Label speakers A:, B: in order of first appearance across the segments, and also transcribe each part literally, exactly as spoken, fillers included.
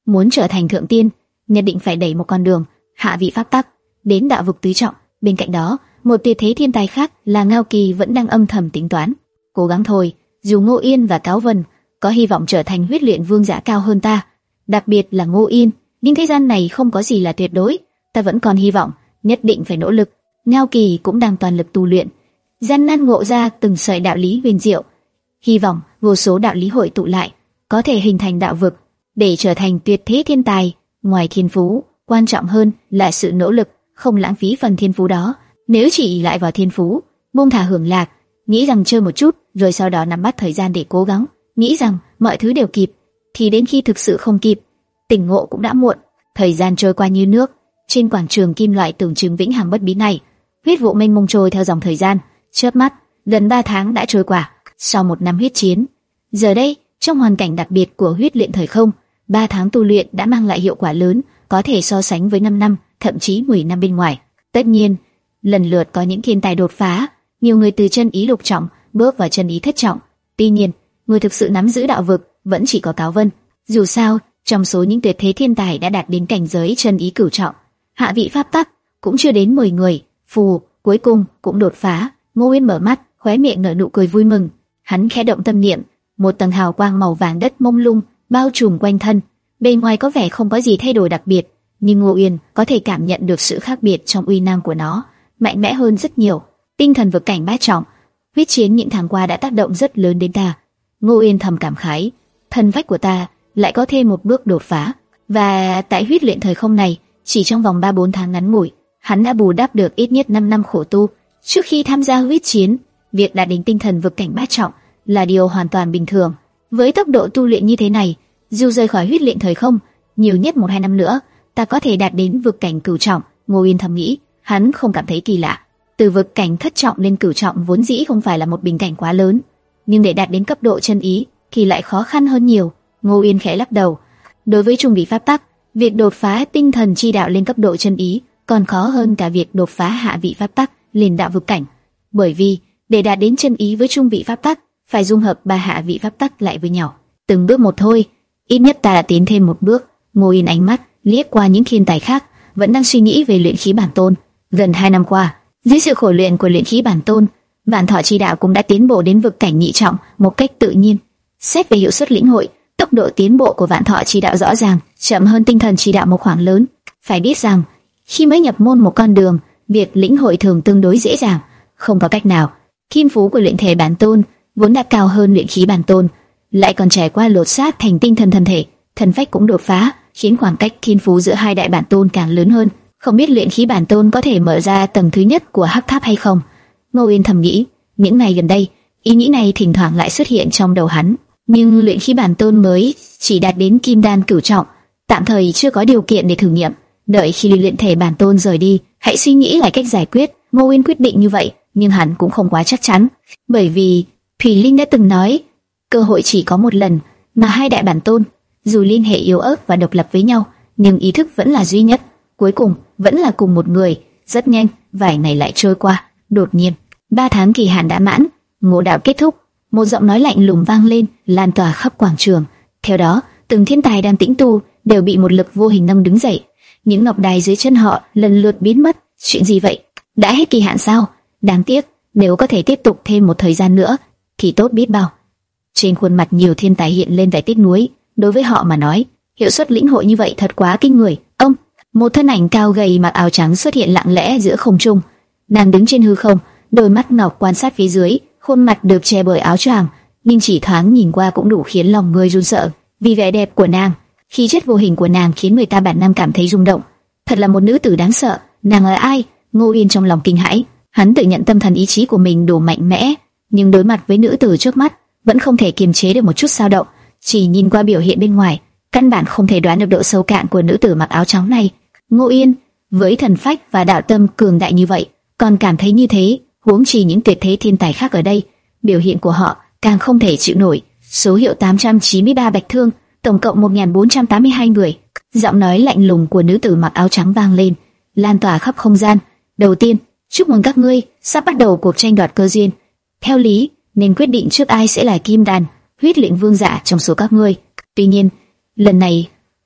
A: muốn trở thành thượng tiên, nhất định phải đẩy một con đường hạ vị pháp tắc đến đạo vực tứ trọng. Bên cạnh đó, một tuyệt thế thiên tài khác là Ngao Kỳ vẫn đang âm thầm tính toán. Cố gắng thôi, dù Ngô Yên và Cáo Vân có hy vọng trở thành huyết luyện vương giả cao hơn ta, đặc biệt là Ngô Yên, nhưng thế gian này không có gì là tuyệt đối, ta vẫn còn hy vọng, nhất định phải nỗ lực. Ngao Kỳ cũng đang toàn lực tu luyện, gian nan ngộ ra từng sợi đạo lý huyền diệu, hy vọng vô số đạo lý hội tụ lại, có thể hình thành đạo vực để trở thành tuyệt thế thiên tài. Ngoài thiên phú, quan trọng hơn là sự nỗ lực, không lãng phí phần thiên phú đó. Nếu chỉ ỷ lại vào thiên phú, buông thả hưởng lạc, nghĩ rằng chơi một chút rồi sau đó nắm bắt thời gian để cố gắng, nghĩ rằng mọi thứ đều kịp, thì đến khi thực sự không kịp, tỉnh ngộ cũng đã muộn. Thời gian trôi qua như nước, trên quảng trường kim loại tưởng chừng vĩnh hằng bất biến này, huyết vụ mênh mông trôi theo dòng thời gian, chớp mắt gần ba tháng đã trôi qua. Sau một năm huyết chiến, giờ đây trong hoàn cảnh đặc biệt của huyết luyện thời không, ba tháng tu luyện đã mang lại hiệu quả lớn, có thể so sánh với năm năm, thậm chí mười năm bên ngoài. Tất nhiên, lần lượt có những thiên tài đột phá, nhiều người từ chân ý lục trọng bước vào chân ý thất trọng. Tuy nhiên, người thực sự nắm giữ đạo vực vẫn chỉ có Cáo Vân. Dù sao, trong số những tuyệt thế thiên tài đã đạt đến cảnh giới chân ý cửu trọng, hạ vị pháp tắc cũng chưa đến mười người. Phù cuối cùng cũng đột phá. Ngô Yên mở mắt, khóe miệng nở nụ cười vui mừng. Hắn khẽ động tâm niệm, một tầng hào quang màu vàng đất mông lung bao trùm quanh thân. Bên ngoài có vẻ không có gì thay đổi đặc biệt, nhưng Ngô Yên có thể cảm nhận được sự khác biệt trong uy năng của nó, mạnh mẽ hơn rất nhiều. Tinh thần vực cảnh bát trọng, huyết chiến những tháng qua đã tác động rất lớn đến ta. Ngô Yên thầm cảm khái, thần phách của ta lại có thêm một bước đột phá. Và tại huyết luyện thời không này, chỉ trong vòng ba bốn tháng ngắn ngủi, hắn đã bù đắp được ít nhất năm năm khổ tu. Trước khi tham gia huyết chiến, việc đạt đến tinh thần vực cảnh bát trọng là điều hoàn toàn bình thường. Với tốc độ tu luyện như thế này, dù rời khỏi huyết luyện thời không, nhiều nhất một hai năm nữa, ta có thể đạt đến vực cảnh cửu trọng. Ngô Yên thầm nghĩ, hắn không cảm thấy kỳ lạ. Từ vực cảnh thất trọng lên cửu trọng vốn dĩ không phải là một bình cảnh quá lớn, nhưng để đạt đến cấp độ chân ý thì lại khó khăn hơn nhiều. Ngô Yên khẽ lắc đầu. Đối với trung vị pháp tắc, việc đột phá tinh thần chi đạo lên cấp độ chân ý còn khó hơn cả việc đột phá hạ vị pháp tắc lên đạo vực cảnh, bởi vì để đạt đến chân ý với trung vị pháp tắc phải dung hợp ba hạ vị pháp tắc lại với nhau. Từng bước một thôi, ít nhất ta đã tiến thêm một bước. Ngô Yên ánh mắt liếc qua những thiên tài khác vẫn đang suy nghĩ về luyện khí bản tôn. Gần hai năm qua, dưới sự khổ luyện của luyện khí bản tôn, Vạn Thọ chi đạo cũng đã tiến bộ đến vực cảnh nhị trọng một cách tự nhiên. Xét về hiệu suất lĩnh hội, tốc độ tiến bộ của Vạn Thọ chi đạo rõ ràng chậm hơn tinh thần chi đạo một khoảng lớn. Phải biết rằng, khi mới nhập môn một con đường, việc lĩnh hội thường tương đối dễ dàng, không có cách nào. Thiên phú của luyện thể bản tôn vốn đã cao hơn luyện khí bản tôn, lại còn trải qua lột xác thành tinh thần thân thể, thần phách cũng đột phá, khiến khoảng cách thiên phú giữa hai đại bản tôn càng lớn hơn. Không biết luyện khí bản tôn có thể mở ra tầng thứ nhất của hắc tháp hay không? Ngô Yên thầm nghĩ. Những ngày gần đây, ý nghĩ này thỉnh thoảng lại xuất hiện trong đầu hắn. Nhưng luyện khí bản tôn mới chỉ đạt đến kim đan cửu trọng, tạm thời chưa có điều kiện để thử nghiệm. Đợi khi luyện thể bản tôn rời đi, hãy suy nghĩ lại cách giải quyết. Ngô Yên quyết định như vậy, nhưng hắn cũng không quá chắc chắn, bởi vì Thủy Linh đã từng nói, cơ hội chỉ có một lần, mà hai đại bản tôn dù liên hệ yếu ớt và độc lập với nhau, nhưng ý thức vẫn là duy nhất, cuối cùng vẫn là cùng một người. Rất nhanh, vài ngày lại trôi qua. Đột nhiên, ba tháng kỳ hạn đã mãn, ngộ đạo kết thúc. Một giọng nói lạnh lùng vang lên, lan tỏa khắp quảng trường. Theo đó, từng thiên tài đang tĩnh tu đều bị một lực vô hình nâng đứng dậy. Những ngọc đài dưới chân họ lần lượt biến mất. Chuyện gì vậy? Đã hết kỳ hạn sao? Đáng tiếc, nếu có thể tiếp tục thêm một thời gian nữa thì tốt biết bao. Trên khuôn mặt nhiều thiên tài hiện lên vẻ tiếc nuối. Đối với họ mà nói, hiệu suất lĩnh hội như vậy thật quá kinh người. Ông, một thân ảnh cao gầy mặc áo trắng xuất hiện lặng lẽ giữa không trung. Nàng đứng trên hư không, đôi mắt ngọc quan sát phía dưới, khuôn mặt được che bởi áo choàng, nhưng chỉ thoáng nhìn qua cũng đủ khiến lòng người run sợ. Vì vẻ đẹp của nàng, khí chất vô hình của nàng khiến người ta bản năng cảm thấy rung động. Thật là một nữ tử đáng sợ. Nàng là ai? Ngô Yên trong lòng kinh hãi. Hắn tự nhận tâm thần ý chí của mình đủ mạnh mẽ, nhưng đối mặt với nữ tử trước mắt, vẫn không thể kiềm chế được một chút dao động. Chỉ nhìn qua biểu hiện bên ngoài, căn bản không thể đoán được độ sâu cạn của nữ tử mặc áo trắng này. Ngô Yên, với thần phách và đạo tâm cường đại như vậy, còn cảm thấy như thế, huống chi những tuyệt thế thiên tài khác ở đây, biểu hiện của họ càng không thể chịu nổi. Số hiệu tám trăm chín mươi ba Bạch Thương, tổng cộng một nghìn bốn trăm tám mươi hai người. Giọng nói lạnh lùng của nữ tử mặc áo trắng vang lên, lan tỏa khắp không gian. Đầu tiên, chúc mừng các ngươi, sắp bắt đầu cuộc tranh đoạt cơ duyên. Theo lý, nên quyết định trước ai sẽ là kim đan, huyết luyện vương giả trong số các ngươi. Tuy nhiên, lần này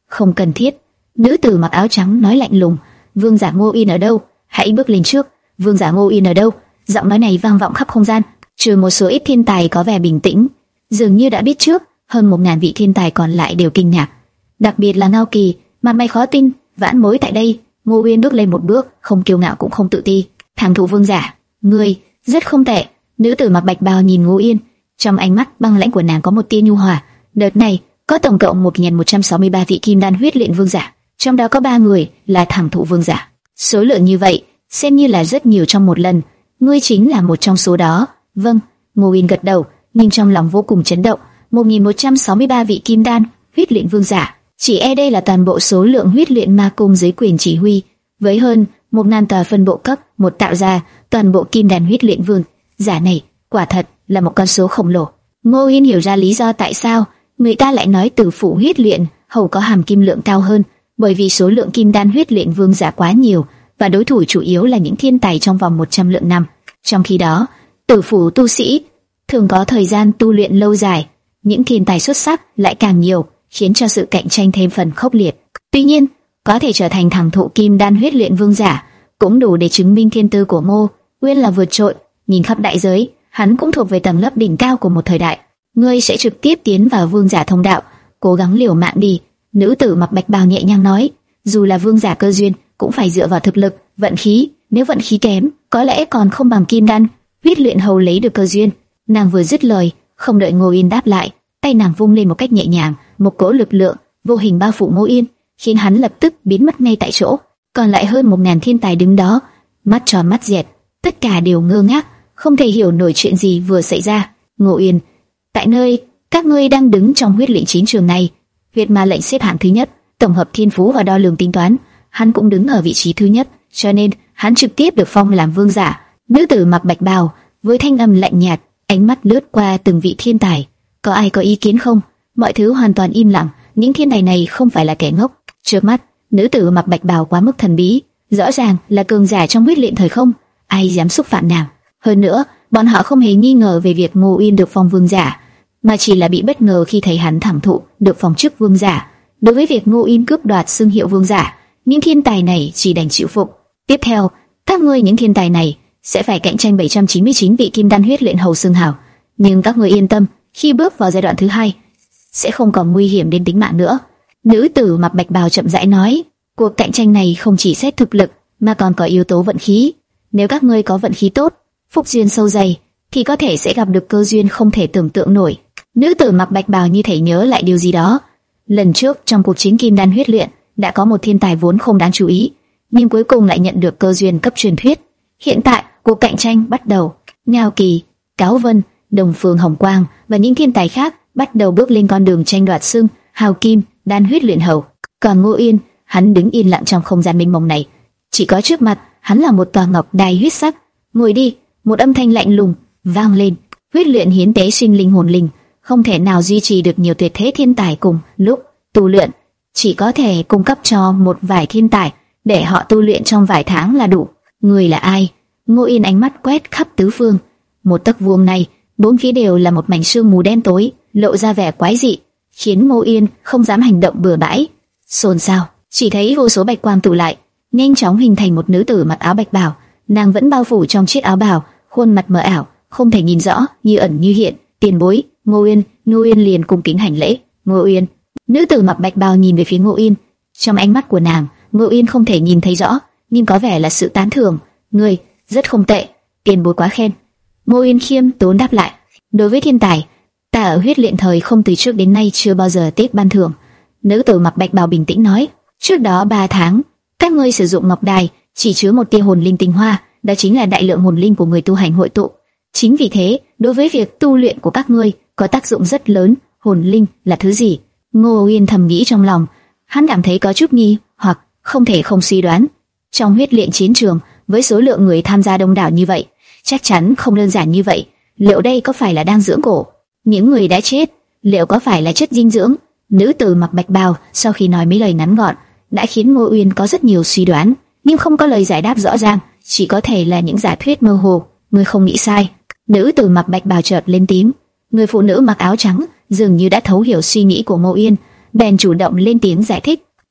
A: Không cần thiết. Nữ tử mặc áo trắng nói lạnh lùng. Vương giả Ngô Yên ở đâu? Hãy bước lên trước. Vương giả Ngô Yên ở đâu? Giọng nói này vang vọng khắp không gian. Trừ một số ít thiên tài có vẻ bình tĩnh, dường như đã biết trước, hơn một ngàn vị thiên tài còn lại đều kinh ngạc. Đặc biệt là Ngao Kỳ, mặt mày khó tin. Vãn bối tại đây. Ngô Uyên bước lên một bước, không kiêu ngạo cũng không tự ti. Thằng thụ vương giả, ngươi rất không tệ. Nữ tử mặc bạch bào nhìn Ngô Uyên, trong ánh mắt băng lãnh của nàng có một tia nhu hòa. Đợt này có tổng cộng một nghìn một trăm sáu mươi ba vị kim đan huyết luyện vương giả, trong đó có ba người là thằng thụ vương giả. Số lượng như vậy xem như là rất nhiều trong một lần. Ngươi chính là một trong số đó. Vâng. Ngô Uyên gật đầu, nhưng trong lòng vô cùng chấn động. một nghìn một trăm sáu mươi ba vị kim đan huyết luyện vương giả, chỉ e đây là toàn bộ số lượng huyết luyện ma cung dưới quyền chỉ huy, với hơn một ngàn tòa phân bộ cấp một tạo ra toàn bộ kim đan huyết luyện vương giả này, quả thật là một con số khổng lồ. Ngô Uyên hiểu ra lý do tại sao người ta lại nói Tử Phủ huyết luyện hầu có hàm kim lượng cao hơn, bởi vì số lượng kim đan huyết luyện vương giả quá nhiều và đối thủ chủ yếu là những thiên tài trong vòng một trăm lượng năm. Trong khi đó, Tử Phủ tu sĩ thường có thời gian tu luyện lâu dài, những thiên tài xuất sắc lại càng nhiều, khiến cho sự cạnh tranh thêm phần khốc liệt. Tuy nhiên, có thể trở thành thằng thụ kim đan huyết luyện vương giả cũng đủ để chứng minh thiên tư của Ngô Uyên là vượt trội. Nhìn khắp đại giới, hắn cũng thuộc về tầng lớp đỉnh cao của một thời đại. Ngươi sẽ trực tiếp tiến vào vương giả thông đạo, cố gắng liều mạng đi. Nữ tử mặc bạch bào nhẹ nhàng nói. Dù là vương giả cơ duyên, cũng phải dựa vào thực lực, vận khí. Nếu vận khí kém, có lẽ còn không bằng kim đan huyết luyện hầu lấy được cơ duyên. Nàng vừa dứt lời, không đợi Ngô Uyên đáp lại, tay nàng vung lên một cách nhẹ nhàng, một cỗ lực lượng vô hình bao phủ Ngô Uyên, khiến hắn lập tức biến mất ngay tại chỗ. Còn lại hơn một ngàn thiên tài đứng đó, mắt tròn mắt dẹt, tất cả đều ngơ ngác, không thể hiểu nổi chuyện gì vừa xảy ra. Ngô Uyên, tại nơi các ngươi đang đứng trong huyết luyện chiến trường này, huyết ma lệnh xếp hạng thứ nhất, tổng hợp thiên phú và đo lường tính toán, hắn cũng đứng ở vị trí thứ nhất, cho nên hắn trực tiếp được phong làm vương giả. Nữ tử mặc bạch bào với thanh âm lạnh nhạt, ánh mắt lướt qua từng vị thiên tài. Có ai có ý kiến không? Mọi thứ hoàn toàn im lặng. Những thiên tài này không phải là kẻ ngốc. Trước mắt, nữ tử mặc bạch bào quá mức thần bí, rõ ràng là cường giả trong huyết luyện thời không. Ai dám xúc phạm nàng? Hơn nữa, bọn họ không hề nghi ngờ về việc Ngô Uyên được phong vương giả, mà chỉ là bị bất ngờ khi thấy hắn thẳng thụ được phong chức vương giả. Đối với việc Ngô Uyên cướp đoạt xưng hiệu vương giả, những thiên tài này chỉ đành chịu phục. Tiếp theo, các ngươi những thiên tài này sẽ phải cạnh tranh bảy trăm chín mươi chín vị kim đan huyết luyện hầu xưng hào. Nhưng các ngươi yên tâm, khi bước vào giai đoạn thứ hai, sẽ không còn nguy hiểm đến tính mạng nữa. Nữ tử mặc bạch bào chậm rãi nói, cuộc cạnh tranh này không chỉ xét thực lực, mà còn có yếu tố vận khí. Nếu các ngươi có vận khí tốt, phúc duyên sâu dày, thì có thể sẽ gặp được cơ duyên không thể tưởng tượng nổi. Nữ tử mặc bạch bào như thể nhớ lại điều gì đó. Lần trước trong cuộc chiến kim đan huyết luyện, đã có một thiên tài vốn không đáng chú ý, nhưng cuối cùng lại nhận được cơ duyên cấp truyền thuyết. Hiện tại, cuộc cạnh tranh bắt đầu. Ngao Kỳ, Cáo Vân, Đồng Phương Hồng Quang và những thiên tài khác bắt đầu bước lên con đường tranh đoạt xưng hào kim đan huyết luyện hầu. Còn Ngô Uyên, hắn đứng yên lặng trong không gian mênh mông này. Chỉ có trước mặt hắn là một tòa ngọc đài huyết sắc. Ngồi đi. Một âm thanh lạnh lùng vang lên. Huyết luyện hiến tế sinh linh hồn linh, không thể nào duy trì được nhiều tuyệt thế thiên tài cùng lúc tu luyện, chỉ có thể cung cấp cho một vài thiên tài để họ tu luyện trong vài tháng là đủ. Người là ai? Ngô Yên ánh mắt quét khắp tứ phương. Một tấc vuông này, bốn phía đều là một mảnh sương mù đen tối, lộ ra vẻ quái dị, khiến Ngô Yên không dám hành động bừa bãi. Xôn xao, chỉ thấy vô số bạch quang tụ lại, nhanh chóng hình thành một nữ tử mặc áo bạch bào. Nàng vẫn bao phủ trong chiếc áo bào, khuôn mặt mờ ảo, không thể nhìn rõ, như ẩn như hiện. Tiền bối, Ngô Uyên. Ngô Uyên liền cung kính hành lễ. Ngô Uyên. Nữ tử mặc bạch bào nhìn về phía Ngô Uyên. Trong ánh mắt của nàng, Ngô Uyên không thể nhìn thấy rõ, nhưng có vẻ là sự tán thưởng. Ngươi rất không tệ, tiền bối quá khen. Ngô Uyên khiêm tốn đáp lại. Đối với thiên tài, ta ở huyết luyện thời không từ trước đến nay chưa bao giờ tiếp ban thưởng. Nữ tử mặc bạch bào bình tĩnh nói. Trước đó ba tháng, các ngươi sử dụng ngọc đài chỉ chứa một tia hồn linh tinh hoa, đó chính là đại lượng hồn linh của người tu hành hội tụ. Chính vì thế, đối với việc tu luyện của các ngươi có tác dụng rất lớn. Hồn linh là thứ gì? Ngô Uyên thầm nghĩ trong lòng. Hắn cảm thấy có chút nghi hoặc không thể không suy đoán. Trong huyết luyện chiến trường, với số lượng người tham gia đông đảo như vậy, chắc chắn không đơn giản như vậy. Liệu đây có phải là đang dưỡng cổ? Những người đã chết, liệu có phải là chất dinh dưỡng? Nữ tử mặc bạch bào sau khi nói mấy lời ngắn gọn, đã khiến Ngô Uyên có rất nhiều suy đoán, nhưng không có lời giải đáp rõ ràng, chỉ có thể là những giả thuyết mơ hồ. Ngươi không nghĩ sai. Nữ tử mặc bạch bào chợt lên tiếng. Người phụ nữ mặc áo trắng dường như đã thấu hiểu suy nghĩ của Ngô Uyên, bèn chủ động lên tiếng giải thích.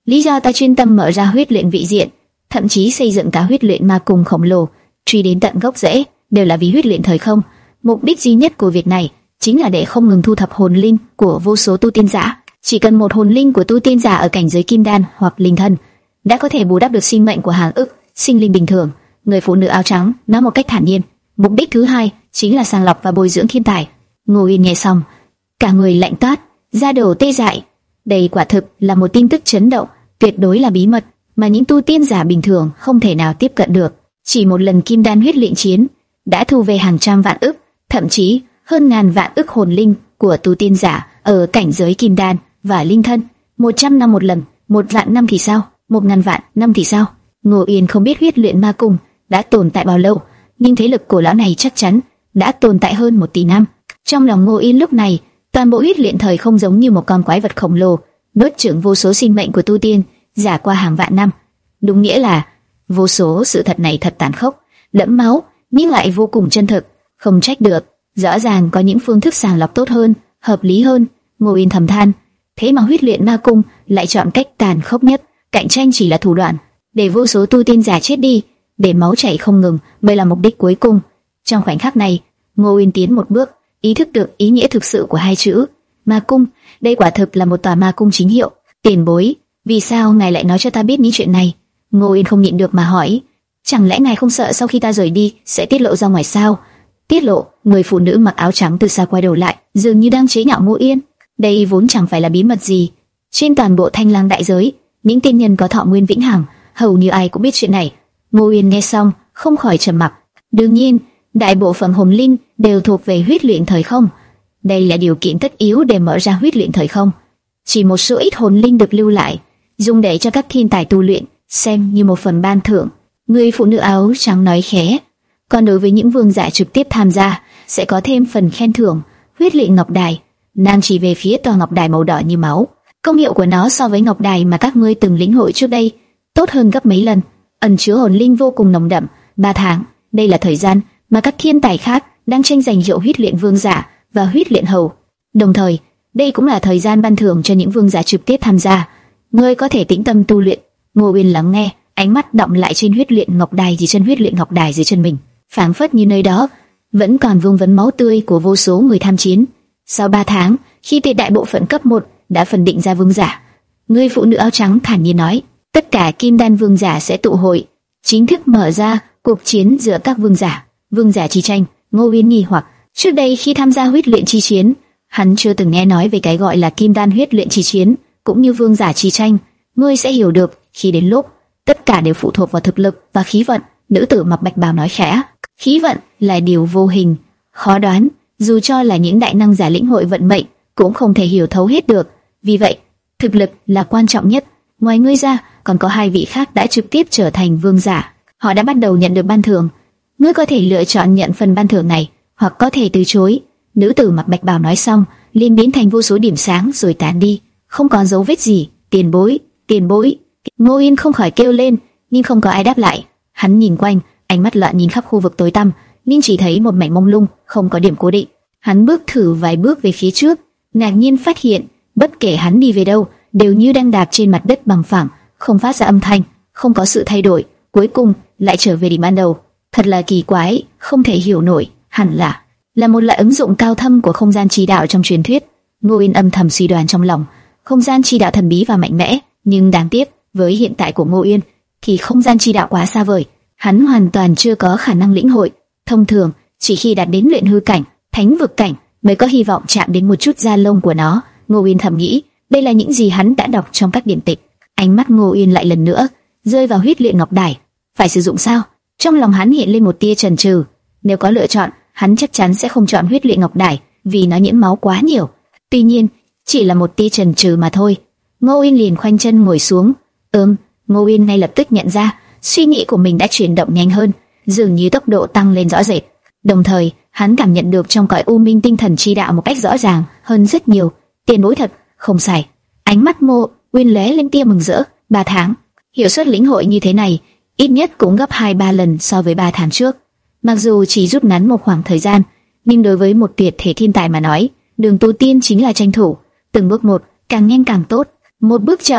A: Lý do ta chuyên tâm mở ra huyết luyện vị diện, thậm chí xây dựng cả huyết luyện ma cung khổng lồ, truy đến tận gốc rễ, đều là vì huyết luyện thời không. Mục đích duy nhất của việc này chính là để không ngừng thu thập hồn linh của vô số tu tiên giả. Chỉ cần một hồn linh của tu tiên giả ở cảnh giới kim đan hoặc linh thân đã có thể bù đắp được sinh mệnh của hàng ức sinh linh bình thường. Người phụ nữ áo trắng nói một cách thản nhiên. Mục đích thứ hai chính là sàng lọc và bồi dưỡng thiên tài. Ngô Yên nghe xong, cả người lạnh toát, da đầu tê dại. Đây quả thực là một tin tức chấn động, tuyệt đối là bí mật mà những tu tiên giả bình thường không thể nào tiếp cận được. Chỉ một lần kim đan huyết luyện chiến đã thu về hàng trăm vạn ức, thậm chí hơn ngàn vạn ức hồn linh của tu tiên giả ở cảnh giới kim đan và linh thân. Một trăm năm một lần, một vạn năm thì sao? Một ngàn vạn năm thì sao? Ngô Yên không biết huyết luyện ma cung đã tồn tại bao lâu, nhưng thế lực của lão này chắc chắn đã tồn tại hơn một tỷ năm. Trong lòng Ngô Yên lúc này, toàn bộ huyết luyện thời không giống như một con quái vật khổng lồ, nuốt chửng vô số sinh mệnh của tu tiên giả qua hàng vạn năm. Đúng nghĩa là vô số sự thật này thật tàn khốc, đẫm máu, nhưng lại vô cùng chân thực. Không trách được, rõ ràng có những phương thức sàng lọc tốt hơn, hợp lý hơn. Ngô Yên thầm than, thế mà huyết luyện ma cung lại chọn cách tàn khốc nhất. Cạnh tranh chỉ là thủ đoạn, để vô số tu tiên giả chết đi, để máu chảy không ngừng mới là mục đích cuối cùng. Trong khoảnh khắc này, Ngô Yên tiến một bước, ý thức được ý nghĩa thực sự của hai chữ ma cung. Đây quả thực là một tòa ma cung chính hiệu. Tiền bối, vì sao ngài lại nói cho ta biết những chuyện này? Ngô Yên không nhịn được mà hỏi. Chẳng lẽ ngài không sợ sau khi ta rời đi sẽ tiết lộ ra ngoài sao? Tiết lộ? Người phụ nữ mặc áo trắng từ xa quay đầu lại, dường như đang chế nhạo Ngô Yên. Đây vốn chẳng phải là bí mật gì. Trên toàn bộ Thanh Lang đại giới, những tiên nhân có thọ nguyên vĩnh hằng hầu như ai cũng biết chuyện này. Ngô Yên nghe xong không khỏi trầm mặc. Đương nhiên, đại bộ phận hồn linh đều thuộc về huyết luyện thời không. Đây là điều kiện tất yếu để mở ra huyết luyện thời không. Chỉ một số ít hồn linh được lưu lại, dùng để cho các thiên tài tu luyện, xem như một phần ban thưởng. Người phụ nữ áo trắng nói khẽ. Còn đối với những vương giả trực tiếp tham gia, sẽ có thêm phần khen thưởng. Huyết luyện ngọc đài. Nàng chỉ về phía tòa ngọc đài màu đỏ như máu. Công hiệu của nó so với ngọc đài mà các ngươi từng lĩnh hội trước đây tốt hơn gấp mấy lần, ẩn chứa hồn linh vô cùng nồng đậm. Ba tháng, đây là thời gian mà các thiên tài khác đang tranh giành hiệu huyết luyện vương giả và huyết luyện hầu. Đồng thời, đây cũng là thời gian ban thưởng cho những vương giả trực tiếp tham gia. Ngươi có thể tĩnh tâm tu luyện. Ngô Uyên lắng nghe, ánh mắt đọng lại trên huyết luyện ngọc đài dưới chân huyết luyện ngọc đài dưới chân mình, phảng phất như nơi đó vẫn còn vương vấn máu tươi của vô số người tham chiến. Sau ba tháng, khi tuyệt đại bộ phận cấp một đã phân định ra vương giả, người phụ nữ áo trắng thản nhiên nói, tất cả kim đan vương giả sẽ tụ hội, chính thức mở ra cuộc chiến giữa các vương giả. Vương giả chi tranh. Ngô Uyên nghi hoặc, trước đây khi tham gia huyết luyện chi chiến, hắn chưa từng nghe nói về cái gọi là kim đan huyết luyện chi chiến, cũng như vương giả chi tranh. Ngươi sẽ hiểu được khi đến lúc, tất cả đều phụ thuộc vào thực lực và khí vận. Nữ tử mặc bạch bào nói khẽ, khí vận là điều vô hình, khó đoán, dù cho là những đại năng giả lĩnh hội vận mệnh cũng không thể hiểu thấu hết được. Vì vậy, thực lực là quan trọng nhất. Ngoài ngươi ra, còn có hai vị khác đã trực tiếp trở thành vương giả. Họ đã bắt đầu nhận được ban thưởng. Ngươi có thể lựa chọn nhận phần ban thưởng này, hoặc có thể từ chối. Nữ tử mặc bạch bào nói xong, liền biến thành vô số điểm sáng rồi tán đi, không còn dấu vết gì. Tiền bối, tiền bối. Ngô Yên không khỏi kêu lên, nhưng không có ai đáp lại. Hắn nhìn quanh, ánh mắt lợn nhìn khắp khu vực tối tăm, nhưng chỉ thấy một mảnh mông lung, không có điểm cố định. Hắn bước thử vài bước về phía trước, ngạc nhiên phát hiện, bất kể hắn đi về đâu, đều như đang đạp trên mặt đất bằng phẳng, không phát ra âm thanh, không có sự thay đổi, cuối cùng lại trở về điểm ban đầu. Thật là kỳ quái, không thể hiểu nổi, hẳn là là một loại ứng dụng cao thâm của không gian chi đạo trong truyền thuyết. Ngô Yên âm thầm suy đoán trong lòng, không gian chi đạo thần bí và mạnh mẽ, nhưng đáng tiếc, với hiện tại của Ngô Yên thì không gian chi đạo quá xa vời, hắn hoàn toàn chưa có khả năng lĩnh hội. Thông thường, chỉ khi đạt đến luyện hư cảnh, thánh vực cảnh mới có hy vọng chạm đến một chút da lông của nó. Ngô Yên thầm nghĩ, đây là những gì hắn đã đọc trong các điển tịch. Ánh mắt Ngô Yên lại lần nữa rơi vào huyết luyện ngọc đài. Phải sử dụng sao? Trong lòng hắn hiện lên một tia chần chừ. Nếu có lựa chọn, hắn chắc chắn sẽ không chọn huyết luyện ngọc đài, vì nó nhiễm máu quá nhiều. Tuy nhiên, chỉ là một tia chần chừ mà thôi. Ngô Yên liền khoanh chân ngồi xuống. Ừm, Ngô Yên ngay lập tức nhận ra, suy nghĩ của mình đã chuyển động nhanh hơn, dường như tốc độ tăng lên rõ rệt. Đồng thời, hắn cảm nhận được trong cõi u minh tinh thần chi đạo một cách rõ ràng hơn rất nhiều. Tiền bối thật, không sai. Ánh mắt Ngô Uyên lóe lên tia mừng rỡ. Ba tháng, hiệu suất lĩnh hội như thế này, ít nhất cũng gấp hai ba lần so với ba tháng trước. Mặc dù chỉ rút ngắn một khoảng thời gian, nhưng đối với một tuyệt thể thiên tài mà nói, đường tu tiên chính là tranh thủ, từng bước một, càng nhanh càng tốt. Một bước chậm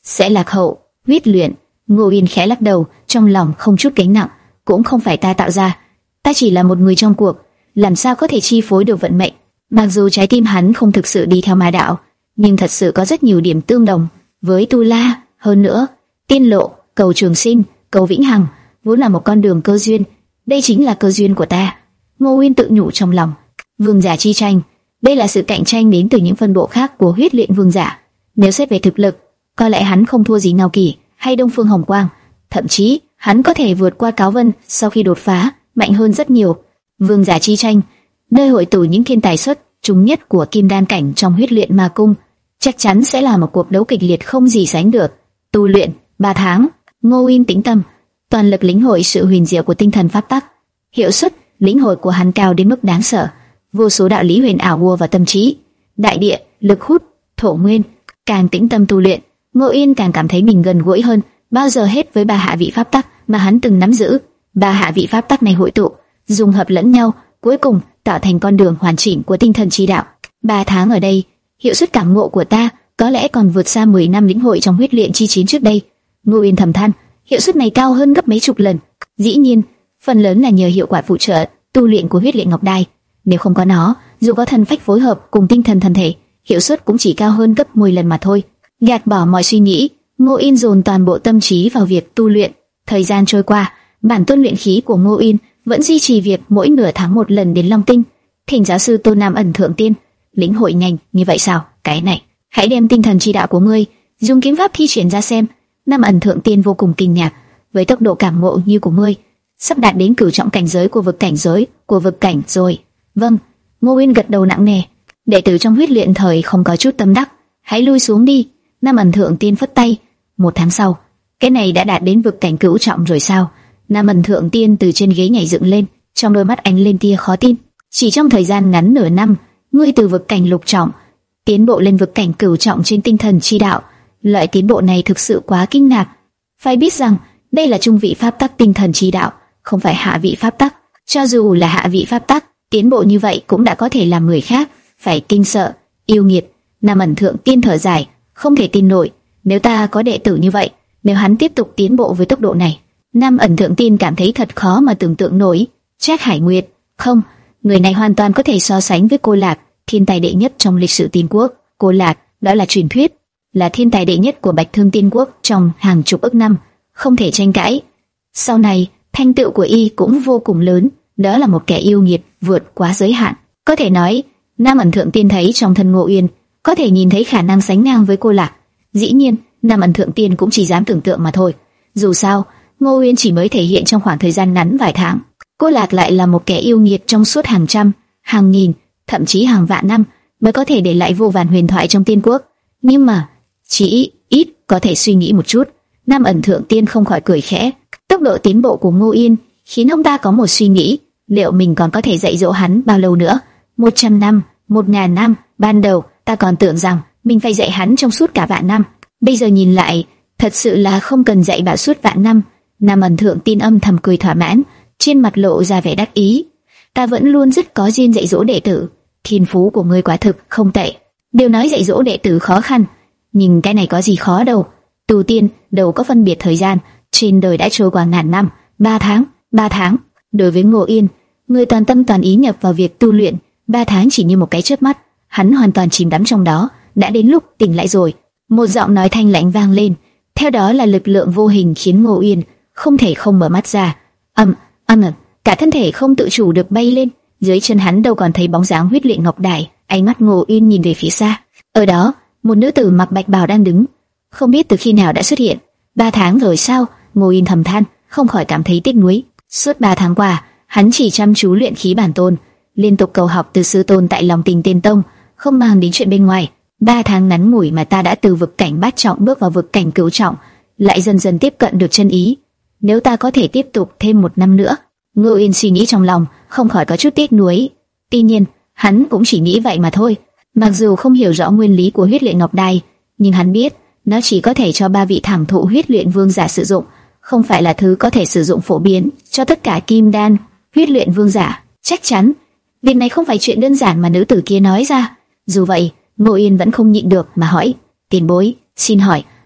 A: sẽ lạc hậu. Huyết luyện. Ngô Yên khẽ lắc đầu, trong lòng không chút gánh nặng. Cũng không phải ta tạo ra, ta chỉ là một người trong cuộc, làm sao có thể chi phối được vận mệnh. Mặc dù trái tim hắn không thực sự đi theo ma đạo, nhưng thật sự có rất nhiều điểm tương đồng với Tu La. Hơn nữa, tiên lộ, cầu trường sinh, cầu vĩnh hằng vốn là một con đường cơ duyên. Đây chính là cơ duyên của ta. Ngô Uyên tự nhủ trong lòng. Vương giả chi tranh, đây là sự cạnh tranh đến từ những phân bộ khác của huyết luyện vương giả. Nếu xét về thực lực, có lẽ hắn không thua gì Ngao Kỳ hay Đông Phương Hồng Quang, thậm chí hắn có thể vượt qua Cáo Vân sau khi đột phá, mạnh hơn rất nhiều. Vương giả chi tranh, nơi hội tụ những thiên tài xuất chúng nhất của kim đan cảnh trong huyết luyện ma cung, chắc chắn sẽ là một cuộc đấu kịch liệt không gì sánh được. Tu luyện ba tháng, Ngô Uyên tĩnh tâm, toàn lực lĩnh hội sự huyền diệu của tinh thần pháp tắc. Hiệu suất lĩnh hội của hắn cao đến mức đáng sợ, vô số đạo lý huyền ảo ùa vào tâm trí. Đại địa, lực hút, thổ nguyên. Càng tĩnh tâm tu luyện, Ngô Uyên càng cảm thấy mình gần gũi hơn bao giờ hết với ba hạ vị pháp tắc mà hắn từng nắm giữ. Ba hạ vị pháp tắc này hội tụ, dung hợp lẫn nhau, cuối cùng tạo thành con đường hoàn chỉnh của tinh thần chi đạo. Ba tháng ở đây, hiệu suất cảm ngộ của ta có lẽ còn vượt xa mười năm lĩnh hội trong huyết luyện chi chiến trước đây. Ngô Uyên thầm than, hiệu suất này cao hơn gấp mấy chục lần. Dĩ nhiên, phần lớn là nhờ hiệu quả phụ trợ tu luyện của huyết luyện ngọc đài. Nếu không có nó, dù có thần phách phối hợp cùng tinh thần thần thể, hiệu suất cũng chỉ cao hơn gấp mười lần mà thôi. Gạt bỏ mọi suy nghĩ, Ngô Uyên dồn toàn bộ tâm trí vào việc tu luyện. Thời gian trôi qua, bản tôn luyện khí của Ngô Uyên vẫn duy trì việc mỗi nửa tháng một lần đến Long Tinh. Thỉnh giáo sư Tô Nam Ẩn Thượng Tiên, lĩnh hội nhanh như vậy sao? Cái này, hãy đem tinh thần chi đạo của ngươi dùng kiếm pháp thi triển ra xem. Nam Ẩn Thượng Tiên vô cùng kinh ngạc, với tốc độ cảm ngộ như của ngươi, sắp đạt đến cửu trọng cảnh giới của vực cảnh giới của vực cảnh rồi. Vâng, Ngô Uyên gật đầu nặng nề. Đệ tử trong huyết luyện thời không có chút tâm đắc, hãy lui xuống đi. Nam Ẩn Thượng Tiên phất tay. Một tháng sau, cái này đã đạt đến vực cảnh cửu trọng rồi sao? Nam Ẩn Thượng Tiên từ trên ghế nhảy dựng lên, trong đôi mắt ánh lên tia khó tin. Chỉ trong thời gian ngắn nửa năm, ngươi từ vực cảnh lục trọng tiến bộ lên vực cảnh cửu trọng trên tinh thần chi đạo. Loại tiến bộ này thực sự quá kinh ngạc. Phải biết rằng đây là trung vị pháp tắc tinh thần chi đạo, không phải hạ vị pháp tắc. Cho dù là hạ vị pháp tắc, tiến bộ như vậy cũng đã có thể làm người khác phải kinh sợ, yêu nghiệt. Nam Ẩn Thượng Tiên thở dài, không thể tin nổi, nếu ta có đệ tử như vậy, nếu hắn tiếp tục tiến bộ với tốc độ này. Nam Ẩn Thượng Tiên cảm thấy thật khó mà tưởng tượng nổi. Trác Hải Nguyệt, không, người này hoàn toàn có thể so sánh với Cô Lạc, thiên tài đệ nhất trong lịch sử Tiên quốc. Cô Lạc, đó là truyền thuyết, là thiên tài đệ nhất của Bạch Thương Tiên quốc trong hàng chục ức năm, không thể tranh cãi. Sau này, thành tựu của y cũng vô cùng lớn, đó là một kẻ yêu nghiệt vượt quá giới hạn. Có thể nói, Nam Ẩn Thượng Tiên thấy trong thân Ngô Uyên, có thể nhìn thấy khả năng sánh ngang với Cô Lạc. Dĩ nhiên, Nam Ẩn Thượng Tiên cũng chỉ dám tưởng tượng mà thôi. Dù sao, Ngô Uyên chỉ mới thể hiện trong khoảng thời gian ngắn vài tháng. Cô Lạc lại là một kẻ yêu nghiệt trong suốt hàng trăm, hàng nghìn, thậm chí hàng vạn năm mới có thể để lại vô vàn huyền thoại trong Tiên quốc. Nhưng mà, chỉ ít có thể suy nghĩ một chút. Nam Ẩn Thượng Tiên không khỏi cười khẽ. Tốc độ tiến bộ của Ngô Uyên khiến ông ta có một suy nghĩ, liệu mình còn có thể dạy dỗ hắn bao lâu nữa? Một trăm năm, một ngàn năm. Ban đầu ta còn tưởng rằng mình phải dạy hắn trong suốt cả vạn năm. Bây giờ nhìn lại, thật sự là không cần dạy bảo suốt vạn năm. Nam Ẩn Thượng Tiên âm thầm cười thỏa mãn, trên mặt lộ ra vẻ đắc ý. Ta vẫn luôn rất có duyên dạy dỗ đệ tử, thiên phú của ngươi quả thực không tệ. Điều nói dạy dỗ đệ tử khó khăn, nhưng cái này có gì khó đâu. Tu tiên đâu có phân biệt thời gian, trên đời đã trôi qua ngàn năm. Ba tháng, ba tháng. Đối với Ngô Yên, người toàn tâm toàn ý nhập vào việc tu luyện, ba tháng chỉ như một cái chớp mắt, hắn hoàn toàn chìm đắm trong đó. Đã đến lúc tỉnh lại rồi. Một giọng nói thanh lãnh vang lên, theo đó là lực lượng vô hình khiến Ngô Uyên không thể không mở mắt ra. Ầm, ầm, cả thân thể không tự chủ được bay lên. Dưới chân hắn đâu còn thấy bóng dáng huyết luyện ngọc đài. Ánh mắt Ngô Uyên nhìn về phía xa, ở đó một nữ tử mặc bạch bào đang đứng, không biết từ khi nào đã xuất hiện. Ba tháng rồi sao? Ngô Uyên thầm than, không khỏi cảm thấy tiếc nuối. Suốt ba tháng qua, hắn chỉ chăm chú luyện khí bản tôn, liên tục cầu học từ sư tôn tại Long Tình Tiên Tông, không màng đến chuyện bên ngoài. Ba tháng ngắn ngủi mà ta đã từ vực cảnh bát trọng bước vào vực cảnh cửu trọng, lại dần dần tiếp cận được chân ý. Nếu ta có thể tiếp tục thêm một năm nữa, Ngô Uyên suy nghĩ trong lòng, không khỏi có chút tiếc nuối. Tuy nhiên, hắn cũng chỉ nghĩ vậy mà thôi. Mặc dù không hiểu rõ nguyên lý của huyết luyện ngọc đài, nhưng hắn biết nó chỉ có thể cho ba vị thẳng thụ huyết luyện vương giả sử dụng, không phải là thứ có thể sử dụng phổ biến cho tất cả kim đan huyết luyện vương giả. Chắc chắn, việc này không phải chuyện đơn giản mà nữ tử kia nói ra. Dù vậy, Ngô Yên vẫn không nhịn được mà hỏi: "Tiền bối, xin hỏi,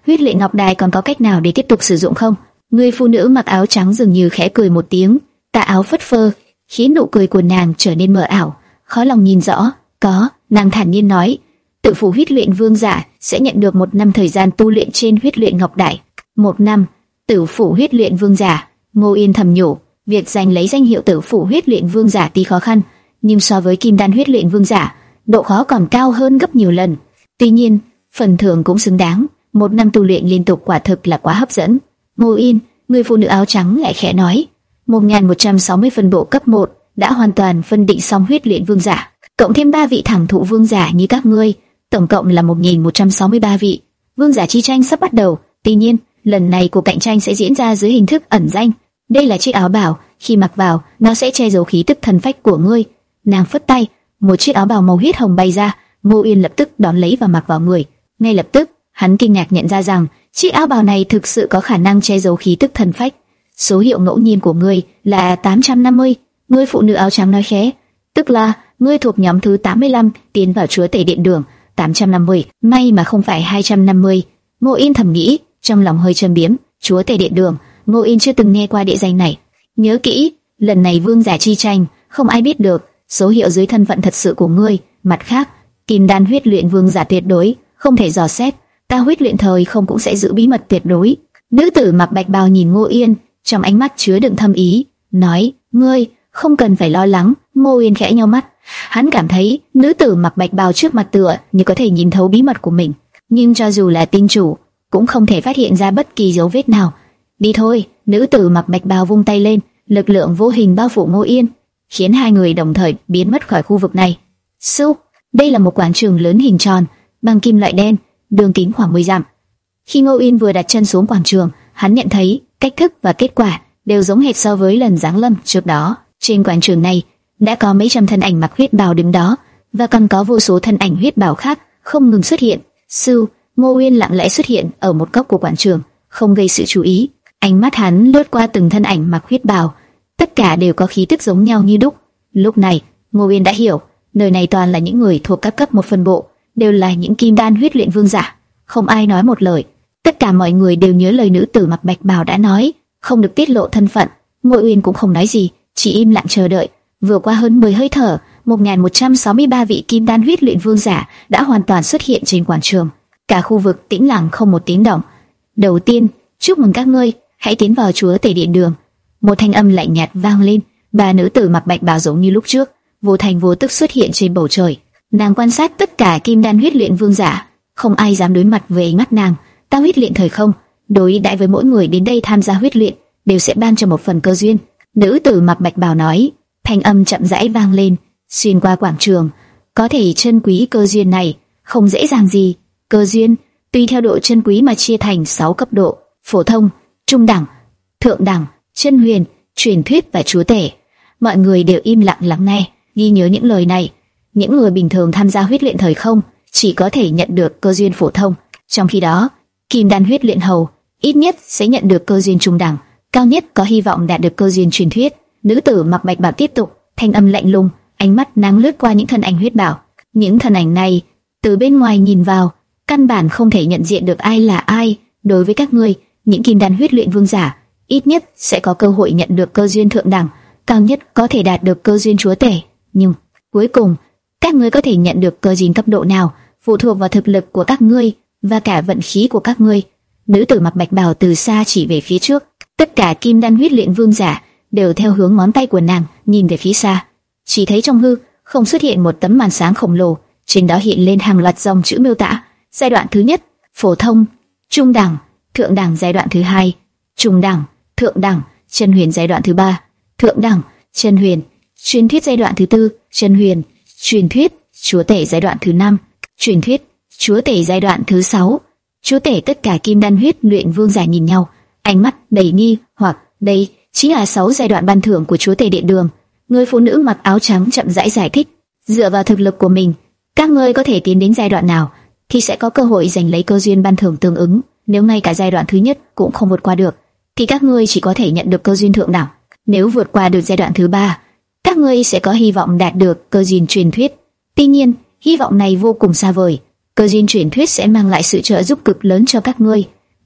A: huyết luyện ngọc đài còn có cách nào để tiếp tục sử dụng không? Người phụ nữ mặc áo trắng dường như khẽ cười một tiếng, tà áo phất phơ, khiến nụ cười của nàng trở nên mờ ảo, khó lòng nhìn rõ. Có, nàng thản nhiên nói, tự phủ huyết luyện vương giả sẽ nhận được một năm thời gian tu luyện trên huyết luyện ngọc đài. Một năm, tử phủ huyết luyện vương giả. Ngô Yên thầm nhủ, việc giành lấy danh hiệu tử phủ huyết luyện vương giả tuy khó khăn, nhưng so với kim đan huyết luyện vương giả, độ khó còn cao hơn gấp nhiều lần. Tuy nhiên, phần thưởng cũng xứng đáng. Một năm tu luyện liên tục quả thực là quá hấp dẫn. Ngô Yên, người phụ nữ áo trắng lại khẽ nói, một nghìn một trăm sáu mươi phân bộ cấp một đã hoàn toàn phân định xong huyết luyện vương giả, cộng thêm ba vị thẳng thụ vương giả như các ngươi, tổng cộng là một nghìn một trăm sáu mươi ba vị. Vương giả chi tranh sắp bắt đầu. Tuy nhiên, lần này cuộc cạnh tranh sẽ diễn ra dưới hình thức ẩn danh. Đây là chiếc áo bào, khi mặc vào, nó sẽ che giấu khí tức thần phách của ngươi. Nàng phất tay, một chiếc áo bào màu huyết hồng bay ra. Ngô Yên lập tức đón lấy và mặc vào người. Ngay lập tức, hắn kinh ngạc nhận ra rằng chiếc áo bào này thực sự có khả năng che giấu khí tức thần phách. Số hiệu ngẫu nhiên của ngươi là tám trăm năm mươi. Người phụ nữ áo trắng nói khẽ, tức là ngươi thuộc nhóm thứ tám mươi lăm tiến vào chúa tể điện đường. tám trăm năm mươi, may mà không phải hai trăm năm mươi. Ngô Yên thầm nghĩ, trong lòng hơi châm biếm. Chúa tể điện đường, Ngô Yên chưa từng nghe qua địa danh này. Nhớ kỹ, lần này vương giả chi tranh, không ai biết được số hiệu dưới thân phận thật sự của ngươi. Mặt khác, kim đan huyết luyện vương giả tuyệt đối không thể dò xét. Ta huyết luyện thời không cũng sẽ giữ bí mật tuyệt đối. Nữ tử mặc bạch bào nhìn Ngô Yên, trong ánh mắt chứa đựng thâm ý, nói, ngươi không cần phải lo lắng. Ngô Yên khẽ nheo mắt, hắn cảm thấy nữ tử mặc bạch bào trước mặt tựa như có thể nhìn thấu bí mật của mình, nhưng cho dù là tinh chủ cũng không thể phát hiện ra bất kỳ dấu vết nào. Đi thôi. Nữ tử mặc bạch bào vung tay lên, lực lượng vô hình bao phủ Ngô Yên, khiến hai người đồng thời biến mất khỏi khu vực này. Sư, đây là một quảng trường lớn hình tròn, bằng kim loại đen, đường kính khoảng mười dặm. Khi Ngô Yên vừa đặt chân xuống quảng trường, hắn nhận thấy cách thức và kết quả đều giống hệt so với lần giáng lâm trước đó. Trên quảng trường này đã có mấy trăm thân ảnh mặc huyết bào đứng đó, và còn có vô số thân ảnh huyết bào khác không ngừng xuất hiện. Sư, Ngô Yên lặng lẽ xuất hiện ở một góc của quảng trường, không gây sự chú ý. Ánh mắt hắn lướt qua từng thân ảnh mặc huyết bào, tất cả đều có khí tức giống nhau như đúc. Lúc này, Ngô Yên đã hiểu, nơi này toàn là những người thuộc các cấp một phân bộ, đều là những kim đan huyết luyện vương giả. Không ai nói một lời, tất cả mọi người đều nhớ lời nữ tử mặc bạch bào đã nói, không được tiết lộ thân phận. Ngô Yên cũng không nói gì, chỉ im lặng chờ đợi. Vừa qua hơn mười hơi thở, một nghìn một trăm sáu mươi ba vị kim đan huyết luyện vương giả đã hoàn toàn xuất hiện trên quảng trường. Cả khu vực tĩnh lặng không một tiếng động. Đầu tiên, chúc mừng các ngươi, hãy tiến vào chúa tể điện đường. Một thanh âm lạnh nhạt vang lên. Ba nữ tử mặc bạch bào giống như lúc trước, vô thành vô tức xuất hiện trên bầu trời. Nàng quan sát tất cả kim đan huyết luyện vương giả, không ai dám đối mặt với ánh mắt nàng. Ta huyết luyện thời không, đối đãi với mỗi người đến đây tham gia huyết luyện đều sẽ ban cho một phần cơ duyên. Nữ tử mặc bạch bào nói. Thanh âm chậm rãi vang lên, xuyên qua quảng trường. Có thể trân quý cơ duyên này không dễ dàng gì. Cơ duyên tùy theo độ trân quý mà chia thành sáu cấp độ: phổ thông, trung đẳng, thượng đẳng, chân huyền, truyền thuyết và chúa tể. Mọi người đều im lặng lắng nghe, ghi nhớ những lời này. Những người bình thường tham gia huyết luyện thời không chỉ có thể nhận được cơ duyên phổ thông, trong khi đó kim đan huyết luyện hầu ít nhất sẽ nhận được cơ duyên trung đẳng, cao nhất có hy vọng đạt được cơ duyên truyền thuyết. Nữ tử mặc bạch bào tiếp tục, thanh âm lạnh lùng, ánh mắt nàng lướt qua những thân ảnh huyết bào. Những thân ảnh này, từ bên ngoài nhìn vào, căn bản không thể nhận diện được ai là ai. Đối với các ngươi, những kim đan huyết luyện vương giả, ít nhất sẽ có cơ hội nhận được cơ duyên thượng đẳng, cao nhất có thể đạt được cơ duyên chúa tể. Nhưng cuối cùng, các ngươi có thể nhận được cơ duyên cấp độ nào, phụ thuộc vào thực lực của các ngươi và cả vận khí của các ngươi. Nữ tử mặc bạch bào từ xa chỉ về phía trước. Tất cả kim đan huyết luyện vương giả đều theo hướng ngón tay của nàng nhìn về phía xa. Chỉ thấy trong hư không xuất hiện một tấm màn sáng khổng lồ, trên đó hiện lên hàng loạt dòng chữ miêu tả giai đoạn thứ nhất: phổ thông, trung đẳng, thượng đẳng giai đoạn thứ hai, trung đẳng, thượng đẳng, chân huyền giai đoạn thứ ba, thượng đẳng, chân huyền, truyền thuyết giai đoạn thứ tư, chân huyền, truyền thuyết, chúa tể giai đoạn thứ năm, truyền thuyết, chúa tể giai đoạn thứ sáu. Chúa tể. Tất cả kim đan huyết luyện vương giả nhìn nhau, ánh mắt đầy nghi hoặc. Đây chính là sáu giai đoạn ban thưởng của chúa tể điện đường. Người phụ nữ mặc áo trắng chậm rãi giải thích, dựa vào thực lực của mình, các ngươi có thể tiến đến giai đoạn nào thì sẽ có cơ hội giành lấy cơ duyên ban thưởng tương ứng. Nếu ngay cả giai đoạn thứ nhất cũng không vượt qua được, thì các ngươi chỉ có thể nhận được cơ duyên thượng đẳng. Nếu vượt qua được giai đoạn thứ ba, các ngươi sẽ có hy vọng đạt được cơ duyên truyền thuyết. Tuy nhiên, hy vọng này vô cùng xa vời. Cơ duyên truyền thuyết sẽ mang lại sự trợ giúp cực lớn cho các ngươi.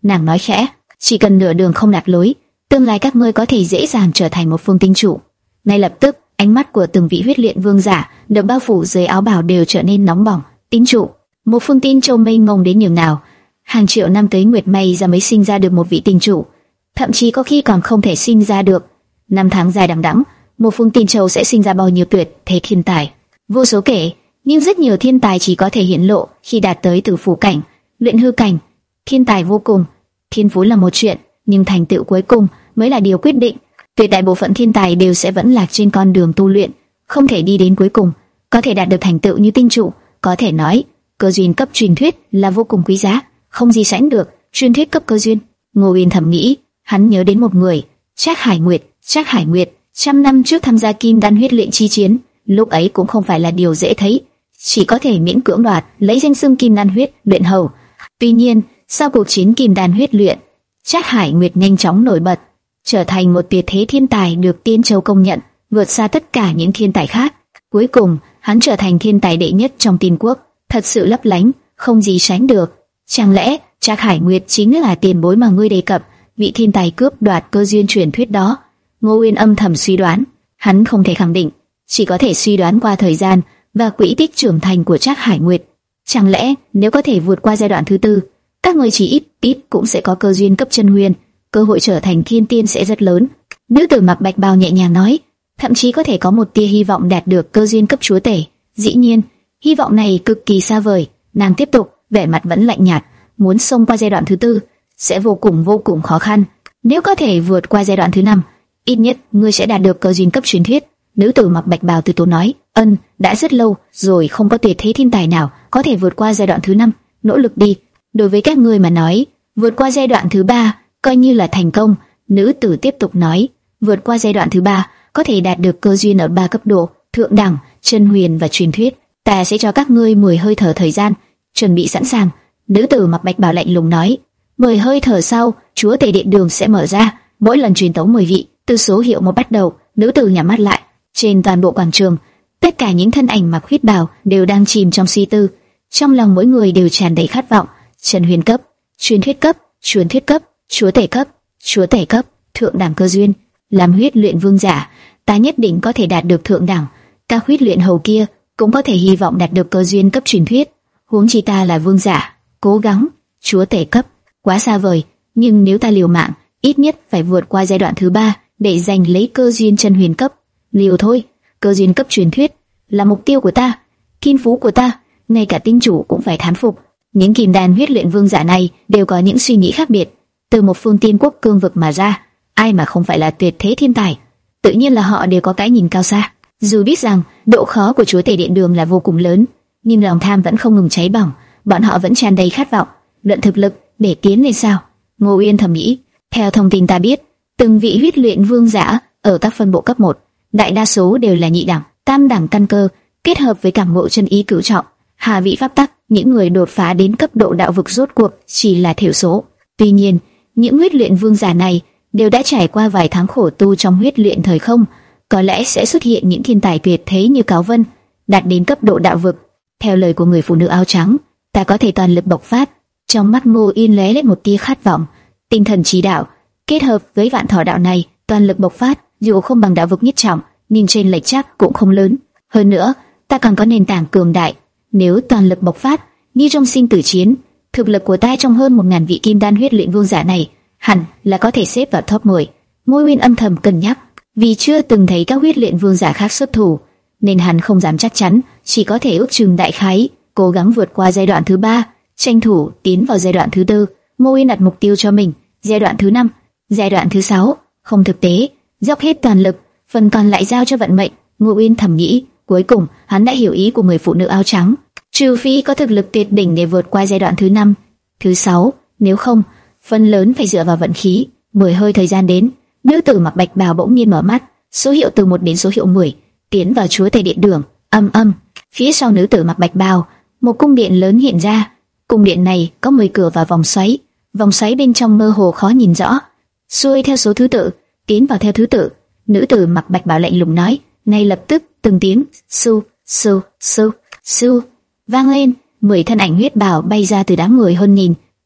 A: Nàng nói khẽ, chỉ cần nửa đường không lạc lối, tương lai các ngươi có thể dễ dàng trở thành một phương tinh chủ. Ngay lập tức, ánh mắt của từng vị huyết luyện vương giả được bao phủ dưới áo bào đều trở nên nóng bỏng. Tinh chủ, một phương tinh châu mênh mông đến nhường nào, hàng triệu năm tới nguyệt may ra mới sinh ra được một vị tinh chủ, thậm chí có khi còn không thể sinh ra được. Năm tháng dài đằng đẵng, một phương tinh châu sẽ sinh ra bao nhiêu tuyệt thế thiên tài, vô số kể. Nhưng rất nhiều thiên tài chỉ có thể hiện lộ khi đạt tới tử phủ cảnh, luyện hư cảnh. Thiên tài vô cùng, thiên phú là một chuyện, nhưng thành tựu cuối cùng mới là điều quyết định. Tuyệt đại bộ phận thiên tài đều sẽ vẫn lạc trên con đường tu luyện, không thể đi đến cuối cùng. Có thể đạt được thành tựu như tinh trụ, có thể nói cơ duyên cấp truyền thuyết là vô cùng quý giá, không gì sánh được. Truyền thuyết cấp cơ duyên. Ngô Uyên thầm nghĩ, hắn nhớ đến một người, Trác Hải Nguyệt. Trác Hải Nguyệt trăm năm trước tham gia Kim Đan huyết luyện chi chiến, lúc ấy cũng không phải là điều dễ thấy, chỉ có thể miễn cưỡng đoạt lấy danh xưng Kim Đan huyết luyện hầu. Tuy nhiên, sau cuộc chiến Kim Đan huyết luyện, Trác Hải Nguyệt nhanh chóng nổi bật, trở thành một tuyệt thế thiên tài được Tiên Châu công nhận, vượt xa tất cả những thiên tài khác. Cuối cùng, hắn trở thành thiên tài đệ nhất trong Tiên Quốc, thật sự lấp lánh, không gì sánh được. Chẳng lẽ Trác Hải Nguyệt chính là tiền bối mà ngươi đề cập, vị thiên tài cướp đoạt cơ duyên truyền thuyết đó? Ngô Uyên âm thầm suy đoán, hắn không thể khẳng định, chỉ có thể suy đoán qua thời gian và quỹ tích trưởng thành của Trác Hải Nguyệt. Chẳng lẽ nếu có thể vượt qua giai đoạn thứ tư, các người chỉ ít ít cũng sẽ có cơ duyên cấp chân huyền, cơ hội trở thành thiên tiên sẽ rất lớn. Nữ tử mặc bạch bào nhẹ nhàng nói, thậm chí có thể có một tia hy vọng đạt được cơ duyên cấp chúa tể. Dĩ nhiên, hy vọng này cực kỳ xa vời. Nàng tiếp tục, vẻ mặt vẫn lạnh nhạt, muốn xông qua giai đoạn thứ tư sẽ vô cùng vô cùng khó khăn. Nếu có thể vượt qua giai đoạn thứ năm, ít nhất ngươi sẽ đạt được cơ duyên cấp truyền thuyết. Nữ tử mặc bạch bào từ tốn nói, ân, đã rất lâu rồi không có tuyệt thế thiên tài nào có thể vượt qua giai đoạn thứ năm, nỗ lực đi. Đối với các ngươi mà nói, vượt qua giai đoạn thứ ba coi như là thành công. Nữ tử tiếp tục nói, vượt qua giai đoạn thứ ba có thể đạt được cơ duyên ở ba cấp độ, thượng đẳng, chân huyền và truyền thuyết. Ta sẽ cho các ngươi mười hơi thở thời gian, chuẩn bị sẵn sàng. Nữ tử mặc bạch bào lạnh lùng nói, mười hơi thở sau, chúa tể điện đường sẽ mở ra, mỗi lần truyền tống mười vị, từ số hiệu một bắt đầu. Nữ tử nhắm mắt lại. Trên toàn bộ quảng trường, tất cả những thân ảnh mặc huyết bào đều đang chìm trong suy tư, trong lòng mỗi người đều tràn đầy khát vọng. Chân huyền cấp, truyền thuyết cấp, truyền thuyết cấp, chúa tể cấp, chúa tể cấp, thượng đẳng cơ duyên. Làm huyết luyện vương giả, ta nhất định có thể đạt được thượng đẳng. Các huyết luyện hầu kia cũng có thể hy vọng đạt được cơ duyên cấp truyền thuyết. Huống chi ta là vương giả, cố gắng. Chúa tể cấp, quá xa vời, nhưng nếu ta liều mạng, ít nhất phải vượt qua giai đoạn thứ ba để giành lấy cơ duyên chân huyền cấp. Liều thôi, cơ duyên cấp truyền thuyết là mục tiêu của ta, thiên phú của ta, ngay cả tinh chủ cũng phải thán phục. Những kim đan huyết luyện vương giả này đều có những suy nghĩ khác biệt, từ một phương tiên quốc cương vực mà ra, ai mà không phải là tuyệt thế thiên tài. Tự nhiên là họ đều có cái nhìn cao xa. Dù biết rằng độ khó của chúa tể điện đường là vô cùng lớn, nhưng lòng tham vẫn không ngừng cháy bỏng, bọn họ vẫn tràn đầy khát vọng, luận thực lực để tiến lên sao? Ngô Uyên thầm nghĩ. Theo thông tin ta biết, từng vị huyết luyện vương giả ở các phân bộ cấp một, đại đa số đều là nhị đẳng, tam đẳng căn cơ, kết hợp với cảm ngộ chân ý cửu trọng, hạ vị pháp tắc. Những người đột phá đến cấp độ đạo vực rốt cuộc chỉ là thiểu số. Tuy nhiên, những huyết luyện vương giả này đều đã trải qua vài tháng khổ tu trong huyết luyện thời không, có lẽ sẽ xuất hiện những thiên tài tuyệt thế như Cáo Vân, đạt đến cấp độ đạo vực. Theo lời của người phụ nữ áo trắng, ta có thể toàn lực bộc phát. Trong mắt Ngô Yên lóe lên một tia khát vọng, tinh thần trí đạo kết hợp với vạn thọ đạo này, toàn lực bộc phát, dù không bằng đạo vực nhất trọng, nhưng trên lệch chắc cũng không lớn. Hơn nữa, ta còn có nền tảng cường đại. Nếu toàn lực bộc phát, như trong sinh tử chiến, thực lực của ta trong hơn một ngàn vị kim đan huyết luyện vương giả này, hẳn là có thể xếp vào top mười. Ngô Uyên âm thầm cân nhắc, vì chưa từng thấy các huyết luyện vương giả khác xuất thủ, nên hắn không dám chắc chắn, chỉ có thể ước chừng đại khái, cố gắng vượt qua giai đoạn thứ ba, tranh thủ tiến vào giai đoạn thứ tư. Ngô Uyên đặt mục tiêu cho mình, giai đoạn thứ năm, giai đoạn thứ sáu, không thực tế, dốc hết toàn lực, phần còn lại giao cho vận mệnh. Ngô Uyên thầm nghĩ. Cuối cùng, hắn đã hiểu ý của người phụ nữ áo trắng. Trừ phi có thực lực tuyệt đỉnh để vượt qua giai đoạn thứ năm, thứ sáu, nếu không, phần lớn phải dựa vào vận khí. Mười hơi thời gian đến, nữ tử mặc bạch bào bỗng nhiên mở mắt, số hiệu từ một đến số hiệu mười, tiến vào chúa tể điện đường. Âm âm, phía sau nữ tử mặc bạch bào, một cung điện lớn hiện ra. Cung điện này có mười cửa và vòng xoáy, vòng xoáy bên trong mơ hồ khó nhìn rõ. Xuôi theo số thứ tự, tiến vào theo thứ tự. Nữ tử mặc bạch bào lạnh lùng nói. Ngay lập tức, từng tiếng su su su su vang lên, mười thân ảnh huyết bào bay ra từ đám người hơn nghìn,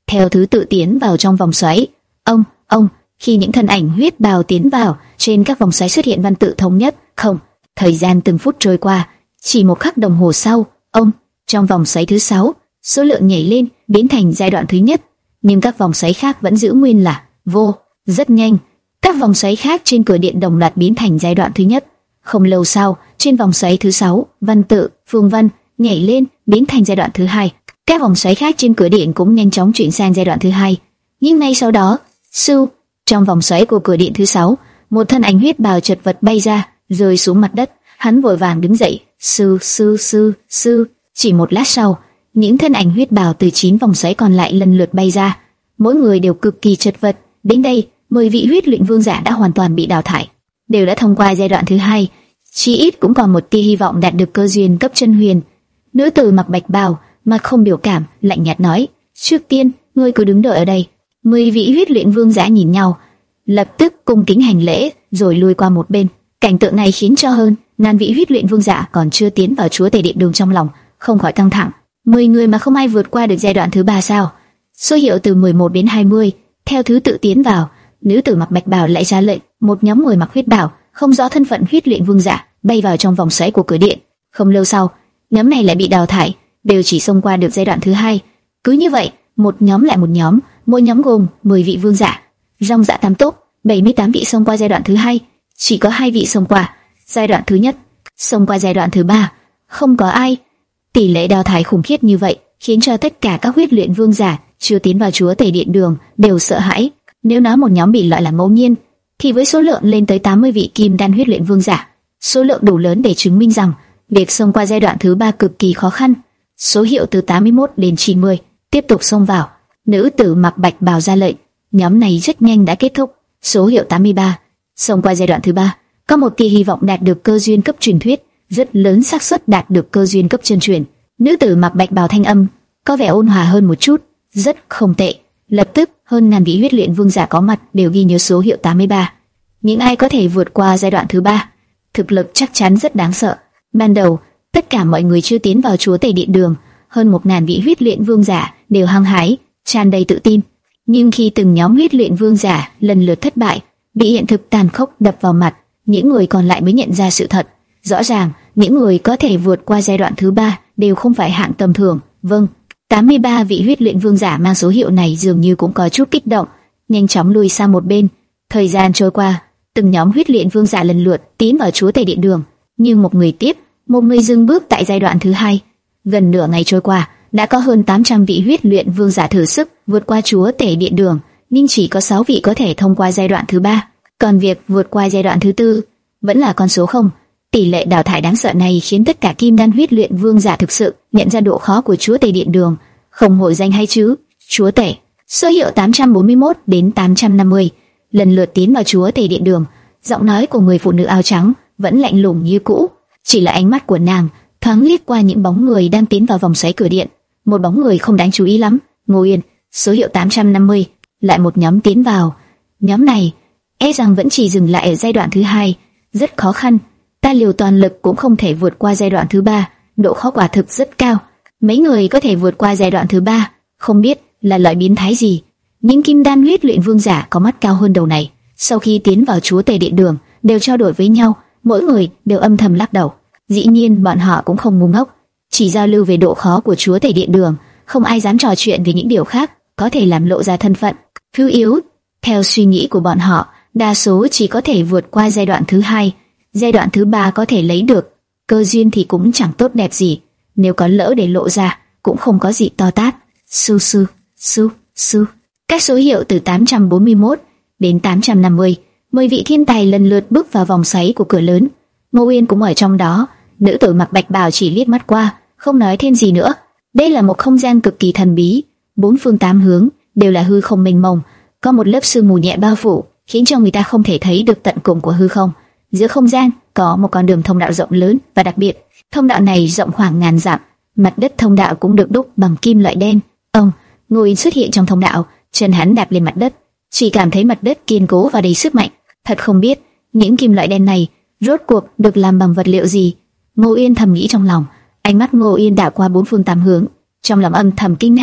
A: theo thứ tự tiến vào trong vòng xoáy. Ông, ông, khi những thân ảnh huyết bào tiến vào, trên các vòng xoáy xuất hiện văn tự thống nhất. Không, thời gian từng phút trôi qua, chỉ một khắc đồng hồ sau, ông, trong vòng xoáy thứ sáu, số lượng nhảy lên, biến thành giai đoạn thứ nhất, nhưng các vòng xoáy khác vẫn giữ nguyên là vô. Rất nhanh, các vòng xoáy khác trên cửa điện đồng loạt biến thành giai đoạn thứ nhất. Không lâu sau, trên vòng xoáy thứ sáu, văn tự, phương văn nhảy lên, biến thành giai đoạn thứ hai. Các vòng xoáy khác trên cửa điện cũng nhanh chóng chuyển sang giai đoạn thứ hai. Nhưng ngay sau đó, sư, trong vòng xoáy của cửa điện thứ sáu, một thân ảnh huyết bào chật vật bay ra, rơi xuống mặt đất. Hắn vội vàng đứng dậy, sư, sư, sư, sư. Chỉ một lát sau, những thân ảnh huyết bào từ chín vòng xoáy còn lại lần lượt bay ra, mỗi người đều cực kỳ chật vật. Đến đây, mười vị huyết luyện vương giả đã hoàn toàn bị đào thải, đều đã thông qua giai đoạn thứ hai. Chỉ ít cũng còn một tia hy vọng đạt được cơ duyên cấp chân huyền. Nữ tử mặc bạch bào, mặt không biểu cảm, lạnh nhạt nói: "Trước tiên, ngươi cứ đứng đợi ở đây." Mười vị huyết luyện vương giả nhìn nhau, lập tức cung kính hành lễ, rồi lui qua một bên. Cảnh tượng này khiến cho hơn ngàn vị huyết luyện vương giả còn chưa tiến vào chúa tể điện đường trong lòng không khỏi căng thẳng. Mười người mà không ai vượt qua được giai đoạn thứ ba sao? Số hiệu từ mười một đến hai mươi, theo thứ tự tiến vào. Nữ tử mặc bạch bào lại ra lệnh, một nhóm người mặc huyết bào, không rõ thân phận huyết luyện vương giả, bay vào trong vòng xoáy của cửa điện. Không lâu sau, nhóm này lại bị đào thải, đều chỉ xông qua được giai đoạn thứ hai. Cứ như vậy, một nhóm lại một nhóm, mỗi nhóm gồm mười vị vương giả. Rong Dạ Tam Túc, bảy mươi tám vị xông qua giai đoạn thứ hai, chỉ có hai vị xông qua giai đoạn thứ nhất. Xông qua giai đoạn thứ ba, không có ai. Tỷ lệ đào thải khủng khiếp như vậy khiến cho tất cả các huyết luyện vương giả chưa tiến vào chúa tể điện đường đều sợ hãi. Nếu nói một nhóm bị loại là ngẫu nhiên, thì với số lượng lên tới tám mươi vị kim đan huyết luyện vương giả, số lượng đủ lớn để chứng minh rằng việc xông qua giai đoạn thứ ba cực kỳ khó khăn. Số hiệu từ tám mươi mốt đến chín mươi, tiếp tục xông vào. Nữ tử mặc bạch bào ra lệnh, nhóm này rất nhanh đã kết thúc. Số hiệu tám mươi ba, xông qua giai đoạn thứ ba, có một tia hy vọng đạt được cơ duyên cấp truyền thuyết, rất lớn xác suất đạt được cơ duyên cấp chân truyền. Nữ tử mặc bạch bào thanh âm có vẻ ôn hòa hơn một chút, rất không tệ. Lập tức, hơn ngàn vị huyết luyện vương giả có mặt đều ghi nhớ số hiệu tám mươi ba. Những ai có thể vượt qua giai đoạn thứ ba, thực lực chắc chắn rất đáng sợ. Ban đầu, tất cả mọi người chưa tiến vào chúa tể điện đường, hơn một ngàn vị huyết luyện vương giả đều hăng hái, tràn đầy tự tin. Nhưng khi từng nhóm huyết luyện vương giả lần lượt thất bại, bị hiện thực tàn khốc đập vào mặt, những người còn lại mới nhận ra sự thật. Rõ ràng, những người có thể vượt qua giai đoạn thứ ba đều không phải hạng tầm thường. Vâng, tám mươi ba vị huyết luyện vương giả mang số hiệu này dường như cũng có chút kích động, nhanh chóng lùi sang một bên. Thời gian trôi qua, từng nhóm huyết luyện vương giả lần lượt tiến vào chúa tể điện đường, nhưng một người tiếp, một người dừng bước tại giai đoạn thứ hai. Gần nửa ngày trôi qua, đã có hơn tám trăm vị huyết luyện vương giả thử sức vượt qua chúa tể điện đường, nhưng chỉ có sáu vị có thể thông qua giai đoạn thứ ba. Còn việc vượt qua giai đoạn thứ tư vẫn là con số không. Tỷ lệ đào thải đáng sợ này khiến tất cả kim đan huyết luyện vương giả thực sự nhận ra độ khó của chúa tể điện đường. Không hội danh hay chứ? Chúa tể. Số hiệu tám trăm bốn mươi mốt đến tám trăm năm mươi lần lượt tiến vào chúa tể điện đường. Giọng nói của người phụ nữ áo trắng vẫn lạnh lùng như cũ, chỉ là ánh mắt của nàng thoáng liếc qua những bóng người đang tiến vào vòng xoáy cửa điện. Một bóng người không đáng chú ý lắm, Ngô Yên. Số hiệu tám trăm năm mươi, lại một nhóm tiến vào. Nhóm này e rằng vẫn chỉ dừng lại ở giai đoạn thứ hai, rất khó khăn. Ta liều toàn lực cũng không thể vượt qua giai đoạn thứ ba, độ khó quả thực rất cao. Mấy người có thể vượt qua giai đoạn thứ ba, không biết là loại biến thái gì. Những kim đan huyết luyện vương giả có mắt cao hơn đầu này, sau khi tiến vào chúa tể điện đường, đều trao đổi với nhau, mỗi người đều âm thầm lắc đầu. Dĩ nhiên bọn họ cũng không ngu ngốc, chỉ giao lưu về độ khó của chúa tể điện đường, không ai dám trò chuyện về những điều khác có thể làm lộ ra thân phận. Thứ yếu, theo suy nghĩ của bọn họ, đa số chỉ có thể vượt qua giai đoạn thứ hai, giai đoạn thứ ba có thể lấy được cơ duyên thì cũng chẳng tốt đẹp gì, nếu có lỡ để lộ ra cũng không có gì to tát. Su su su su. Các số hiệu từ tám trăm bốn mươi mốt đến tám trăm năm mươi, mười vị thiên tài lần lượt bước vào vòng xoáy của cửa lớn. Ngô Uyên cũng ở trong đó. Nữ tử mặc bạch bào chỉ liếc mắt qua, không nói thêm gì nữa. Đây là một không gian cực kỳ thần bí, bốn phương tám hướng đều là hư không mênh mông, có một lớp sương mù nhẹ bao phủ, khiến cho người ta không thể thấy được tận cùng của hư không. Giữa không gian có một con đường thông đạo rộng lớn và đặc biệt, thông đạo này rộng khoảng ngàn dặm, mặt đất thông đạo cũng được đúc bằng kim loại đen. Ông Ngô Uyên xuất hiện trong thông đạo, chân hắn đạp lên mặt đất, chỉ cảm thấy mặt đất kiên cố và đầy sức mạnh. Thật không biết những kim loại đen này rốt cuộc được làm bằng vật liệu gì. Ngô Uyên thầm nghĩ trong lòng. Ánh mắt Ngô Uyên đảo qua bốn phương tám hướng, trong lòng âm thầm kinh ngạc.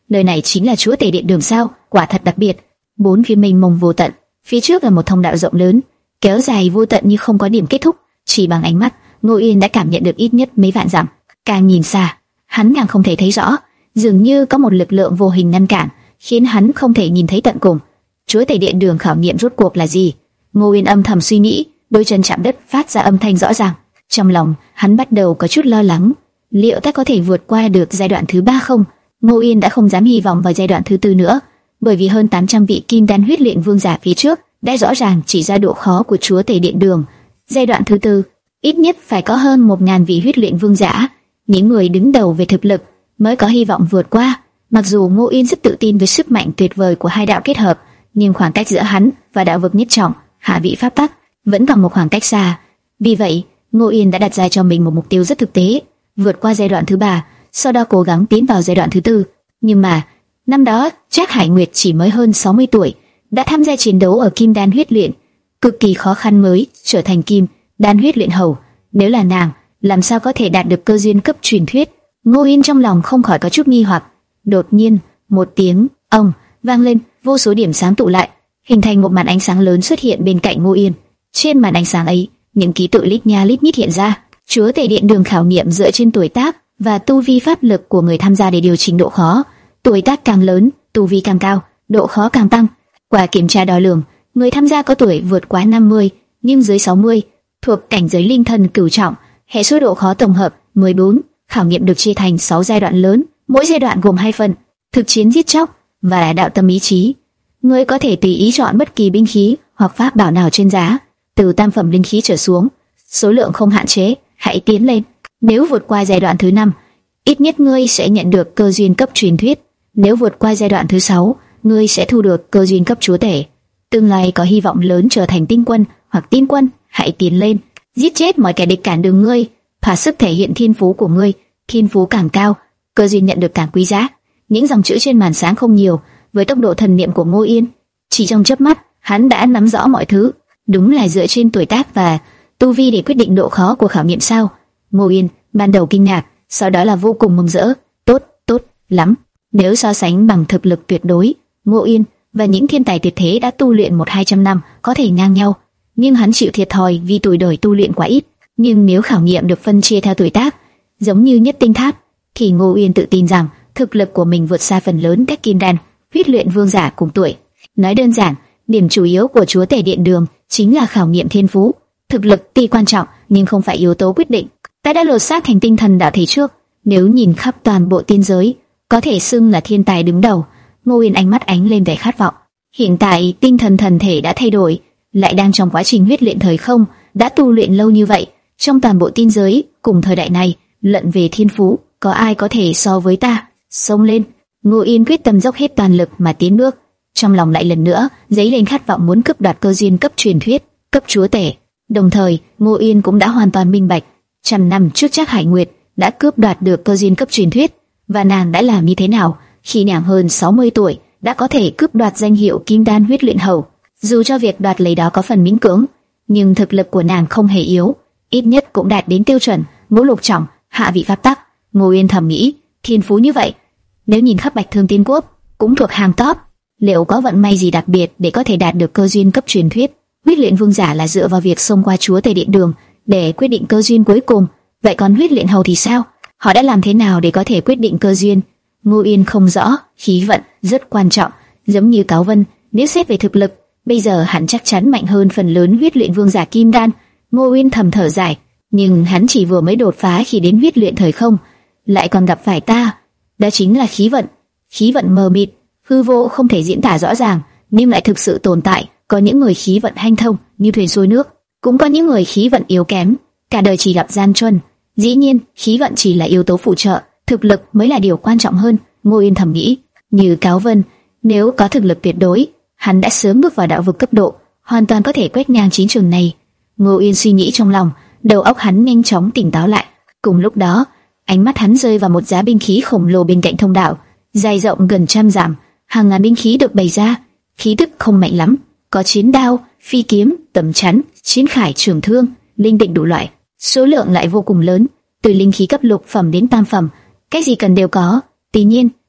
A: Nơi này chính là chúa tể điện đường sao? Quả thật đặc biệt. Bốn phía mênh mông vô tận, phía trước là một thông đạo rộng lớn, kéo dài vô tận như không có điểm kết thúc. Chỉ bằng ánh mắt, Ngô Yên đã cảm nhận được ít nhất mấy vạn dặm. Càng nhìn xa, hắn càng không thể thấy rõ, dường như có một lực lượng vô hình ngăn cản, khiến hắn không thể nhìn thấy tận cùng. Chúa tể điện đường khảo nghiệm rốt cuộc là gì? Ngô Yên âm thầm suy nghĩ, đôi chân chạm đất phát ra âm thanh rõ ràng. Trong lòng, hắn bắt đầu có chút lo lắng, liệu ta có thể vượt qua được giai đoạn thứ ba không? Ngô Yên đã không dám hy vọng vào giai đoạn thứ tư nữa, bởi vì hơn tám trăm vị kim đan huyết luyện vương giả phía trước đã rõ ràng chỉ ra độ khó của chúa tể điện đường. Giai đoạn thứ tư, ít nhất phải có hơn một ngàn vị huyết luyện vương giả, những người đứng đầu về thực lực mới có hy vọng vượt qua. Mặc dù Ngô Yên rất tự tin với sức mạnh tuyệt vời của hai đạo kết hợp, nhưng khoảng cách giữa hắn và đạo vực nhất trọng, hạ vị pháp tắc vẫn còn một khoảng cách xa. Vì vậy, Ngô Yên đã đặt ra cho mình một mục tiêu rất thực tế, vượt qua giai đoạn thứ ba, sau đó cố gắng tiến vào giai đoạn thứ tư. Nhưng mà, năm đó, Trác Hải Nguyệt chỉ mới hơn sáu mươi tuổi, đã tham gia chiến đấu ở Kim Đan huyết luyện, cực kỳ khó khăn mới trở thành Kim Đan huyết luyện hầu. Nếu là nàng, làm sao có thể đạt được cơ duyên cấp truyền thuyết? Ngô Yên trong lòng không khỏi có chút nghi hoặc. Đột nhiên, một tiếng ong vang lên, vô số điểm sáng tụ lại, hình thành một màn ánh sáng lớn xuất hiện bên cạnh Ngô Yên. Trên màn ánh sáng ấy, những ký tự lít nha lít nhít hiện ra. Chúa tể điện đường khảo nghiệm dựa trên tuổi tác và tu vi pháp lực của người tham gia để điều chỉnh độ khó. Tuổi tác càng lớn, tu vi càng cao, độ khó càng tăng. Qua kiểm tra đo lường, người tham gia có tuổi vượt quá năm mươi nhưng dưới sáu mươi, thuộc cảnh giới linh thân cửu trọng. Hệ số độ khó tổng hợp mười bốn. Khảo nghiệm được chia thành sáu giai đoạn lớn, mỗi giai đoạn gồm hai phần: thực chiến giết chóc và đạo tâm ý chí. Người có thể tùy ý chọn bất kỳ binh khí hoặc pháp bảo nào trên giá, từ tam phẩm linh khí trở xuống, số lượng không hạn chế. Hãy tiến lên. Nếu vượt qua giai đoạn thứ năm, ít nhất ngươi sẽ nhận được cơ duyên cấp truyền thuyết. Nếu vượt qua giai đoạn thứ sáu, ngươi sẽ thu được cơ duyên cấp chúa tể. Tương lai có hy vọng lớn trở thành tinh quân hoặc tiên quân. Hãy tiến lên, giết chết mọi kẻ địch cản đường ngươi, thỏa sức thể hiện thiên phú của ngươi. Thiên phú càng cao, cơ duyên nhận được càng quý giá. Những dòng chữ trên màn sáng không nhiều, với tốc độ thần niệm của Ngô Yên, chỉ trong chớp mắt, hắn đã nắm rõ mọi thứ. Đúng là dựa trên tuổi tác và tu vi để quyết định độ khó của khảo nghiệm sao? Ngô Yên ban đầu kinh ngạc, sau đó là vô cùng mừng rỡ. Tốt, tốt lắm. Nếu so sánh bằng thực lực tuyệt đối, Ngô Yên và những thiên tài tuyệt thế đã tu luyện một hai trăm năm có thể ngang nhau, nhưng hắn chịu thiệt thòi vì tuổi đời tu luyện quá ít. Nhưng nếu khảo nghiệm được phân chia theo tuổi tác, giống như nhất tinh tháp, thì Ngô Yên tự tin rằng thực lực của mình vượt xa phần lớn các kim đan huyết luyện vương giả cùng tuổi. Nói đơn giản, điểm chủ yếu của chúa tể điện đường chính là khảo nghiệm thiên phú. Thực lực tuy quan trọng nhưng không phải yếu tố quyết định. Ta đã lột xác thành tinh thần đạo thể trước, nếu nhìn khắp toàn bộ tiên giới, có thể xưng là thiên tài đứng đầu. Ngô Yên ánh mắt ánh lên vẻ khát vọng. Hiện tại tinh thần thần thể đã thay đổi, lại đang trong quá trình huyết luyện thời không. Đã tu luyện lâu như vậy, trong toàn bộ tiên giới cùng thời đại này, luận về thiên phú, có ai có thể so với ta? Xông lên! Ngô Yên quyết tâm dốc hết toàn lực mà tiến bước. Trong lòng lại lần nữa dấy lên khát vọng muốn cướp đoạt cơ duyên cấp truyền thuyết, cấp chúa tể. Đồng thời, Ngô Yên cũng đã hoàn toàn minh bạch, trăm năm trước Trác Hải Nguyệt đã cướp đoạt được cơ duyên cấp truyền thuyết, và nàng đã làm như thế nào khi nàng hơn sáu mươi tuổi đã có thể cướp đoạt danh hiệu Kim Đan huyết luyện hầu. Dù cho việc đoạt lấy đó có phần miễn cưỡng, nhưng thực lực của nàng không hề yếu, ít nhất cũng đạt đến tiêu chuẩn ngũ lục trọng, hạ vị pháp tắc. Ngô Yên thầm nghĩ, thiên phú như vậy, nếu nhìn khắp Bạch Thương Tiên Quốc, cũng thuộc hàng top. Liệu có vận may gì đặc biệt để có thể đạt được cơ duyên cấp truyền thuyết? Huyết luyện vương giả là dựa vào việc xông qua chúa tể điện đường để quyết định cơ duyên cuối cùng. Vậy còn huyết luyện hầu thì sao? Họ đã làm thế nào để có thể quyết định cơ duyên? Ngô Yên không rõ. Khí vận rất quan trọng, giống như Cáo Vân. Nếu xét về thực lực, bây giờ hắn chắc chắn mạnh hơn phần lớn huyết luyện vương giả kim đan. Ngô Yên thầm thở dài, nhưng hắn chỉ vừa mới đột phá khi đến huyết luyện thời không, lại còn gặp phải ta. Đó chính là khí vận. Khí vận mờ mịt, hư vô không thể diễn tả rõ ràng, nhưng lại thực sự tồn tại. Có những người khí vận hanh thông như thuyền xuôi nước, cũng có những người khí vận yếu kém, cả đời chỉ gặp gian truân. Dĩ nhiên, khí vận chỉ là yếu tố phụ trợ, thực lực mới là điều quan trọng hơn. Ngô Yên thầm nghĩ, như Cáo Vân, nếu có thực lực tuyệt đối, hắn đã sớm bước vào đạo vực cấp độ, hoàn toàn có thể quét ngang chiến trường này. Ngô Yên suy nghĩ trong lòng, đầu óc hắn nhanh chóng tỉnh táo lại. Cùng lúc đó, ánh mắt hắn rơi vào một giá binh khí khổng lồ bên cạnh thông đạo, dài rộng gần trăm dặm, hàng ngàn binh khí được bày ra, khí tức không mạnh lắm, có chiến đao, phi kiếm, tấm chắn, chiến khải, trường thương, linh định đủ loại, số lượng lại vô cùng lớn, từ linh khí cấp lục phẩm đến tam phẩm, cái gì cần đều có. Tuy nhiên,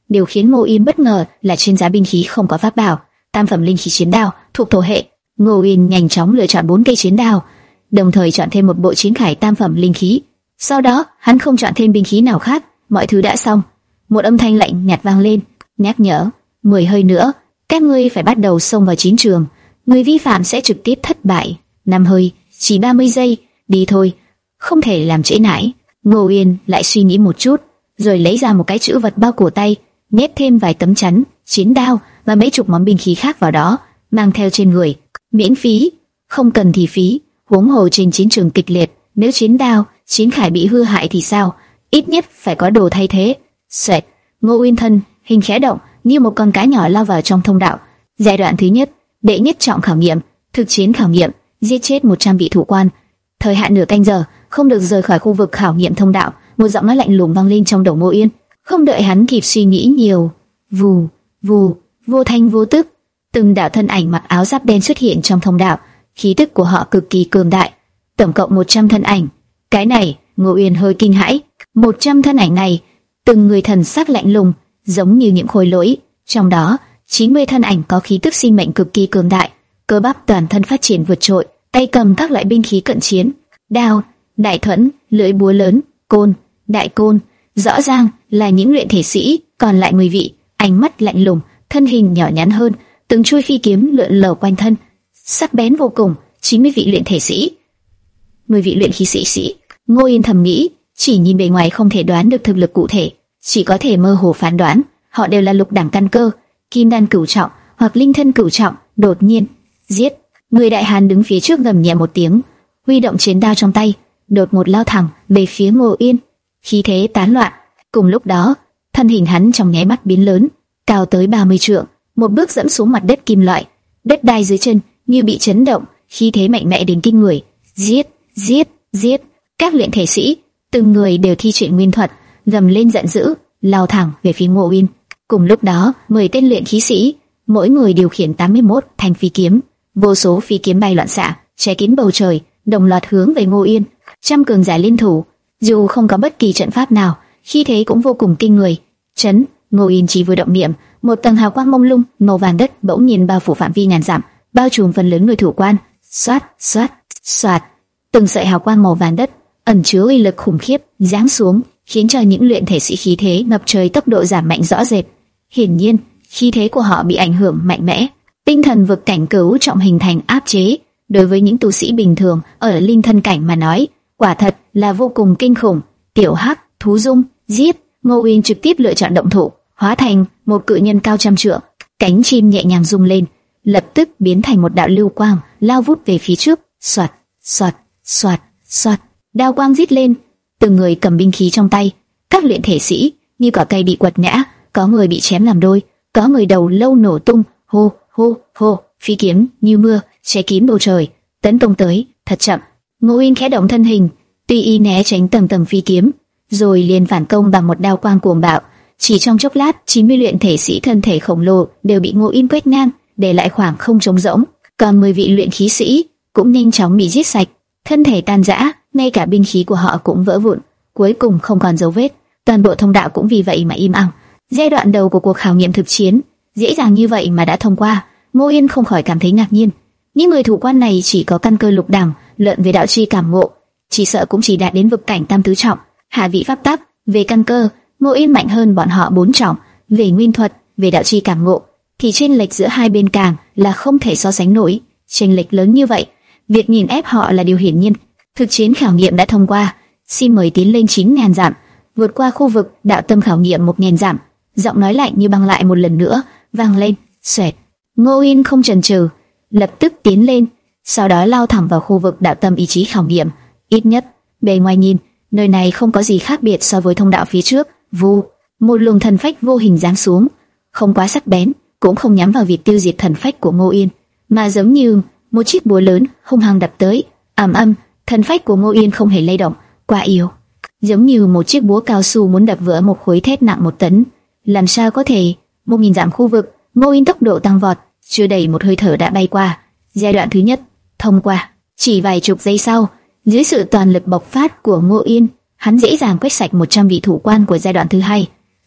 A: Điều khiến Ngô Yên bất ngờ là trên giá binh khí không có pháp bảo, tam phẩm linh khí chiến đao thuộc thổ hệ. Ngô Yên nhanh chóng lựa chọn bốn cây chiến đao, đồng thời chọn thêm một bộ chiến khải tam phẩm linh khí. Sau đó, hắn không chọn thêm binh khí nào khác. Mọi thứ đã xong, một âm thanh lạnh nhạt vang lên, nhắc nhở: mười hơi nữa, các ngươi phải bắt đầu xông vào chiến trường. Người vi phạm sẽ trực tiếp thất bại. Năm hơi, chỉ ba mươi giây, đi thôi, không thể làm trễ nải. Ngô Yên lại suy nghĩ một chút, rồi lấy ra một cái chữ vật bao cổ tay, nhét thêm vài tấm chắn, chiến đao và mấy chục món binh khí khác vào đó, mang theo trên người. Miễn phí, không cần thì phí. Huống hồ trên chiến trường kịch liệt, nếu chiến đao, chiến khải bị hư hại thì sao? Ít nhất phải có đồ thay thế. Xoẹt, Ngô Uyên thân hình khẽ động, như một con cá nhỏ lao vào trong thông đạo. Giai đoạn thứ nhất, đệ nhất trọng khảo nghiệm, thực chiến khảo nghiệm, giết chết một trăm vị thủ quan. Thời hạn nửa canh giờ, không được rời khỏi khu vực khảo nghiệm thông đạo. Một giọng nói lạnh lùng vang lên trong đầu Ngô Uyên. Không đợi hắn kịp suy nghĩ nhiều, vù, vù, vô thanh vô tức, từng đạo thân ảnh mặc áo giáp đen xuất hiện trong thông đạo. Khí tức của họ cực kỳ cường đại, tổng cộng một trăm thân ảnh. Cái này, Ngô Uyên hơi kinh hãi. một trăm thân ảnh này, từng người thần sắc lạnh lùng, giống như những khối lỗi. Trong đó, chín mươi thân ảnh có khí tức sinh mệnh cực kỳ cường đại, cơ bắp toàn thân phát triển vượt trội, tay cầm các loại binh khí cận chiến, đao, đại thuẫn, lưỡi búa lớn, côn, đại côn. Rõ ràng là những luyện thể sĩ. Còn lại mười vị, ánh mắt lạnh lùng, thân hình nhỏ nhắn hơn, từng chuôi phi kiếm lượn lờ quanh thân, sắc bén vô cùng. chín mươi vị luyện thể sĩ, mười vị luyện khí sĩ sĩ. Ngô Yên thầm nghĩ, chỉ nhìn bề ngoài không thể đoán được thực lực cụ thể, chỉ có thể mơ hồ phán đoán họ đều là lục đẳng căn cơ, kim đan cửu trọng hoặc linh thân cửu trọng. Đột nhiên, giết! Người đại hán đứng phía trước gầm nhẹ một tiếng, huy động chiến đao trong tay, đột ngột lao thẳng về phía Ngô Yên, khí thế tán loạn. Cùng lúc đó, thân hình hắn trong nháy mắt biến lớn, cao tới ba mươi trượng, một bước dẫm xuống mặt đất kim loại, đất đai dưới chân như bị chấn động, khí thế mạnh mẽ đến kinh người. Giết, giết, giết! Các luyện thể sĩ, từng người đều thi triển nguyên thuật, gầm lên giận dữ, lao thẳng về phía Ngô Uyên. Cùng lúc đó, mười tên luyện khí sĩ, mỗi người điều khiển tám mươi mốt thanh phi kiếm, vô số phi kiếm bay loạn xạ, che kín bầu trời, đồng loạt hướng về Ngô Uyên. Trăm cường giả liên thủ, dù không có bất kỳ trận pháp nào, khí thế cũng vô cùng kinh người. Chấn! Ngô Uyên chỉ vừa động niệm, một tầng hào quang mông lung màu vàng đất bỗng nhiên bao phủ phạm vi ngàn dặm, bao trùm phần lớn người thủ quan. Xoát, xoát, xoát! Từng sợi hào quang màu vàng đất ẩn chứa uy lực khủng khiếp giáng xuống, khiến cho những luyện thể sĩ khí thế ngập trời tốc độ giảm mạnh rõ rệt. Hiển nhiên, khí thế của họ bị ảnh hưởng mạnh mẽ. Tinh thần vực cảnh cửu trọng hình thành áp chế, đối với những tu sĩ bình thường ở linh thân cảnh mà nói, quả thật là vô cùng kinh khủng. Tiểu Hắc, Thú Dung, giết! Ngô Uyên trực tiếp lựa chọn động thủ, hóa thành một cự nhân cao trăm trượng, cánh chim nhẹ nhàng rung lên, lập tức biến thành một đạo lưu quang lao vút về phía trước. Soạt, soạt, soạt, soạt! Đao quang rít lên, từng người cầm binh khí trong tay. Các luyện thể sĩ như quả cây bị quật ngã, có người bị chém làm đôi, có người đầu lâu nổ tung. Hô, hô, hô! Phi kiếm như mưa che kín bầu trời, tấn công tới thật chậm. Ngô Uyên khẽ động thân hình, tuy y né tránh tầng tầng phi kiếm, rồi liền phản công bằng một đao quang cuồng bạo. Chỉ trong chốc lát, chín mươi luyện thể sĩ thân thể khổng lồ đều bị Ngô Uyên quét ngang, để lại khoảng không trống rỗng. Còn mười vị luyện khí sĩ cũng nhanh chóng bị giết sạch, thân thể tan rã, ngay cả binh khí của họ cũng vỡ vụn, cuối cùng không còn dấu vết. Toàn bộ thông đạo cũng vì vậy mà im ắng. Giai đoạn đầu của cuộc khảo nghiệm thực chiến dễ dàng như vậy mà đã thông qua, Ngô Yên không khỏi cảm thấy ngạc nhiên. Những người thủ quan này chỉ có căn cơ lục đẳng, luận về đạo chi cảm ngộ, chỉ sợ cũng chỉ đạt đến vực cảnh tam tứ trọng. Hạ vị pháp tắc, về căn cơ, Ngô Yên mạnh hơn bọn họ bốn trọng. Về nguyên thuật, về đạo chi cảm ngộ, thì chênh lệch giữa hai bên càng là không thể so sánh nổi. Chênh lệch lớn như vậy, việc nhìn ép họ là điều hiển nhiên. Thực chiến khảo nghiệm đã thông qua, xin mời tiến lên chín ngàn dặm, vượt qua khu vực đạo tâm khảo nghiệm một nghìn dặm. Giọng nói lạnh như băng lại một lần nữa vang lên. Xoẹt! Ngô Uyên không chần chừ, lập tức tiến lên, sau đó lao thẳng vào khu vực đạo tâm ý chí khảo nghiệm. Ít nhất, bề ngoài nhìn, nơi này không có gì khác biệt so với thông đạo phía trước. Vù! Một luồng thần phách vô hình giáng xuống, không quá sắc bén, cũng không nhắm vào việc tiêu diệt thần phách của Ngô Uyên, mà giống như một chiếc búa lớn hung hăng đập tới. Ầm ầm! Thần phách của Ngô Uyên không hề lay động, quá yếu, giống như một chiếc búa cao su muốn đập vỡ một khối thép nặng một tấn. Làm sao có thể? Một nghìn dặm khu vực, Ngô Uyên tốc độ tăng vọt, chưa đầy một hơi thở đã bay qua. Giai đoạn thứ nhất thông qua. Chỉ vài chục giây sau, dưới sự toàn lực bộc phát của Ngô Uyên, hắn dễ dàng quét sạch một trăm vị thủ quan của giai đoạn thứ hai.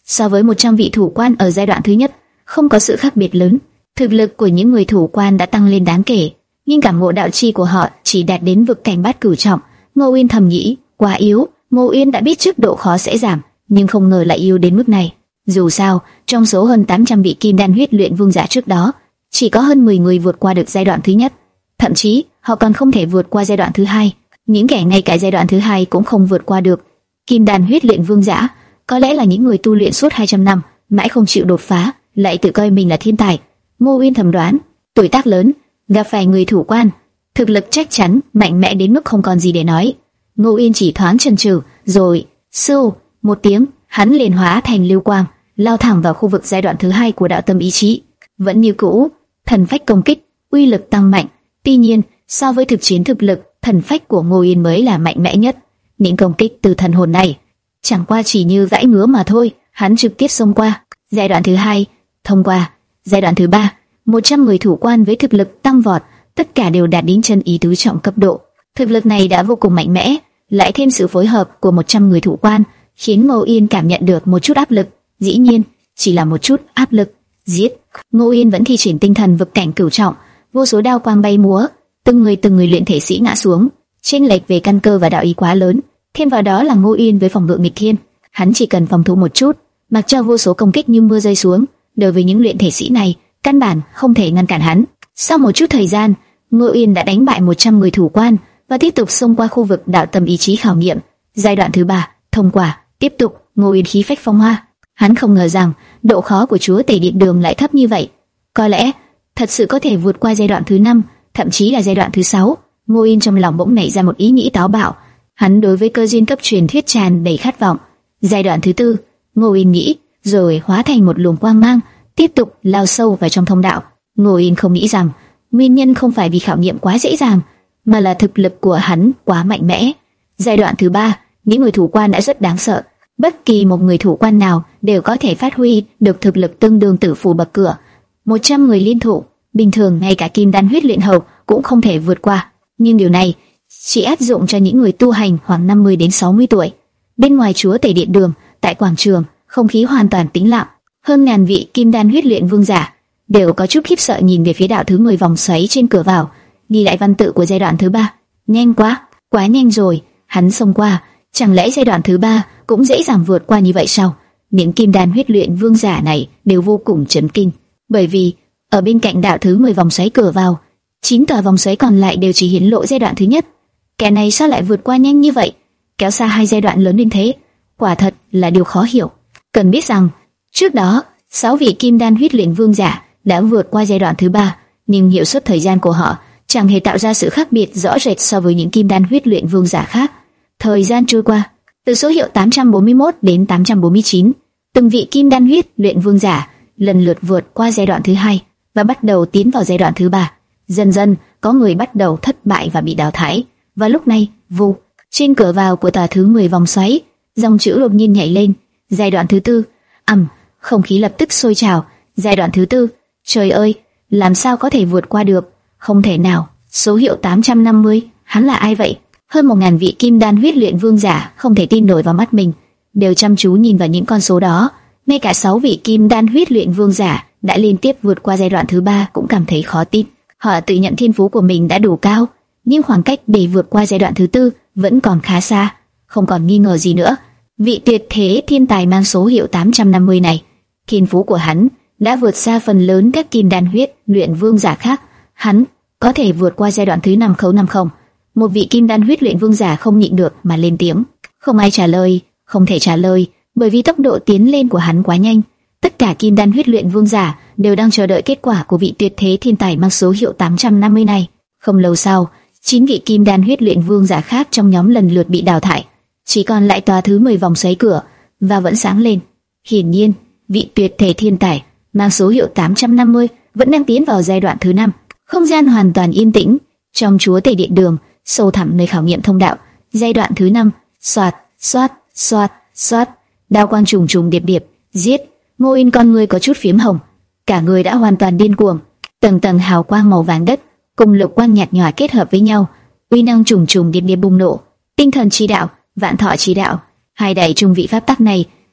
A: So với một trăm vị thủ quan ở giai đoạn thứ nhất, không có sự khác biệt lớn. Thực lực của những người thủ quan đã tăng lên đáng kể, nhưng cảm ngộ đạo chi của họ chỉ đạt đến vực cảnh bát cửu trọng. Ngô Uyên thầm nghĩ, quá yếu. Ngô Uyên đã biết trước độ khó sẽ giảm, nhưng không ngờ lại yếu đến mức này. Dù sao, trong số hơn tám trăm vị kim đan huyết luyện vương giả trước đó, chỉ có hơn mười người vượt qua được giai đoạn thứ nhất, thậm chí họ còn không thể vượt qua giai đoạn thứ hai. Những kẻ ngay cả giai đoạn thứ hai cũng không vượt qua được. Kim đan huyết luyện vương giả có lẽ là những người tu luyện suốt hai trăm năm, mãi không chịu đột phá, lại tự coi mình là thiên tài. Ngô Uyên thầm đoán, tuổi tác lớn, gặp phải người thủ quan, thực lực chắc chắn mạnh mẽ đến mức không còn gì để nói. Ngô Uyên chỉ thoáng chần chừ, rồi sưu một tiếng, hắn liền hóa thành lưu quang, lao thẳng vào khu vực giai đoạn thứ hai của đạo tâm ý chí. Vẫn như cũ, thần phách công kích, uy lực tăng mạnh. Tuy nhiên, so với thực chiến thực lực, thần phách của Ngô Uyên mới là mạnh mẽ nhất. Những công kích từ thần hồn này chẳng qua chỉ như gãi ngứa mà thôi. Hắn trực tiếp xông qua giai đoạn thứ hai, thông qua giai đoạn thứ ba. một trăm người thủ quan với thực lực tăng vọt, tất cả đều đạt đến chân ý tứ trọng cấp độ. Thực lực này đã vô cùng mạnh mẽ, lại thêm sự phối hợp của một trăm người thủ quan, khiến Ngô Uyên cảm nhận được một chút áp lực. Dĩ nhiên, chỉ là một chút áp lực. Giết! Ngô Uyên vẫn thi triển tinh thần vực cảnh cửu trọng, vô số đao quang bay múa, từng người từng người luyện thể sĩ ngã xuống. Chênh lệch về căn cơ và đạo ý quá lớn, thêm vào đó là Ngô Uyên với phòng ngự nghịch thiên, hắn chỉ cần phòng thủ một chút, mặc cho vô số công kích như mưa rơi xuống, đối với những luyện thể sĩ này, căn bản không thể ngăn cản hắn. Sau một chút thời gian, Ngô Uyên đã đánh bại một trăm người thủ quan và tiếp tục xông qua khu vực đạo tâm ý chí khảo nghiệm. Giai đoạn thứ ba, thông qua. Tiếp tục, Ngô Uyên khí phách phong hoa. Hắn không ngờ rằng độ khó của chúa tể điện đường lại thấp như vậy. Có lẽ thật sự có thể vượt qua giai đoạn thứ năm, thậm chí là giai đoạn thứ sáu. Ngô Uyên trong lòng bỗng nảy ra một ý nghĩ táo bạo. Hắn đối với cơ duyên cấp truyền thuyết tràn đầy khát vọng. Giai đoạn thứ tư, Ngô Uyên nghĩ, rồi hóa thành một luồng quang mang, tiếp tục lao sâu vào trong thông đạo. Ngô Uyên không nghĩ rằng nguyên nhân không phải vì khảo nghiệm quá dễ dàng, mà là thực lực của hắn quá mạnh mẽ. Giai đoạn thứ ba, những người thủ quan đã rất đáng sợ. Bất kỳ một người thủ quan nào đều có thể phát huy được thực lực tương đương tử phù bậc cửa. một trăm người liên thủ, bình thường ngay cả kim đan huyết luyện hầu cũng không thể vượt qua. Nhưng điều này chỉ áp dụng cho những người tu hành khoảng năm mươi đến sáu mươi tuổi. Bên ngoài chúa tể điện đường, tại quảng trường, không khí hoàn toàn tĩnh lặng. Hơn ngàn vị kim đan huyết luyện vương giả đều có chút khiếp sợ nhìn về phía đạo thứ mười vòng xoáy trên cửa vào, ghi lại văn tự của giai đoạn thứ ba. Nhanh quá, quá nhanh rồi, hắn xông qua. Chẳng lẽ giai đoạn thứ ba cũng dễ dàng vượt qua như vậy sao? Những kim đan huyết luyện vương giả này đều vô cùng chấn kinh, bởi vì ở bên cạnh đạo thứ mười vòng xoáy cửa vào, chín tòa vòng xoáy còn lại đều chỉ hiển lộ giai đoạn thứ nhất. Kẻ này sao lại vượt qua nhanh như vậy, kéo xa hai giai đoạn lớn đến thế? Quả thật là điều khó hiểu. Cần biết rằng trước đó sáu vị kim đan huyết luyện vương giả đã vượt qua giai đoạn thứ ba, nhưng hiệu suất thời gian của họ chẳng hề tạo ra sự khác biệt rõ rệt so với những kim đan huyết luyện vương giả khác. Thời gian trôi qua, từ số hiệu tám trăm bốn mươi mốt đến tám trăm bốn mươi chín, từng vị kim đan huyết luyện vương giả lần lượt vượt qua giai đoạn thứ hai và bắt đầu tiến vào giai đoạn thứ ba. Dần dần, có người bắt đầu thất bại và bị đào thải. Và lúc này, vù, trên cửa vào của tòa thứ mười vòng xoáy, dòng chữ đột nhiên nhảy lên. Giai đoạn thứ tư, ầm, không khí lập tức sôi trào. Giai đoạn thứ tư, trời ơi, làm sao có thể vượt qua được? Không thể nào. Số hiệu tám trăm năm mươi, hắn là ai vậy? Hơn một ngàn vị kim đan huyết luyện vương giả không thể tin nổi vào mắt mình, đều chăm chú nhìn vào những con số đó. Ngay cả sáu vị kim đan huyết luyện vương giả đã liên tiếp vượt qua giai đoạn thứ ba cũng cảm thấy khó tin. Họ tự nhận thiên phú của mình đã đủ cao, nhưng khoảng cách để vượt qua giai đoạn thứ tư vẫn còn khá xa. Không còn nghi ngờ gì nữa, vị tuyệt thế thiên tài mang số hiệu tám trăm năm mươi này, thiên phú của hắn đã vượt xa phần lớn các kim đan huyết luyện vương giả khác. Hắn có thể vượt qua giai đoạn thứ năm khấu năm không? Một vị kim đan huyết luyện vương giả không nhịn được mà lên tiếng. Không ai trả lời, không thể trả lời, bởi vì tốc độ tiến lên của hắn quá nhanh. Tất cả kim đan huyết luyện vương giả đều đang chờ đợi kết quả của vị tuyệt thế thiên tài mang số hiệu tám trăm năm mươi này. Không lâu sau, chín vị kim đan huyết luyện vương giả khác trong nhóm lần lượt bị đào thải, chỉ còn lại tòa thứ mười vòng xoáy cửa và vẫn sáng lên. Hiển nhiên, vị tuyệt thế thiên tài mang số hiệu tám trăm năm mươi vẫn đang tiến vào giai đoạn thứ năm. Không gian hoàn toàn yên tĩnh trong chúa tể điện đường, sâu thẳm nơi khảo nghiệm thông đạo. Giai đoạn thứ năm, xoạt, xoát, xoát, xoát, đao quang trùng trùng điệp điệp, giết. Ngô Uyên con người có chút phiếm hồng, cả người đã hoàn toàn điên cuồng. Tầng tầng hào quang màu vàng đất cùng lục quang nhạt nhòa kết hợp với nhau, uy năng trùng trùng điệp điệp bùng nổ. Tinh thần chi đạo, vạn thọ chi đạo, hai đại trung vị pháp tắc này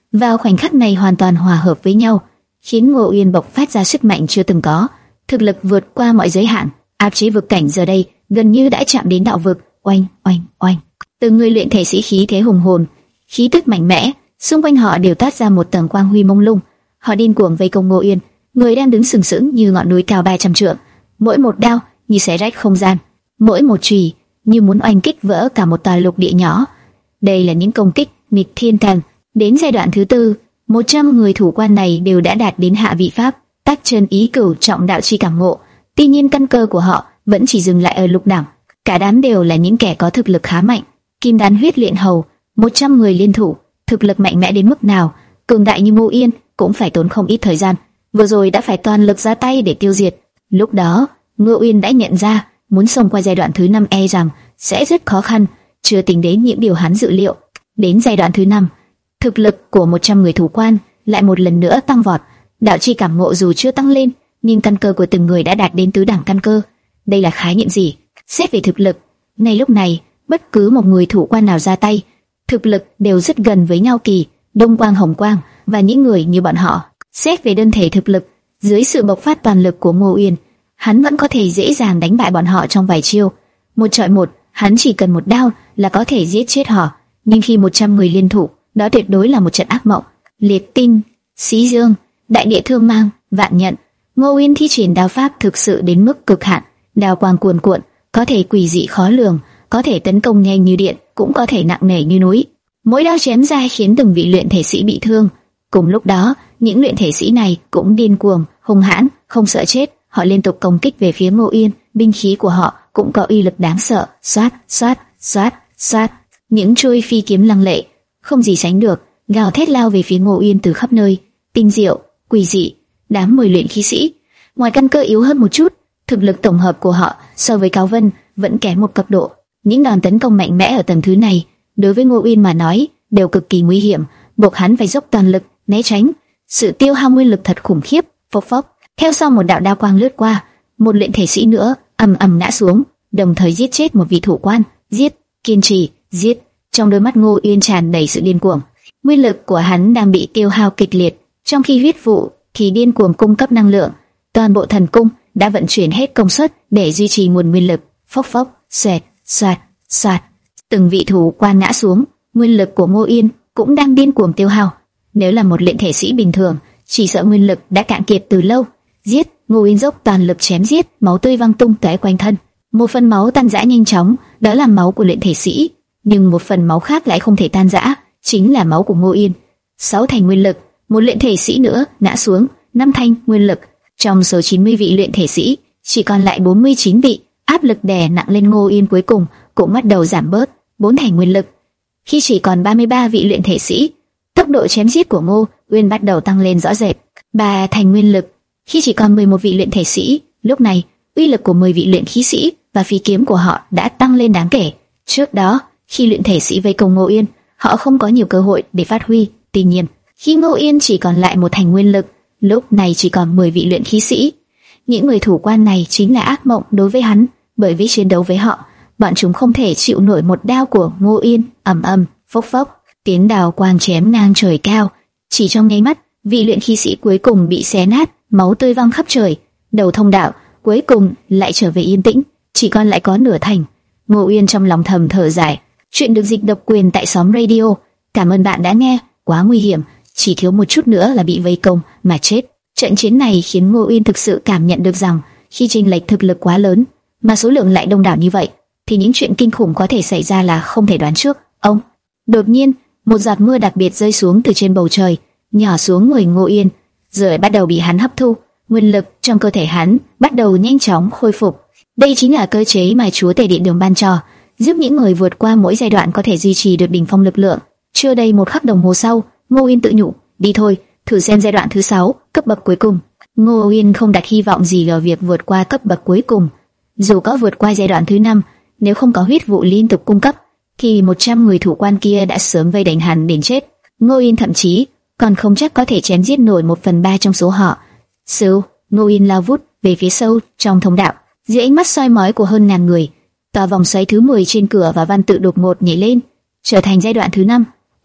A: vào khoảnh khắc này hoàn toàn hòa hợp với nhau, khiến Ngô Uyên bộc phát ra sức mạnh chưa từng có, thực lực vượt qua mọi giới hạn, áp chế vực cảnh giờ đây gần như đã chạm đến đạo vực. Oanh, oanh, oanh. Từng người luyện thể sĩ khí thế hùng hồn, khí tức mạnh mẽ, xung quanh họ đều toát ra một tầng quang huy mông lung. Họ điên cuồng vây công Ngô Uyên, người đang đứng sừng sững như ngọn núi cao ba trăm trượng, mỗi một đao như xé rách không gian, mỗi một chùy như muốn oanh kích vỡ cả một tòa lục địa nhỏ. Đây là những công kích nghịch thiên thần. Đến giai đoạn thứ tư, một trăm người thủ quan này đều đã đạt đến hạ vị pháp, tác chân ý cửu trọng đạo chi cảm ngộ. Tuy nhiên căn cơ của họ vẫn chỉ dừng lại ở lục đẳng. Cả đám đều là những kẻ có thực lực khá mạnh. Kim đan huyết luyện hầu, một trăm người liên thủ, thực lực mạnh mẽ đến mức nào, cường đại như Ngô Yên cũng phải tốn không ít thời gian. Vừa rồi đã phải toàn lực ra tay để tiêu diệt. Lúc đó, Ngô Uyên đã nhận ra, muốn xông qua giai đoạn thứ năm e rằng sẽ rất khó khăn, chưa tính đến những điều hắn dự liệu. Đến giai đoạn thứ năm, thực lực của một trăm người thủ quan lại một lần nữa tăng vọt. Đạo chi cảm ngộ dù chưa tăng lên, nhưng căn cơ của từng người đã đạt đến tứ đẳng căn cơ. Đây là khái niệm gì? Xét về thực lực, ngay lúc này, bất cứ một người thủ quan nào ra tay, thực lực đều rất gần với nhau kỳ, Đông Quang, Hồng Quang và những người như bọn họ. Xét về đơn thể thực lực, dưới sự bộc phát toàn lực của Ngô Uyên, hắn vẫn có thể dễ dàng đánh bại bọn họ trong vài chiêu. Một chọi một, hắn chỉ cần một đao là có thể giết chết họ. Nhưng khi một trăm người liên thủ, đó tuyệt đối là một trận ác mộng. Liệt tinh, xí dương, đại địa thương mang, vạn nhận. Ngô Uyên thi triển đao pháp thực sự đến mức cực hạn. Đao quang cuồn cuộn, có thể quỷ dị khó lường, có thể tấn công nhanh như điện, cũng có thể nặng nề như núi. Mỗi đao chém ra khiến từng vị luyện thể sĩ bị thương. Cùng lúc đó, những luyện thể sĩ này cũng điên cuồng, hung hãn, không sợ chết. Họ liên tục công kích về phía Ngô Uyên, binh khí của họ cũng có uy lực đáng sợ. Xoát, xoát, xoát, xoát. Những trôi phi kiếm lăng lệ, không gì sánh được, gào thét lao về phía Ngô Uyên từ khắp nơi. Tinh diệu, quỷ dị, đám mười luyện khí sĩ, ngoài căn cơ yếu hơn một chút, thực lực tổng hợp của họ so với Cao Vân vẫn kém một cấp độ. Những đòn tấn công mạnh mẽ ở tầng thứ này, đối với Ngô Uyên mà nói, đều cực kỳ nguy hiểm, buộc hắn phải dốc toàn lực né tránh. Sự tiêu hao nguyên lực thật khủng khiếp. Phốc phốc, theo sau một đạo đao quang lướt qua, một luyện thể sĩ nữa ầm ầm ngã xuống, đồng thời giết chết một vị thủ quan. Giết, kiên trì, giết. Trong đôi mắt Ngô Uyên tràn đầy sự điên cuồng. Nguyên lực của hắn đang bị tiêu hao kịch liệt, trong khi huyết vụ thì điên cuồng cung cấp năng lượng. Toàn bộ thần cung đã vận chuyển hết công suất để duy trì nguồn nguyên lực. Phốc phốc, xoẹt, xoẹt, xoẹt. Từng vị thủ quan ngã xuống, nguyên lực của Ngô Uyên cũng đang điên cuồng tiêu hao. Nếu là một luyện thể sĩ bình thường, chỉ sợ nguyên lực đã cạn kiệt từ lâu. Giết, Ngô Uyên dốc toàn lực chém giết, máu tươi văng tung tóe quanh thân. Một phần máu tan rã nhanh chóng, đó là máu của luyện thể sĩ, nhưng một phần máu khác lại không thể tan rã, chính là máu của Ngô Uyên. Sáu thành nguyên lực, một luyện thể sĩ nữa ngã xuống, năm thành nguyên lực. Trong số chín mươi vị luyện thể sĩ, chỉ còn lại bốn mươi chín vị. Áp lực đè nặng lên Ngô Uyên cuối cùng cũng bắt đầu giảm bớt, bốn thành nguyên lực. Khi chỉ còn ba mươi ba vị luyện thể sĩ, tốc độ chém giết của Ngô Uyên bắt đầu tăng lên rõ rệt, ba thành nguyên lực. Khi chỉ còn mười một vị luyện thể sĩ, lúc này uy lực của mười vị luyện khí sĩ và phi kiếm của họ đã tăng lên đáng kể. Trước đó, khi luyện thể sĩ vây công Ngô Uyên, họ không có nhiều cơ hội để phát huy. Tuy nhiên, khi Ngô Uyên chỉ còn lại một thành nguyên lực, lúc này chỉ còn mười vị luyện khí sĩ. Những người thủ quan này chính là ác mộng đối với hắn, bởi vì chiến đấu với họ, bọn chúng không thể chịu nổi một đao của Ngô Uyên. Ầm ầm, phốc phốc, tiếng đào quang chém ngang trời cao. Chỉ trong nháy mắt, vị luyện khí sĩ cuối cùng bị xé nát, máu tươi văng khắp trời. Đầu thông đạo cuối cùng lại trở về yên tĩnh, chỉ còn lại có nửa thành. Ngô Uyên trong lòng thầm thở dài. Chuyện được dịch độc quyền tại xóm radio. Cảm ơn bạn đã nghe. Quá nguy hiểm, chỉ thiếu một chút nữa là bị vây công mà chết. Trận chiến này khiến Ngô Uyên thực sự cảm nhận được rằng khi chênh lệch thực lực quá lớn mà số lượng lại đông đảo như vậy, thì những chuyện kinh khủng có thể xảy ra là không thể đoán trước. Ông, đột nhiên, một giọt mưa đặc biệt rơi xuống từ trên bầu trời, nhỏ xuống người Ngô Uyên, rồi bắt đầu bị hắn hấp thu. Nguyên lực trong cơ thể hắn bắt đầu nhanh chóng khôi phục. Đây chính là cơ chế mà Chúa Tể Điện Đường ban cho, giúp những người vượt qua mỗi giai đoạn có thể duy trì được đỉnh phong lực lượng. Chưa đầy một khắc đồng hồ sau, Ngô Uyên tự nhủ, đi thôi, thử xem giai đoạn thứ sáu, cấp bậc cuối cùng. Ngô Uyên không đặt hy vọng gì vào việc vượt qua cấp bậc cuối cùng. Dù có vượt qua giai đoạn thứ năm, nếu không có huyết vụ liên tục cung cấp, thì một trăm người thủ quan kia đã sớm vây đánh hắn đến chết. Ngô Uyên thậm chí còn không chắc có thể chém giết nổi một phần ba trong số họ. Sưu, Ngô Uyên lao vút về phía sâu trong thông đạo, dưới ánh mắt soi mói của hơn ngàn người. Tòa vòng xoáy thứ mười trên cửa và văn tự đột ngột nhảy lên, trở thành giai đoạn thứ năm. Oanh,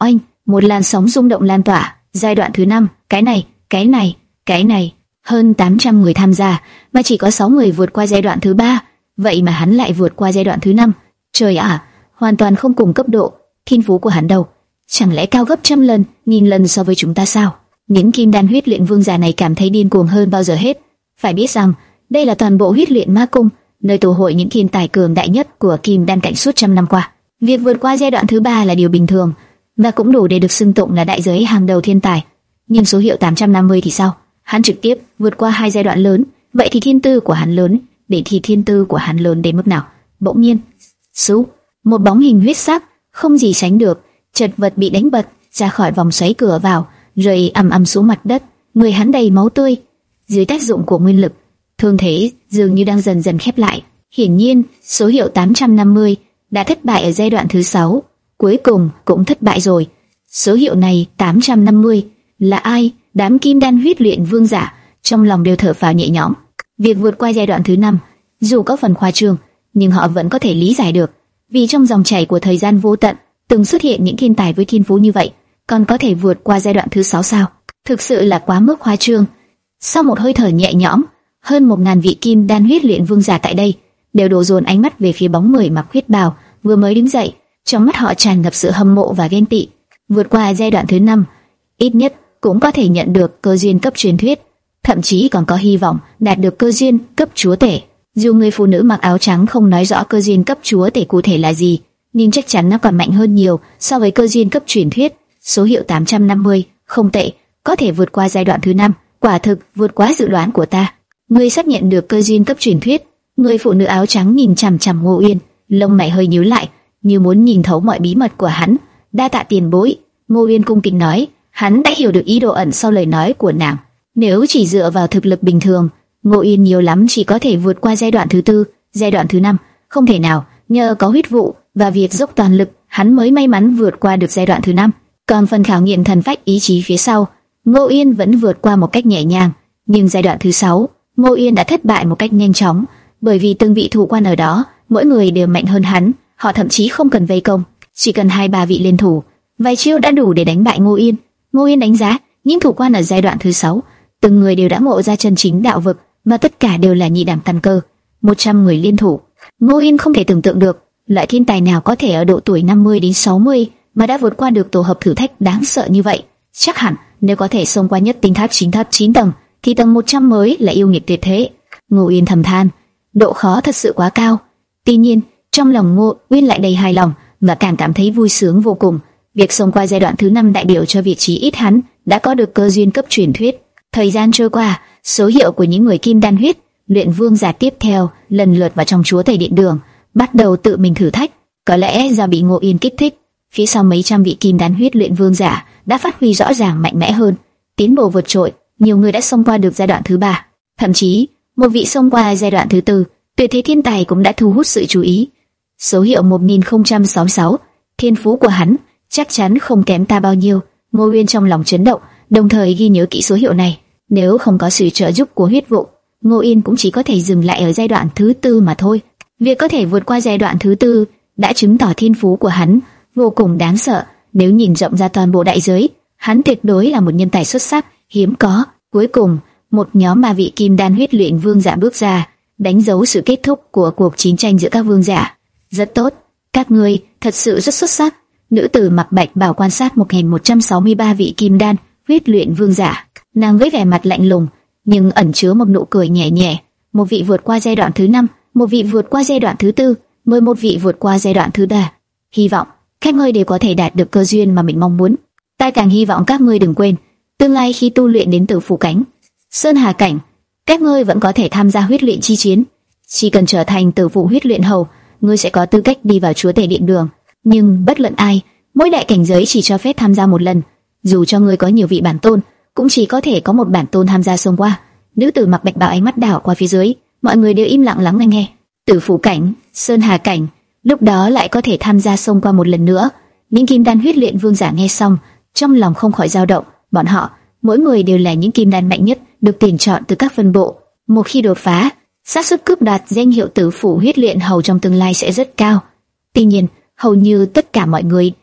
A: một làn sóng rung động lan tỏa. Giai đoạn thứ năm, cái này, cái này, cái này, hơn tám trăm người tham gia, mà chỉ có sáu người vượt qua giai đoạn thứ ba, vậy mà hắn lại vượt qua giai đoạn thứ năm. Trời ạ, hoàn toàn không cùng cấp độ. Thiên phú của hắn đâu, chẳng lẽ cao gấp trăm lần, nghìn lần so với chúng ta sao? Những kim đan huyết luyện vương giả này cảm thấy điên cuồng hơn bao giờ hết. Phải biết rằng, đây là toàn bộ huyết luyện ma cung, nơi tụ hội những thiên tài cường đại nhất của kim đan cảnh suốt trăm năm qua. Việc vượt qua giai đoạn thứ ba là điều bình thường, và cũng đủ để được xưng tụng là đại giới hàng đầu thiên tài. Nhưng số hiệu tám trăm năm mươi thì sao? Hắn trực tiếp vượt qua hai giai đoạn lớn, vậy thì thiên tư của hắn lớn, để thì thiên tư của hắn lớn đến mức nào? Bỗng nhiên, xú, một bóng hình huyết sắc, không gì sánh được, chật vật bị đánh bật ra khỏi vòng xoáy cửa vào, rơi ầm ầm xuống mặt đất, người hắn đầy máu tươi. Dưới tác dụng của nguyên lực, thương thế dường như đang dần dần khép lại. Hiển nhiên, số hiệu tám trăm năm mươi đã thất bại ở giai đoạn thứ sáu, cuối cùng cũng thất bại rồi. Số hiệu này tám trăm năm mươi là ai? Đám kim đan huyết luyện vương giả trong lòng đều thở phào nhẹ nhõm. Việc vượt qua giai đoạn thứ năm, dù có phần khoa trương, nhưng họ vẫn có thể lý giải được, vì trong dòng chảy của thời gian vô tận, từng xuất hiện những thiên tài với thiên phú như vậy, còn có thể vượt qua giai đoạn thứ sáu sao? Thực sự là quá mức khoa trương. Sau một hơi thở nhẹ nhõm, hơn một ngàn vị kim đan huyết luyện vương giả tại đây đều đổ dồn ánh mắt về phía bóng người mặc huyết bào vừa mới đứng dậy, trong mắt họ tràn ngập sự hâm mộ và ghen tị. Vượt qua giai đoạn thứ năm, ít nhất cũng có thể nhận được cơ duyên cấp truyền thuyết, thậm chí còn có hy vọng đạt được cơ duyên cấp chúa tể. Dù người phụ nữ mặc áo trắng không nói rõ cơ duyên cấp chúa tể cụ thể là gì, nhưng chắc chắn nó còn mạnh hơn nhiều so với cơ duyên cấp truyền thuyết. Số hiệu tám trăm năm mươi, không tệ, có thể vượt qua giai đoạn thứ năm, quả thực vượt quá dự đoán của ta. Ngươi sắp nhận được cơ duyên cấp truyền thuyết. Người phụ nữ áo trắng nhìn chằm chằm Ngô Uyên, lông mày hơi nhíu lại, như muốn nhìn thấu mọi bí mật của hắn. Đa tạ tiền bối, Ngô Uyên cung kính nói. Hắn đã hiểu được ý đồ ẩn sau lời nói của nàng. Nếu chỉ dựa vào thực lực bình thường, Ngô Uyên nhiều lắm chỉ có thể vượt qua giai đoạn thứ tư, giai đoạn thứ năm, không thể nào. Nhờ có huyết vụ và việc dốc toàn lực, hắn mới may mắn vượt qua được giai đoạn thứ năm. Còn phần khảo nghiệm thần phách ý chí phía sau, Ngô Uyên vẫn vượt qua một cách nhẹ nhàng. Nhưng giai đoạn thứ sáu, Ngô Uyên đã thất bại một cách nhanh chóng, bởi vì từng vị thủ quan ở đó, mỗi người đều mạnh hơn hắn. Họ thậm chí không cần vây công, chỉ cần hai ba vị liên thủ, vài chiêu đã đủ để đánh bại Ngô Uyên. Ngô Uyên đánh giá những thủ quan ở giai đoạn thứ sáu, từng người đều đã ngộ ra chân chính đạo vực, và tất cả đều là nhị đẳng căn cơ. một trăm người liên thủ, Ngô Uyên không thể tưởng tượng được loại thiên tài nào có thể ở độ tuổi năm mươi đến sáu mươi mà đã vượt qua được tổ hợp thử thách đáng sợ như vậy. Chắc hẳn nếu có thể xông qua nhất tinh tháp chín tháp chín tầng, thì tầng một trăm mới là yêu nghiệt tuyệt thế. Ngô Uyên thầm than, độ khó thật sự quá cao. Tuy nhiên, trong lòng Ngô Uyên lại đầy hài lòng và càng cảm thấy vui sướng vô cùng. Việc xông qua giai đoạn thứ năm đại biểu cho vị trí ít hắn đã có được cơ duyên cấp truyền thuyết. Thời gian trôi qua, số hiệu của những người kim đan huyết luyện vương giả tiếp theo lần lượt vào trong chúa tể điện đường, bắt đầu tự mình thử thách. Có lẽ do bị Ngô Uyên kích thích, phía sau mấy trăm vị kim đan huyết luyện vương giả đã phát huy rõ ràng mạnh mẽ hơn, tiến bộ vượt trội. Nhiều người đã xông qua được giai đoạn thứ ba, thậm chí một vị xông qua giai đoạn thứ tư. Tuyệt thế thiên tài cũng đã thu hút sự chú ý. Số hiệu một nghìn không trăm sáu mươi sáu, thiên phú của hắn chắc chắn không kém ta bao nhiêu. Ngô Uyên trong lòng chấn động, đồng thời ghi nhớ kỹ số hiệu này. Nếu không có sự trợ giúp của huyết vụ, Ngô Uyên cũng chỉ có thể dừng lại ở giai đoạn thứ tư mà thôi. Việc có thể vượt qua giai đoạn thứ tư đã chứng tỏ thiên phú của hắn vô cùng đáng sợ. Nếu nhìn rộng ra toàn bộ đại giới, hắn tuyệt đối là một nhân tài xuất sắc, hiếm có. Cuối cùng, một nhóm ma vị kim đan huyết luyện vương giả bước ra, đánh dấu sự kết thúc của cuộc chiến tranh giữa các vương giả. Rất tốt, các ngươi thật sự rất xuất sắc. Nữ tử mặc bạch bào quan sát một nghìn một trăm sáu mươi ba vị kim đan huyết luyện vương giả, nàng với vẻ mặt lạnh lùng nhưng ẩn chứa một nụ cười nhẹ nhẹ. Một vị vượt qua giai đoạn thứ năm, một vị vượt qua giai đoạn thứ tư, mười một vị vượt qua giai đoạn thứ ba. Hy vọng các ngươi đều có thể đạt được cơ duyên mà mình mong muốn. Ta càng hy vọng các ngươi đừng quên, tương lai khi tu luyện đến tử phủ cảnh, sơn hà cảnh, các ngươi vẫn có thể tham gia huyết luyện chi chiến. Chỉ cần trở thành tử phụ huyết luyện hầu, ngươi sẽ có tư cách đi vào chúa tể điện đường. Nhưng bất luận ai, mỗi đại cảnh giới chỉ cho phép tham gia một lần. Dù cho ngươi có nhiều vị bản tôn, cũng chỉ có thể có một bản tôn tham gia xông qua. Nữ tử mặc bạch bào ánh mắt đảo qua phía dưới, mọi người đều im lặng lắng nghe nghe. Tử phụ cảnh, sơn hà cảnh, lúc đó lại có thể tham gia xông qua một lần nữa. Những kim đan huyết luyện vương giả nghe xong, trong lòng không khỏi dao động. Bọn họ, mỗi người đều là những kim đan mạnh nhất, được tuyển chọn từ các phân bộ. Một khi đột phá, xác suất cướp đoạt danh hiệu tử phụ huyết luyện hầu trong tương lai sẽ rất cao. Tuy nhiên, hầu như tất cả mọi người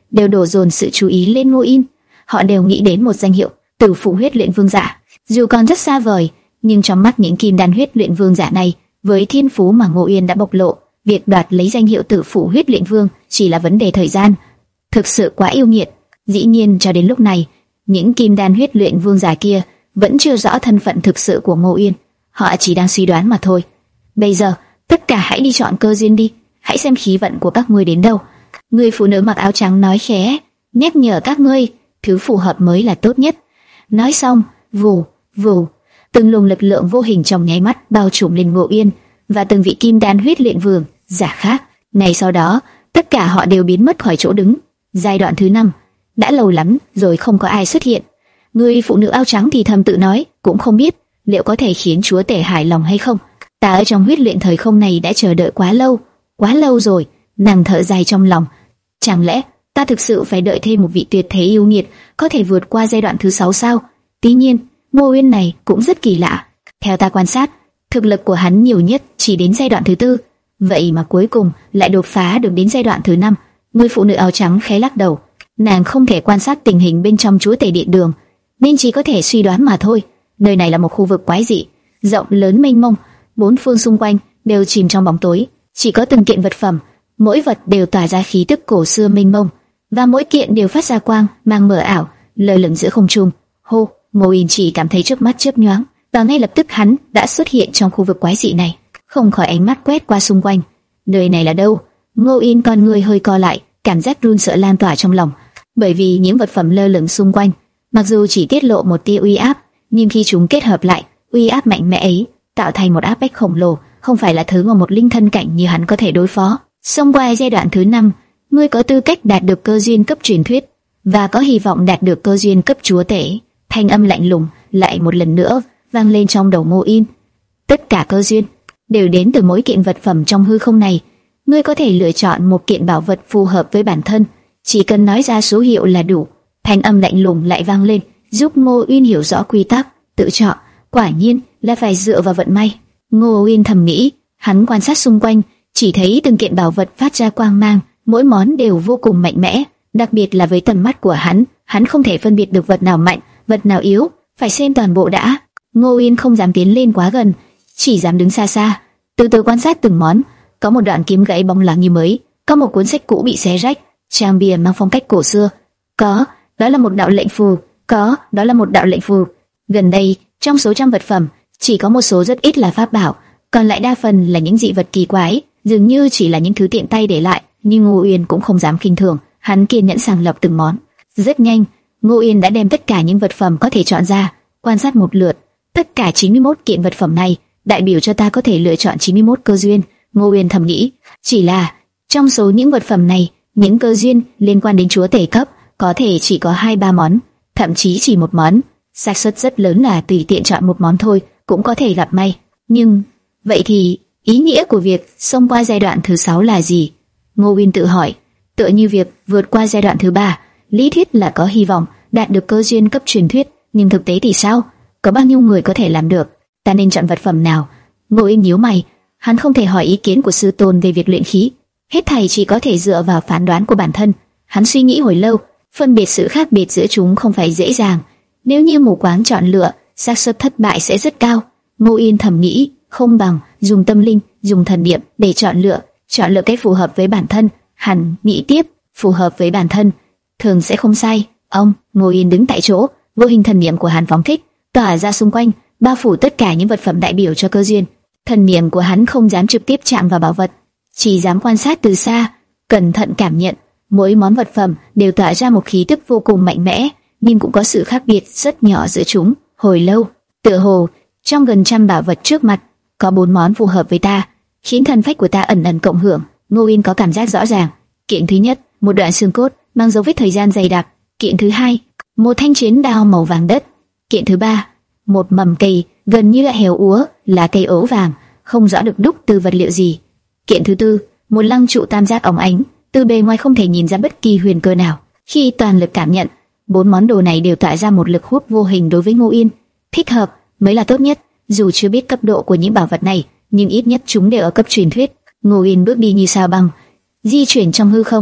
A: đều đổ dồn sự chú ý lên Ngô Yên. Họ đều nghĩ đến một danh hiệu, Tử Phụ Huyết Luyện Vương giả. Dù còn rất xa vời, nhưng trong mắt những kim đan huyết luyện vương giả này, với thiên phú mà Ngô Yên đã bộc lộ, việc đoạt lấy danh hiệu Tử Phụ Huyết Luyện Vương chỉ là vấn đề thời gian. Thực sự quá yêu nghiệt. Dĩ nhiên cho đến lúc này, những kim đan huyết luyện vương giả kia vẫn chưa rõ thân phận thực sự của Ngô Yên. Họ chỉ đang suy đoán mà thôi. Bây giờ, tất cả hãy đi chọn cơ duyên đi, hãy xem khí vận của các ngươi đến đâu. Người phụ nữ mặc áo trắng nói khẽ, nhắc nhở các ngươi, thứ phù hợp mới là tốt nhất. Nói xong, vù, vù, từng luồng lực lượng vô hình trong nháy mắt bao trùm lên Ngô Yên và từng vị kim đan huyết luyện vương giả khác. Ngay sau đó, tất cả họ đều biến mất khỏi chỗ đứng. Giai đoạn thứ năm, đã lâu lắm rồi không có ai xuất hiện. Người phụ nữ áo trắng thì thầm tự nói, cũng không biết liệu có thể khiến chúa tể hài lòng hay không. Ta ở trong huyết luyện thời không này đã chờ đợi quá lâu, quá lâu rồi. Nàng thở dài trong lòng. Chẳng lẽ ta thực sự phải đợi thêm một vị tuyệt thế yêu nghiệt có thể vượt qua giai đoạn thứ sáu sao? Tuy nhiên, Ngô Yên này cũng rất kỳ lạ. Theo ta quan sát, thực lực của hắn nhiều nhất chỉ đến giai đoạn thứ tư, vậy mà cuối cùng lại đột phá được đến giai đoạn thứ năm. Người phụ nữ áo trắng khẽ lắc đầu. Nàng không thể quan sát tình hình bên trong chúa tể điện đường, nên chỉ có thể suy đoán mà thôi. Nơi này là một khu vực quái dị, rộng lớn mênh mông, bốn phương xung quanh đều chìm trong bóng tối, chỉ có từng kiện vật phẩm, mỗi vật đều tỏa ra khí tức cổ xưa mênh mông, và mỗi kiện đều phát ra quang mang mờ ảo, lơ lửng giữa không trung. Hô, Ngô Yên chỉ cảm thấy trước mắt chớp nhoáng, và ngay lập tức hắn đã xuất hiện trong khu vực quái dị này, không khỏi ánh mắt quét qua xung quanh. Nơi này là đâu? Ngô Yên con người hơi co lại, cảm giác run sợ lan tỏa trong lòng, bởi vì những vật phẩm lơ lửng xung quanh, mặc dù chỉ tiết lộ một tia uy áp, nhưng khi chúng kết hợp lại, uy áp mạnh mẽ ấy tạo thành một áp bách khổng lồ, không phải là thứ mà một linh thân cảnh như hắn có thể đối phó. Xông qua giai đoạn thứ năm, ngươi có tư cách đạt được cơ duyên cấp truyền thuyết và có hy vọng đạt được cơ duyên cấp chúa tể. Thanh âm lạnh lùng lại một lần nữa vang lên trong đầu Ngô Yên. Tất cả cơ duyên đều đến từ mỗi kiện vật phẩm trong hư không này. Ngươi có thể lựa chọn một kiện bảo vật phù hợp với bản thân, chỉ cần nói ra số hiệu là đủ. Thanh âm lạnh lùng lại vang lên, giúp Ngô Uyên hiểu rõ quy tắc tự chọn, quả nhiên là phải dựa vào vận may. Ngô Uyên thầm nghĩ, hắn quan sát xung quanh, chỉ thấy từng kiện bảo vật phát ra quang mang, mỗi món đều vô cùng mạnh mẽ, đặc biệt là với tầm mắt của hắn, hắn không thể phân biệt được vật nào mạnh, vật nào yếu, phải xem toàn bộ đã. Ngô Uyên không dám tiến lên quá gần, chỉ dám đứng xa xa, từ từ quan sát từng món. Có một đoạn kiếm gãy bóng loáng như mới, có một cuốn sách cũ bị xé rách, trang bìa mang phong cách cổ xưa, có, đó là một đạo lệnh phù, có, đó là một đạo lệnh phù. Gần đây, trong số trăm vật phẩm, chỉ có một số rất ít là pháp bảo, còn lại đa phần là những dị vật kỳ quái, dường như chỉ là những thứ tiện tay để lại. Nhưng Ngô Uyên cũng không dám khinh thường, hắn kiên nhẫn sàng lọc từng món. Rất nhanh, Ngô Uyên đã đem tất cả những vật phẩm có thể chọn ra, quan sát một lượt. Tất cả chín mươi mốt kiện vật phẩm này đại biểu cho ta có thể lựa chọn chín mươi mốt cơ duyên. Ngô Uyên thầm nghĩ, chỉ là trong số những vật phẩm này, những cơ duyên liên quan đến chúa tể cấp có thể chỉ có hai ba món, thậm chí chỉ một món. Xác suất rất lớn là tùy tiện chọn một món thôi cũng có thể gặp may. Nhưng vậy thì ý nghĩa của việc xông qua giai đoạn thứ sáu là gì? Ngô Uyên tự hỏi. Tựa như việc vượt qua giai đoạn thứ ba, lý thuyết là có hy vọng đạt được cơ duyên cấp truyền thuyết, nhưng thực tế thì sao? Có bao nhiêu người có thể làm được? Ta nên chọn vật phẩm nào? Ngô Uyên nhíu mày, hắn không thể hỏi ý kiến của sư tôn về việc luyện khí, hết thảy chỉ có thể dựa vào phán đoán của bản thân. Hắn suy nghĩ hồi lâu, phân biệt sự khác biệt giữa chúng không phải dễ dàng. Nếu như mù quáng chọn lựa, xác suất thất bại sẽ rất cao. Ngô Uyên thầm nghĩ, không bằng dùng tâm linh, dùng thần niệm để chọn lựa, chọn lựa cái phù hợp với bản thân. Hắn nghĩ tiếp, phù hợp với bản thân thường sẽ không sai. Ông Ngô Uyên đứng tại chỗ, vô hình thần niệm của hắn phóng thích, tỏa ra xung quanh, bao phủ tất cả những vật phẩm đại biểu cho cơ duyên. Thần niệm của hắn không dám trực tiếp chạm vào bảo vật, chỉ dám quan sát từ xa, cẩn thận cảm nhận. Mỗi món vật phẩm đều tỏa ra một khí tức vô cùng mạnh mẽ, nhưng cũng có sự khác biệt rất nhỏ giữa chúng. Hồi lâu, tựa hồ trong gần trăm bảo vật trước mặt, có bốn món phù hợp với ta, khiến thần phách của ta ẩn ẩn cộng hưởng. Ngô Uyên có cảm giác rõ ràng. Kiện thứ nhất, một đoạn xương cốt mang dấu vết thời gian dày đặc. Kiện thứ hai, một thanh chiến đao màu vàng đất. Kiện thứ ba, một mầm cây gần như là héo úa, lá cây ố vàng, không rõ được đúc từ vật liệu gì. Kiện thứ tư, một lăng trụ tam giác óng ánh, từ bề ngoài không thể nhìn ra bất kỳ huyền cơ nào. Khi toàn lực cảm nhận, bốn món đồ này đều tạo ra một lực hút vô hình đối với Ngô Uyên. Thích hợp mới là tốt nhất. Dù chưa biết cấp độ của những bảo vật này, nhưng ít nhất chúng đều ở cấp truyền thuyết. Ngô Uyên bước đi như sao băng, di chuyển trong hư không.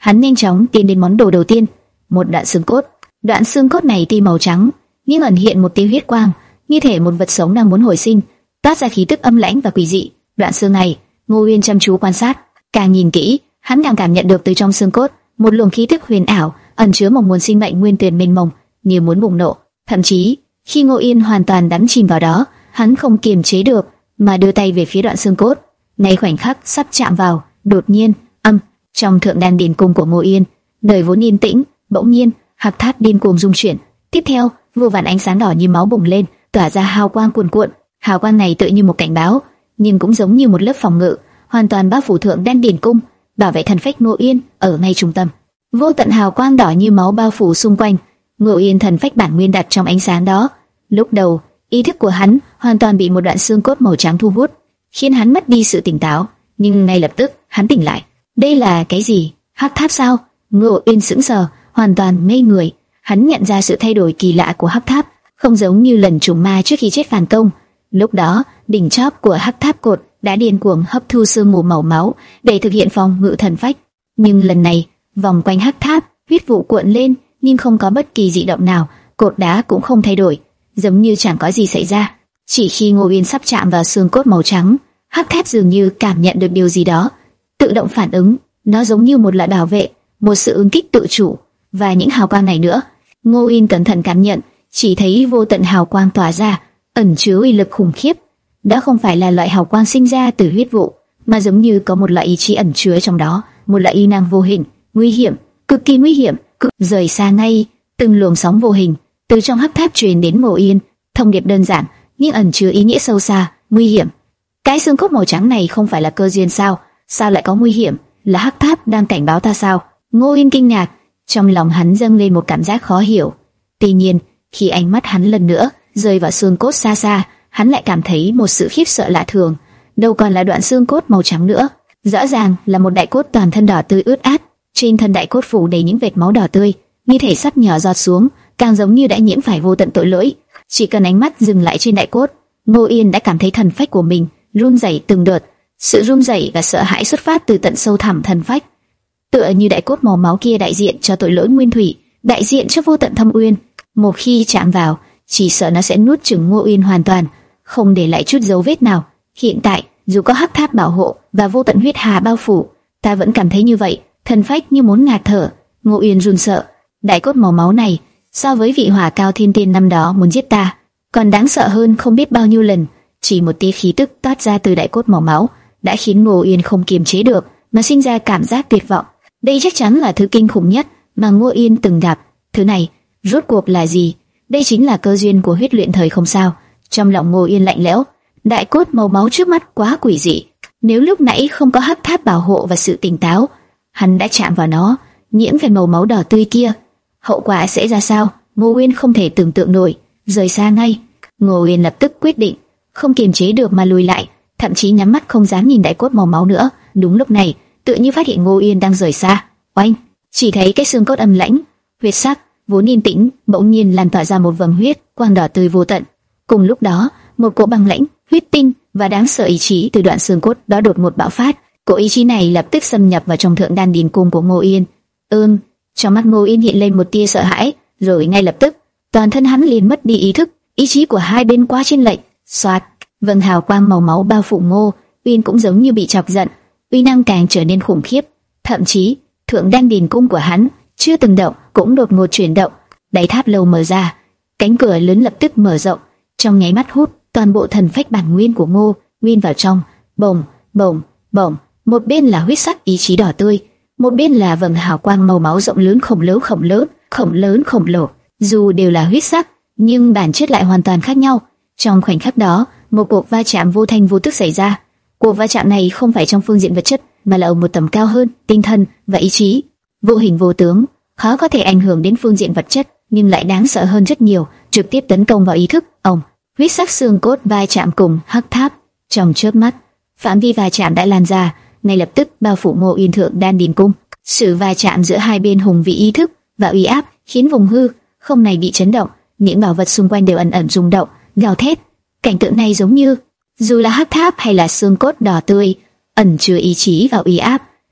A: Hắn nhanh chóng tiến đến món đồ đầu tiên, một đoạn xương cốt. Đoạn xương cốt này tuy màu trắng, nhưng ẩn hiện một tia huyết quang, như thể một vật sống đang muốn hồi sinh, toát ra khí tức âm lãnh và quỷ dị. Đoạn xương này, Ngô Uyên chăm chú quan sát, càng nhìn kỹ, hắn càng cảm nhận được từ trong xương cốt một luồng khí tức huyền ảo, ẩn chứa một nguồn sinh mệnh nguyên tuyển mênh mông, như muốn bùng nổ. Thậm chí, khi Ngô Uyên hoàn toàn đắm chìm vào đó, hắn không kiềm chế được mà đưa tay về phía đoạn xương cốt. Ngay khoảnh khắc sắp chạm vào, đột nhiên, âm, trong thượng đan điền cung của Ngô Uyên, đời vốn yên tĩnh, bỗng nhiên, hắc tháp điên cuồng rung chuyển. Tiếp theo, vô vàn ánh sáng đỏ như máu bùng lên, tỏa ra hào quang cuồn cuộn. Hào quang này tựa như một cảnh báo, nhưng cũng giống như một lớp phòng ngự, hoàn toàn bao phủ thượng đan điền cung, bảo vệ thần phách Ngô Uyên ở ngay trung tâm. Vô tận hào quang đỏ như máu bao phủ xung quanh. Ngô Uyên thần phách bản nguyên đặt trong ánh sáng đó. Lúc đầu, ý thức của hắn hoàn toàn bị một đoạn xương cốt màu trắng thu hút, khiến hắn mất đi sự tỉnh táo. Nhưng ngay lập tức, hắn tỉnh lại. Đây là cái gì? Hắc tháp sao? Ngô Uyên sững sờ, hoàn toàn ngây người. Hắn nhận ra sự thay đổi kỳ lạ của hắc tháp, không giống như lần trùng ma trước khi chết phản công. Lúc đó, đỉnh chóp của hắc tháp cột đã điên cuồng hấp thu sương mù màu máu để thực hiện phòng ngự thần phách. Nhưng lần này, vòng quanh hắc tháp, huyết vụ cuộn lên, nhưng không có bất kỳ dị động nào, cột đá cũng không thay đổi, giống như chẳng có gì xảy ra. Chỉ khi Ngô Uyên sắp chạm vào xương cốt màu trắng, hắc tháp dường như cảm nhận được điều gì đó, tự động phản ứng. Nó giống như một loại bảo vệ, một sự ứng kích tự chủ. Và những hào quang này nữa, Ngô Uyên cẩn thận cảm nhận, chỉ thấy vô tận hào quang tỏa ra, ẩn chứa uy lực khủng khiếp. Đã không phải là loại hào quang sinh ra từ huyết vụ, mà giống như có một loại ý chí ẩn chứa trong đó, một loại uy năng vô hình, nguy hiểm, cực kỳ nguy hiểm. Cực rời xa ngay, từng luồng sóng vô hình từ trong hắc tháp truyền đến Ngô Uyên, thông điệp đơn giản nhưng ẩn chứa ý nghĩa sâu xa, nguy hiểm. Cái xương cốt màu trắng này không phải là cơ duyên sao? Sao lại có nguy hiểm? Là hắc tháp đang cảnh báo ta sao? Ngô Uyên kinh ngạc, trong lòng hắn dâng lên một cảm giác khó hiểu. Tuy nhiên, khi ánh mắt hắn lần nữa rơi vào xương cốt xa xa, hắn lại cảm thấy một sự khiếp sợ lạ thường. Đâu còn là đoạn xương cốt màu trắng nữa, rõ ràng là một đại cốt toàn thân đỏ tươi ướt át. Trên thân đại cốt phủ đầy những vệt máu đỏ tươi, như thể sắp nhỏ giọt xuống, càng giống như đã nhiễm phải vô tận tội lỗi. Chỉ cần ánh mắt dừng lại trên đại cốt, Ngô Uyên đã cảm thấy thần phách của mình run rẩy từng đợt. Sự run rẩy và sợ hãi xuất phát từ tận sâu thẳm thần phách, tựa như đại cốt màu máu kia đại diện cho tội lỗi nguyên thủy, đại diện cho vô tận thâm uyên. Một khi chạm vào, chỉ sợ nó sẽ nuốt chửng Ngô Uyên hoàn toàn, không để lại chút dấu vết nào. Hiện tại, dù có hắc tháp bảo hộ và vô tận huyết hà bao phủ, ta vẫn cảm thấy như vậy. Thần phách như muốn ngạt thở. Ngô Uyên run sợ. Đại cốt màu máu này, so với vị hỏa cao thiên tiên năm đó muốn giết ta, còn đáng sợ hơn không biết bao nhiêu lần. Chỉ một tia khí tức toát ra từ đại cốt màu máu đã khiến Ngô Uyên không kiềm chế được mà sinh ra cảm giác tuyệt vọng. Đây chắc chắn là thứ kinh khủng nhất mà Ngô Uyên từng gặp. Thứ này rốt cuộc là gì? Đây chính là cơ duyên của huyết luyện thời không sao? Trong lòng Ngô Uyên lạnh lẽo. Đại cốt màu máu trước mắt quá quỷ dị. Nếu lúc nãy không có hắc tháp bảo hộ và sự tỉnh táo, hắn đã chạm vào nó, nhiễm phải màu máu đỏ tươi kia, hậu quả sẽ ra sao? Ngô Uyên không thể tưởng tượng nổi, rời xa ngay. Ngô Uyên lập tức quyết định, không kiềm chế được mà lùi lại, thậm chí nhắm mắt không dám nhìn đại cốt màu máu nữa. Đúng lúc này, tự như phát hiện Ngô Uyên đang rời xa, oanh, chỉ thấy cái xương cốt âm lãnh, huyết sắc, vốn yên tĩnh, bỗng nhiên lan tỏa ra một vầng huyết quang đỏ tươi vô tận. Cùng lúc đó, một cỗ băng lãnh, huyết tinh và đáng sợ ý chí từ đoạn xương cốt đó đột ngột bạo phát. Cỗ ý chí này lập tức xâm nhập vào trong thượng đan điền cung của Ngô Uyên. Ừm, trong mắt Ngô Uyên hiện lên một tia sợ hãi, rồi ngay lập tức, toàn thân hắn liền mất đi ý thức. Ý chí của hai bên quá chênh lệch. Soạt, vầng hào quang màu máu bao phủ Ngô Uyên cũng giống như bị chọc giận, uy năng càng trở nên khủng khiếp. Thậm chí, thượng đan điền cung của hắn chưa từng động cũng đột ngột chuyển động. Đáy tháp lâu mở ra, cánh cửa lớn lập tức mở rộng, trong nháy mắt hút toàn bộ thần phách bản nguyên của Ngô Uyên vào trong. Bồng, bồng, bồng. Một bên là huyết sắc ý chí đỏ tươi, một bên là vầng hào quang màu máu rộng lớn khổng lồ khổng lớn, khổng lớn khổng lồ. Dù đều là huyết sắc, nhưng bản chất lại hoàn toàn khác nhau. Trong khoảnh khắc đó, một cuộc va chạm vô thanh vô tức xảy ra. Cuộc va chạm này không phải trong phương diện vật chất, mà là ở một tầm cao hơn, tinh thần và ý chí, vô hình vô tướng, khó có thể ảnh hưởng đến phương diện vật chất, nhưng lại đáng sợ hơn rất nhiều, trực tiếp tấn công vào ý thức. Ông, huyết sắc xương cốt va chạm cùng hắc tháp, trong chớp mắt, phạm vi va chạm đã lan ra, ngay lập tức bao phủ Ngô Uyên thượng đan điền cung. Sự va chạm giữa hai bên hùng vĩ ý thức và uy áp khiến vùng hư không này bị chấn động, những bảo vật xung quanh đều ẩn ẩn rung động, gào thét. Cảnh tượng này giống như, dù là hắc tháp hay là xương cốt đỏ tươi, ẩn chứa ý chí và uy áp,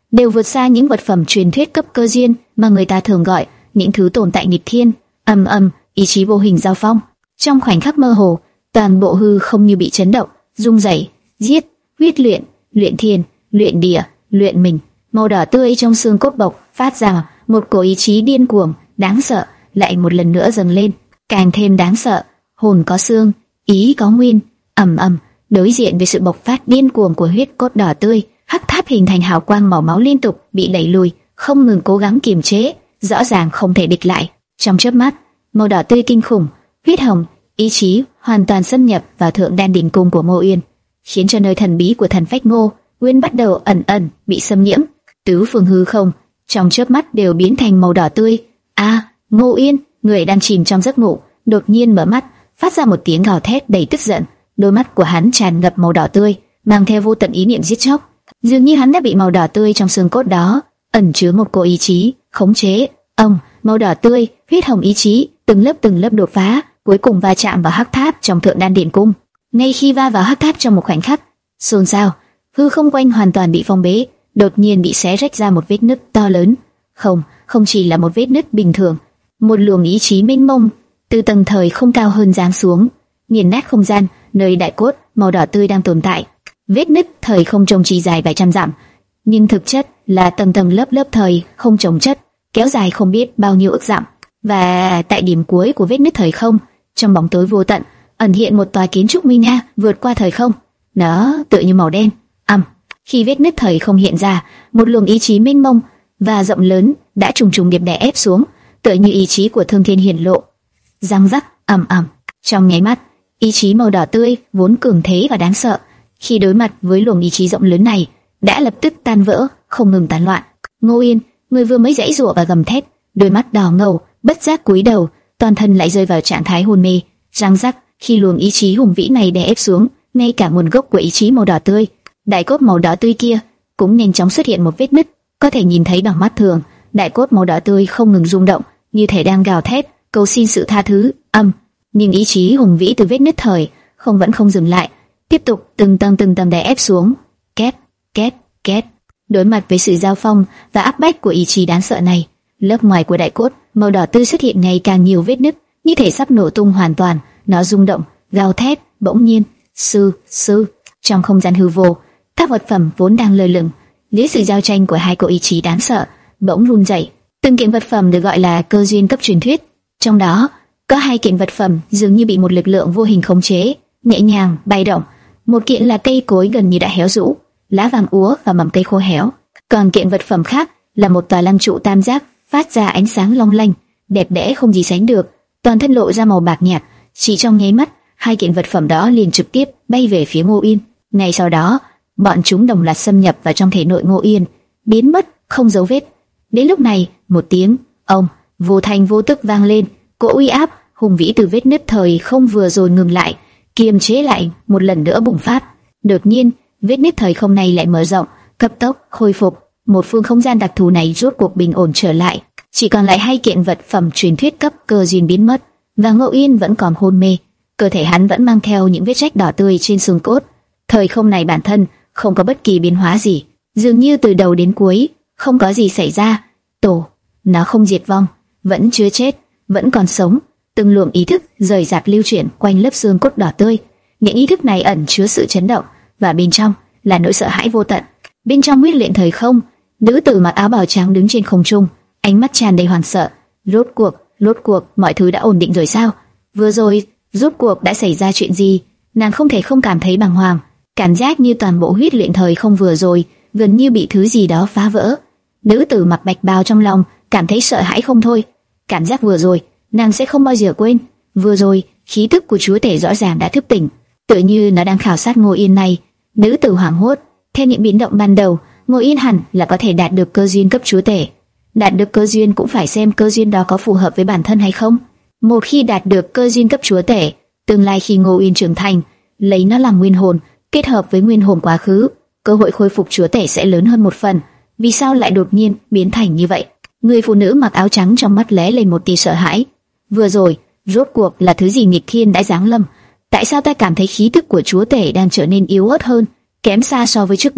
A: đều vượt xa những vật phẩm truyền thuyết cấp cơ duyên mà người ta thường gọi những thứ tồn tại nghịch thiên. Ầm ầm, ý chí vô hình giao phong. Trong khoảnh khắc mơ hồ, toàn bộ hư không như bị chấn động, rung rẩy, giết, huyết luyện, luyện thiên, luyện địa, luyện mình. Màu đỏ tươi trong xương cốt bộc phát ra một cổ ý chí điên cuồng, đáng sợ, lại một lần nữa dâng lên, càng thêm đáng sợ. Hồn có xương, ý có nguyên. Ầm ầm, đối diện với sự bộc phát điên cuồng của huyết cốt đỏ tươi, hắc tháp hình thành hào quang màu máu liên tục bị đẩy lùi, không ngừng cố gắng kiềm chế, rõ ràng không thể địch lại. Trong chớp mắt, màu đỏ tươi kinh khủng, huyết hồng, ý chí hoàn toàn xâm nhập vào thượng đan đỉnh cung của Ngô Uyên, khiến cho nơi thần bí của thần phách Ngô Uyên bắt đầu ẩn ẩn bị xâm nhiễm. Tứ phương hư không trong chớp mắt đều biến thành màu đỏ tươi. A, à, Ngô Uyên, người đang chìm trong giấc ngủ, đột nhiên mở mắt, phát ra một tiếng gào thét đầy tức giận. Đôi mắt của hắn tràn ngập màu đỏ tươi, mang theo vô tận ý niệm giết chóc. Dường như hắn đã bị màu đỏ tươi trong xương cốt đó ẩn chứa một cỗ ý chí khống chế. Ông, màu đỏ tươi, huyết hồng ý chí, từng lớp từng lớp đột phá, cuối cùng va chạm vào hắc tháp trong thượng đan điện cung. Ngay khi va vào hắc tháp trong một khoảnh khắc, xôn xao, hư không quanh hoàn toàn bị phong bế, đột nhiên bị xé rách ra một vết nứt to lớn. Không, không chỉ là một vết nứt bình thường, một luồng ý chí mênh mông từ tầng thời không cao hơn giáng xuống, nghiền nát không gian nơi đại cốt màu đỏ tươi đang tồn tại. Vết nứt thời không trông chỉ dài vài trăm dặm, nhưng thực chất là tầng tầng lớp lớp thời không chồng chất, kéo dài không biết bao nhiêu ức dặm. Và tại điểm cuối của vết nứt thời không, trong bóng tối vô tận, ẩn hiện một tòa kiến trúc nguy nga vượt qua thời không. Nó tựa như màu đen. Ầm, khi vết nứt thời không hiện ra, một luồng ý chí mênh mông và rộng lớn đã trùng trùng điệp đè ép xuống, tựa như ý chí của Thương Thiên hiển lộ. Răng rắc, ầm ầm, trong nháy mắt, ý chí màu đỏ tươi vốn cường thế và đáng sợ, khi đối mặt với luồng ý chí rộng lớn này, đã lập tức tan vỡ, không ngừng tán loạn. Ngô Uyên, người vừa mới giãy giụa và gầm thét, đôi mắt đỏ ngầu, bất giác cúi đầu, toàn thân lại rơi vào trạng thái hôn mê. Răng rắc, khi luồng ý chí hùng vĩ này đè ép xuống, ngay cả nguồn gốc của ý chí màu đỏ tươi, đại cốt màu đỏ tươi kia, cũng nhanh chóng xuất hiện một vết nứt, có thể nhìn thấy bằng mắt thường. Đại cốt màu đỏ tươi không ngừng rung động, như thể đang gào thét, cầu xin sự tha thứ. Âm, nhưng ý chí hùng vĩ từ vết nứt thời không vẫn không dừng lại, tiếp tục từng tầng từng tầng đè ép xuống. Két, két, két. Đối mặt với sự giao phong và áp bách của ý chí đáng sợ này, lớp ngoài của đại cốt màu đỏ tươi xuất hiện ngày càng nhiều vết nứt, như thể sắp nổ tung hoàn toàn. Nó rung động, gào thét. Bỗng nhiên, sư, sư, trong không gian hư vô, các vật phẩm vốn đang lơ lửng dưới sự giao tranh của hai cỗ ý chí đáng sợ bỗng run rẩy. Từng kiện vật phẩm được gọi là cơ duyên cấp truyền thuyết, trong đó có hai kiện vật phẩm dường như bị một lực lượng vô hình khống chế, nhẹ nhàng bay động. Một kiện là cây cối gần như đã héo rũ, lá vàng úa và mầm cây khô héo. Còn kiện vật phẩm khác là một tòa lăng trụ tam giác phát ra ánh sáng long lanh, đẹp đẽ không gì sánh được, toàn thân lộ ra màu bạc nhạt. Chỉ trong nháy mắt, hai kiện vật phẩm đó liền trực tiếp bay về phía Ngô Uyên. Ngay sau đó, bọn chúng đồng loạt xâm nhập vào trong thể nội Ngô Uyên, biến mất không dấu vết. Đến lúc này, một tiếng ông vô thanh vô tức vang lên, cỗ uy áp hùng vĩ từ vết nứt thời không vừa rồi ngừng lại, kiềm chế lại một lần nữa bùng phát. Đột nhiên, vết nứt thời không này lại mở rộng, cấp tốc khôi phục. Một phương không gian đặc thù này rốt cuộc bình ổn trở lại, chỉ còn lại hai kiện vật phẩm truyền thuyết cấp cơ duyên biến mất, và Ngô Uyên vẫn còn hôn mê. Cơ thể hắn vẫn mang theo những vết rách đỏ tươi trên xương cốt. Thời không này bản thân không có bất kỳ biến hóa gì, dường như từ đầu đến cuối không có gì xảy ra. Tổ, nó không diệt vong, vẫn chưa chết, vẫn còn sống. Từng luồng ý thức rời rạc lưu chuyển quanh lớp xương cốt đỏ tươi. Những ý thức này ẩn chứa sự chấn động, và bên trong là nỗi sợ hãi vô tận. Bên trong huyết luyện thời không, nữ tử mặc áo bào trắng đứng trên không trung, ánh mắt tràn đầy hoảng sợ. Rốt cuộc, rốt cuộc mọi thứ đã ổn định rồi sao? Vừa rồi, rốt cuộc đã xảy ra chuyện gì? Nàng không thể không cảm thấy bàng hoàng, cảm giác như toàn bộ huyết luyện thời không vừa rồi gần như bị thứ gì đó phá vỡ. Nữ tử mặc bạch bào trong lòng cảm thấy sợ hãi không thôi. Cảm giác vừa rồi nàng sẽ không bao giờ quên. Vừa rồi khí tức của chúa tể rõ ràng đã thức tỉnh, tựa như nó đang khảo sát Ngô Yên này. Nữ tử hoảng hốt. Theo những biến động ban đầu, Ngô Yên hẳn là có thể đạt được cơ duyên cấp chúa tể. Đạt được cơ duyên cũng phải xem cơ duyên đó có phù hợp với bản thân hay không. Một khi đạt được cơ duyên cấp chúa tể, tương lai khi Ngô Yên trưởng thành, lấy nó làm nguyên hồn, kết hợp với nguyên hồn quá khứ, cơ hội khôi phục chúa tể sẽ lớn hơn một phần. Vì sao lại đột nhiên biến thành như vậy? Người phụ nữ mặc áo trắng trong mắt lóe lên một tia sợ hãi. Vừa rồi, rốt cuộc là thứ gì nghịch thiên đã giáng lâm? Tại sao ta cảm thấy khí tức của chúa tể đang trở nên yếu ớt hơn, kém xa so với trước đây?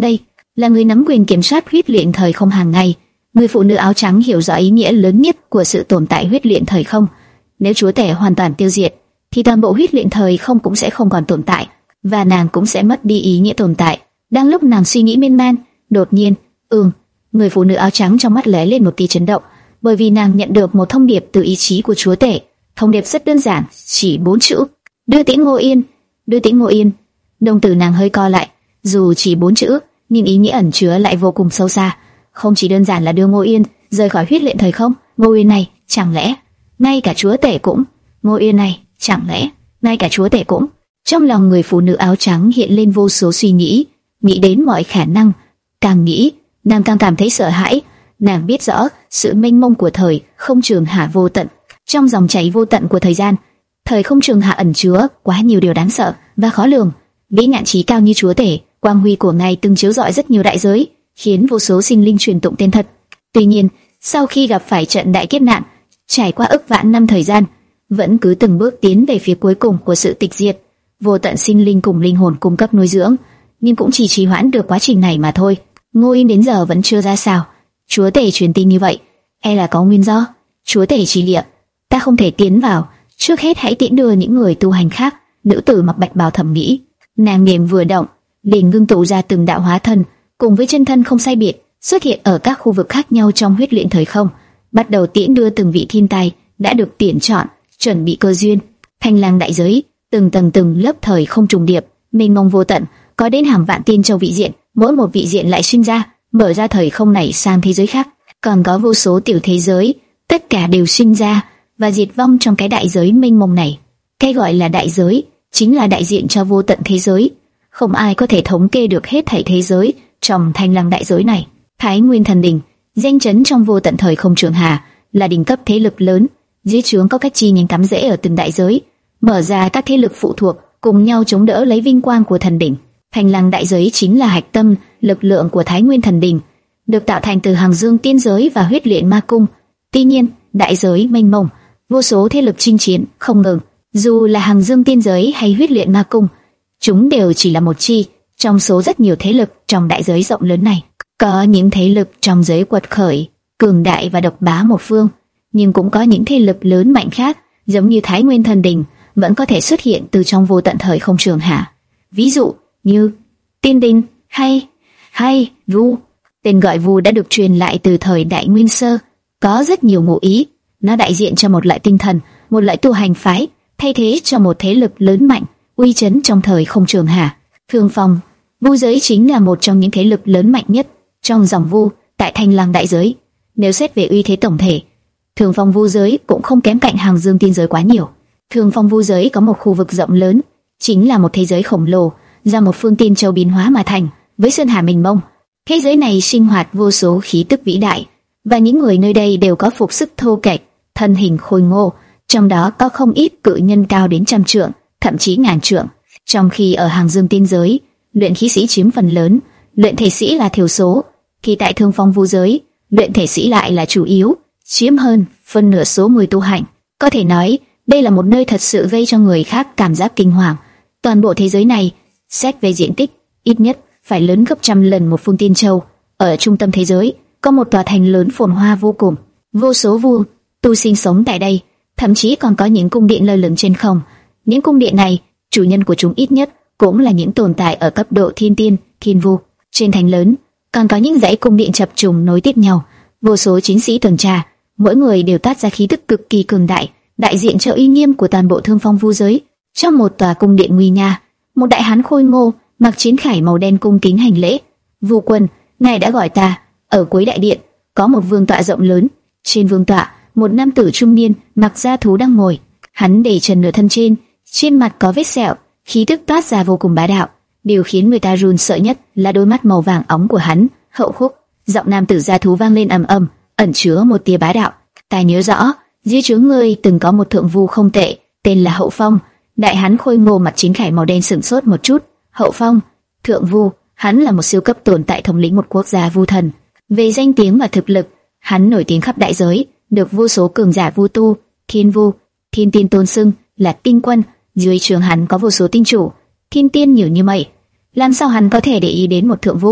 A: là người nắm quyền kiểm soát huyết luyện thời không hàng ngày. Người phụ nữ áo trắng hiểu rõ ý nghĩa lớn nhất của sự tồn tại huyết luyện thời không. Nếu chúa tể hoàn toàn tiêu diệt, thì toàn bộ huyết luyện thời không cũng sẽ không còn tồn tại, và nàng cũng sẽ mất đi ý nghĩa tồn tại. Đang lúc nàng suy nghĩ miên man, đột nhiên, ừm, người phụ nữ áo trắng trong mắt lóe lên một tia chấn động, bởi vì nàng nhận được một thông điệp từ ý chí của chúa tể. Thông điệp rất đơn giản, chỉ bốn chữ: đưa tiễn Ngô Yên. Đưa tiễn Ngô Yên. Đồng tử nàng hơi co lại, dù chỉ bốn chữ, nhưng ý nghĩa ẩn chứa lại vô cùng sâu xa. Không chỉ đơn giản là đưa Ngô Yên rời khỏi huyết luyện thời không. Ngô Yên này, chẳng lẽ ngay cả chúa tể cũng? Ngô Yên này, chẳng lẽ ngay cả chúa tể cũng? Trong lòng người phụ nữ áo trắng hiện lên vô số suy nghĩ, nghĩ đến mọi khả năng. Càng nghĩ, nàng càng cảm thấy sợ hãi. Nàng biết rõ sự mênh mông của thời không trường hạ vô tận. Trong dòng chảy vô tận của thời gian, thời không trường hạ ẩn chứa quá nhiều điều đáng sợ và khó lường. Vĩ ngạn trí cao như chúa tể, quang huy của ngài từng chiếu rọi rất nhiều đại giới, khiến vô số sinh linh truyền tụng tên thật. Tuy nhiên, sau khi gặp phải trận đại kiếp nạn, trải qua ức vạn năm thời gian, vẫn cứ từng bước tiến về phía cuối cùng của sự tịch diệt. Vô tận sinh linh cùng linh hồn cung cấp nuôi dưỡng, nhưng cũng chỉ trì hoãn được quá trình này mà thôi. Ngô Yên đến giờ vẫn chưa ra sao. Chúa tể truyền tin như vậy, e là có nguyên do. Chúa tể chỉ liệu, ta không thể tiến vào, trước hết hãy tiễn đưa những người tu hành khác. Nữ tử mặc bạch bào thầm nghĩ. Nàng niệm vừa động, liền ngưng tụ ra từng đạo hóa thân, cùng với chân thân không sai biệt, xuất hiện ở các khu vực khác nhau trong huyết luyện thời không, bắt đầu tiễn đưa từng vị thiên tài đã được tuyển chọn, chuẩn bị cơ duyên. Thanh lang đại giới, từng tầng từng lớp thời không trùng điệp, mênh mông vô tận, có đến hàng vạn tiên châu vị diện, mỗi một vị diện lại sinh ra, mở ra thời không này sang thế giới khác, còn có vô số tiểu thế giới, tất cả đều sinh ra và diệt vong trong cái đại giới mênh mông này. Cái gọi là đại giới chính là đại diện cho vô tận thế giới, không ai có thể thống kê được hết thảy thế giới trong thanh lăng đại giới này. Thái Nguyên Thần Đình, danh chấn trong vô tận thời không trường hà, là đỉnh cấp thế lực lớn, dưới trướng có các chi nhánh cắm rễ ở từng đại giới, mở ra các thế lực phụ thuộc cùng nhau chống đỡ lấy vinh quang của thần đỉnh. Thanh lăng đại giới chính là hạch tâm lực lượng của Thái Nguyên Thần Đình, được tạo thành từ hàng dương tiên giới và huyết luyện ma cung. Tuy nhiên, đại giới mênh mông, vô số thế lực chinh chiến không ngừng. Dù là hàng dương tiên giới hay huyết luyện ma cung, chúng đều chỉ là một chi trong số rất nhiều thế lực trong đại giới rộng lớn này. Có những thế lực trong giới quật khởi, cường đại và độc bá một phương, nhưng cũng có những thế lực lớn mạnh khác, giống như Thái Nguyên Thần Đình, vẫn có thể xuất hiện từ trong vô tận thời không trường hạ. Ví dụ như Tiên Đình hay hay Vu. Tên gọi Vu đã được truyền lại từ thời Đại Nguyên Sơ, có rất nhiều ngụ ý. Nó đại diện cho một loại tinh thần, một loại tu hành phái, thay thế cho một thế lực lớn mạnh, uy chấn trong thời không trường hạ. Thương Phong, Vu giới chính là một trong những thế lực lớn mạnh nhất trong dòng Vu tại Thanh Lăng đại giới. Nếu xét về uy thế tổng thể, Thương Phong Vu giới cũng không kém cạnh Hàng Dương tiên giới quá nhiều. Thương Phong Vu giới có một khu vực rộng lớn, chính là một thế giới khổng lồ do một phương tiên châu biến hóa mà thành, với sơn hà mênh mông. Thế giới này sinh hoạt vô số khí tức vĩ đại, và những người nơi đây đều có phục sức thô kệch, thân hình khôi ngô, trong đó có không ít cự nhân cao đến trăm trượng, thậm chí ngàn trượng. Trong khi ở Hàng Dương tiên giới, luyện khí sĩ chiếm phần lớn, luyện thể sĩ là thiểu số, thì tại Thương Phong Vu giới, luyện thể sĩ lại là chủ yếu, chiếm hơn phân nửa số người tu hành. Có thể nói, đây là một nơi thật sự gây cho người khác cảm giác kinh hoàng. Toàn bộ thế giới này, xét về diện tích, ít nhất phải lớn gấp trăm lần một phương tiên châu. Ở trung tâm thế giới, có một tòa thành lớn phồn hoa vô cùng, vô số Vu tu sinh sống tại đây, thậm chí còn có những cung điện lơ lửng trên không. Những cung điện này, chủ nhân của chúng ít nhất cũng là những tồn tại ở cấp độ thiên tiên, thiên vu. Trên thành lớn, còn có những dãy cung điện chập trùng nối tiếp nhau, vô số chiến sĩ tuần tra, mỗi người đều toát ra khí tức cực kỳ cường đại, đại diện cho uy nghiêm của toàn bộ Thương Phong Vu giới. Trong một tòa cung điện nguy nga, một đại hán khôi ngô, mặc chiến khải màu đen cung kính hành lễ. Vu quân, ngài đã gọi ta. Ở cuối đại điện, có một vương tọa rộng lớn. Trên vương tọa, một nam tử trung niên, mặc da thú đang ngồi. Hắn để trần nửa thân trên, trên mặt có vết sẹo, khí tức toát ra vô cùng bá đạo. Điều khiến người ta run sợ nhất là đôi mắt màu vàng óng của hắn. Hậu khúc, giọng nam tử da thú vang lên ầm ầm, ẩn chứa một tia bá đạo. Ta nhớ rõ, dưới trướng ngươi từng có một thượng vu không tệ, tên là Hậu Phong. Đại hán khôi ngô mặt chiến khải màu đen sửng sốt một chút. Hậu Phong, thượng vu, hắn là một siêu cấp tồn tại thống lĩnh một quốc gia vu thần. Về danh tiếng và thực lực, hắn nổi tiếng khắp đại giới, được vô số cường giả vu tu, thiên vu, thiên tiên tôn xưng là tinh quân. Dưới trướng hắn có vô số tinh chủ, thiên tiên nhiều như mây. Làm sao hắn có thể để ý đến một thượng vu?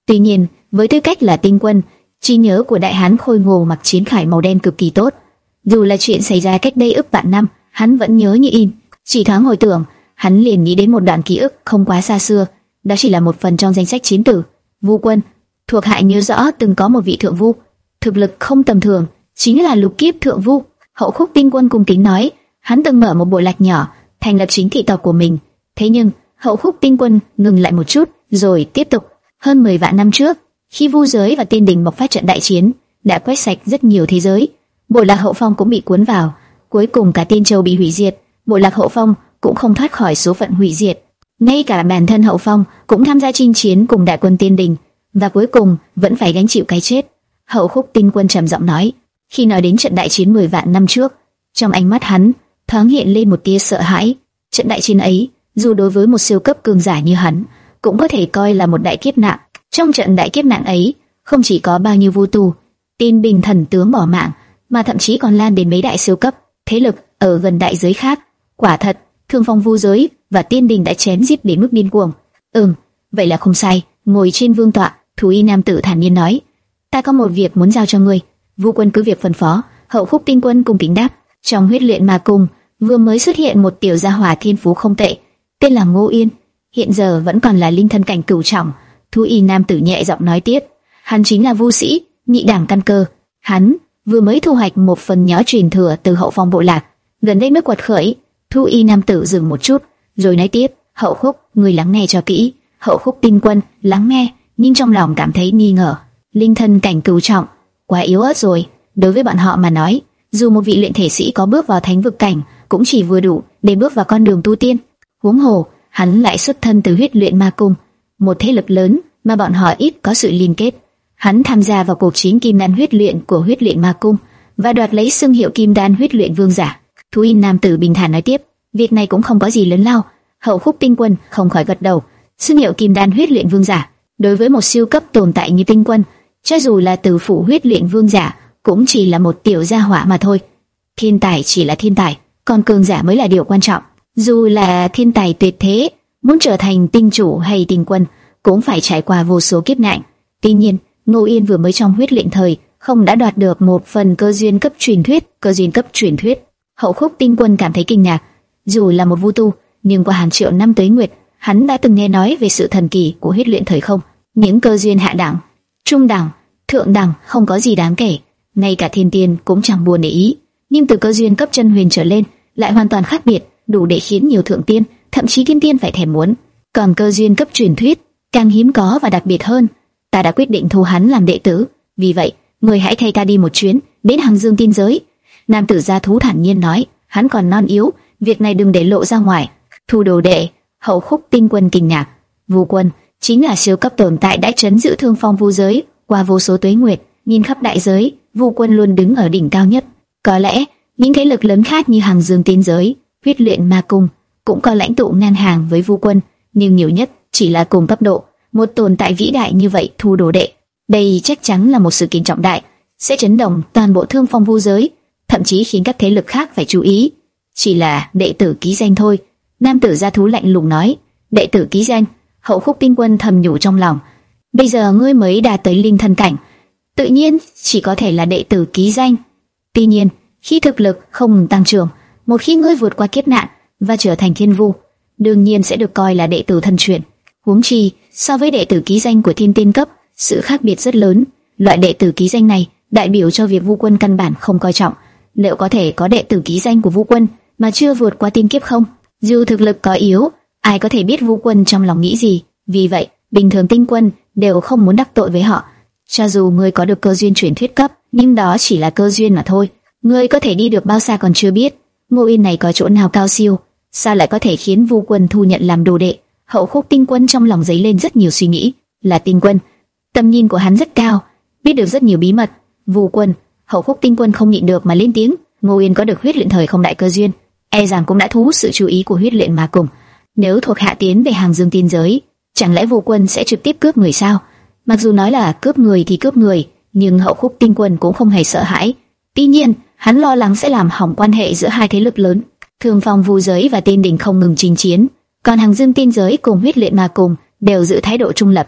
A: Tuy nhiên, với tư cách là tinh quân, trí nhớ của đại hán khôi ngô mặc chiến khải màu đen cực kỳ tốt. Dù là chuyện xảy ra cách đây ức vạn năm, hắn vẫn nhớ như in. Chỉ thoáng hồi tưởng, hắn liền nghĩ đến một đoạn ký ức không quá xa xưa, đó chỉ là một phần trong danh sách chiến tử. Vu Quân, thuộc hạ nhớ rõ từng có một vị thượng vu, thực lực không tầm thường, chính là lục kiếp thượng vu. Hậu Khúc Tinh Quân cung kính nói, hắn từng mở một bộ lạc nhỏ, thành lập chính thị tộc của mình. Thế nhưng, Hậu Khúc Tinh Quân ngừng lại một chút, rồi tiếp tục. Hơn mười vạn năm trước, khi vu giới và tiên đình bộc phát trận đại chiến, đã quét sạch rất nhiều thế giới. Bộ lạc Hậu Phong cũng bị cuốn vào, cuối cùng cả Tiên Châu bị hủy diệt. Bộ lạc Hậu Phong cũng không thoát khỏi số phận hủy diệt. Ngay cả bản thân Hậu Phong cũng tham gia chinh chiến cùng đại quân tiên đình, và cuối cùng vẫn phải gánh chịu cái chết. Hậu Khúc Tinh Quân trầm giọng nói. Khi nói đến trận đại chiến mười vạn năm trước, trong ánh mắt hắn thoáng hiện lên một tia sợ hãi. Trận đại chiến ấy, dù đối với một siêu cấp cường giả như hắn, cũng có thể coi là một đại kiếp nạn. Trong trận đại kiếp nạn ấy, không chỉ có bao nhiêu vu tu, tiên bình thần tướng bỏ mạng, mà thậm chí còn lan đến mấy đại siêu cấp thế lực ở gần đại giới khác. Quả thật, Thương Phong vu giới và tiên đình đã chém giết đến mức điên cuồng. Ừm, vậy là không sai. Ngồi trên vương tọa, Thú Y nam tử thản nhiên nói: "Ta có một việc muốn giao cho ngươi." Vu Quân cứ việc phân phó. Hậu Khúc Tinh Quân cung kính đáp. Trong huyết luyện ma cung vừa mới xuất hiện một tiểu gia hỏa thiên phú không tệ, tên là Ngô Yên, hiện giờ vẫn còn là linh thân cảnh cửu trọng. Thú Y nam tử nhẹ giọng nói tiếp: "Hắn chính là vu sĩ nhị đẳng căn cơ. Hắn vừa mới thu hoạch một phần nhỏ truyền thừa từ Hậu Phong bộ lạc, gần đây mới quật khởi." Thú Y nam tử dừng một chút, rồi nói tiếp: "Hậu Khúc, ngươi lắng nghe cho kỹ." Hậu Khúc Tinh Quân lắng nghe, nhưng trong lòng cảm thấy nghi ngờ. Linh thân cảnh cửu trọng, quá yếu ớt rồi. Đối với bọn họ mà nói, dù một vị luyện thể sĩ có bước vào thánh vực cảnh, cũng chỉ vừa đủ để bước vào con đường tu tiên. Huống hồ, hắn lại xuất thân từ huyết luyện ma cung, một thế lực lớn mà bọn họ ít có sự liên kết. Hắn tham gia vào cuộc chiến kim đan huyết luyện của huyết luyện ma cung và đoạt lấy xưng hiệu kim đan huyết luyện vương giả. Thú Y nam tử bình thản nói tiếp: "Việc này cũng không có gì lớn lao." Hậu Khúc Tinh Quân không khỏi gật đầu. Xưng hiệu kim đan huyết luyện vương giả, đối với một siêu cấp tồn tại như Tinh Quân, cho dù là từ phủ huyết luyện vương giả, cũng chỉ là một tiểu gia hỏa mà thôi. Thiên tài chỉ là thiên tài, còn cường giả mới là điều quan trọng. Dù là thiên tài tuyệt thế, muốn trở thành tinh chủ hay tinh quân, cũng phải trải qua vô số kiếp nạn. Tuy nhiên, Ngô Yên vừa mới trong huyết luyện thời, không đã đoạt được một phần cơ duyên cấp truyền thuyết, cơ duyên cấp truyền thuyết. Hậu Khúc Tinh Quân cảm thấy kinh ngạc. Dù là một vu tu, nhưng qua hàng triệu năm tới nguyệt, hắn đã từng nghe nói về sự thần kỳ của huyết luyện thời không. Những cơ duyên hạ đẳng, trung đẳng, thượng đẳng không có gì đáng kể, ngay cả thiên tiên cũng chẳng buồn để ý. Nhưng từ cơ duyên cấp chân huyền trở lên, lại hoàn toàn khác biệt, đủ để khiến nhiều thượng tiên, thậm chí thiên tiên phải thèm muốn. Còn cơ duyên cấp truyền thuyết càng hiếm có và đặc biệt hơn. Ta đã quyết định thu hắn làm đệ tử, vì vậy, người hãy thay ta đi một chuyến đến Hằng Dương tiên giới." Nam tử gia thú thản nhiên nói. Hắn còn non yếu, việc này đừng để lộ ra ngoài. Thu đồ đệ. Hậu Khúc Tinh Quân kinh ngạc. Vu Quân chính là siêu cấp tồn tại đã trấn giữ Thương Phong vu giới qua vô số tuế nguyệt. Nhìn khắp đại giới, Vu Quân luôn đứng ở đỉnh cao nhất. Có lẽ những thế lực lớn khác như Hằng Dương tiên giới, huyết luyện ma cung cũng có lãnh tụ ngang hàng với Vu Quân, nhưng nhiều nhất chỉ là cùng cấp độ. Một tồn tại vĩ đại như vậy thu đồ đệ, đây chắc chắn là một sự kiện trọng đại, sẽ chấn động toàn bộ Thương Phong vu giới, thậm chí khiến các thế lực khác phải chú ý. Chỉ là đệ tử ký danh thôi. Nam tử gia thú lạnh lùng nói. Đệ tử ký danh. Hậu Khúc Tinh Quân thầm nhủ trong lòng. Bây giờ ngươi mới đạt tới linh thân cảnh, tự nhiên chỉ có thể là đệ tử ký danh. Tuy nhiên, khi thực lực không ngừng tăng trưởng, một khi ngươi vượt qua kiếp nạn và trở thành thiên vu, đương nhiên sẽ được coi là đệ tử thân truyền. Huống chi, so với đệ tử ký danh của thiên tiên cấp, sự khác biệt rất lớn. Loại đệ tử ký danh này đại biểu cho việc Vu Quân căn bản không coi trọng. Liệu có thể có đệ tử ký danh của Vu Quân mà chưa vượt qua tiên kiếp không? Dù thực lực có yếu, ai có thể biết Vu Quân trong lòng nghĩ gì? Vì vậy, bình thường Tinh Quân đều không muốn đắc tội với họ. Cho dù ngươi có được cơ duyên truyền thuyết cấp, nhưng đó chỉ là cơ duyên mà thôi. Ngươi có thể đi được bao xa còn chưa biết. Ngô Yên này có chỗ nào cao siêu, sao lại có thể khiến Vu Quân thu nhận làm đồ đệ? Hậu Khúc Tinh Quân trong lòng dấy lên rất nhiều suy nghĩ. Là Tinh Quân, tầm nhìn của hắn rất cao, biết được rất nhiều bí mật. Vu Quân, Hậu Khúc Tinh Quân không nhịn được mà lên tiếng. Ngô Yên có được huyết luyện thời không đại cơ duyên, e rằng cũng đã thu hút sự chú ý của huyết luyện ma cung. Nếu thuộc hạ tiến về Hằng Dương tiên giới, chẳng lẽ Vu Quân sẽ trực tiếp cướp người sao? Mặc dù nói là cướp người thì cướp người, nhưng Hậu Khúc Tinh Quân cũng không hề sợ hãi. Tuy nhiên, hắn lo lắng sẽ làm hỏng quan hệ giữa hai thế lực lớn. Thương Phong vu giới và Tiên đình không ngừng chinh chiến, còn Hằng Dương tiên giới cùng huyết luyện ma cung đều giữ thái độ trung lập.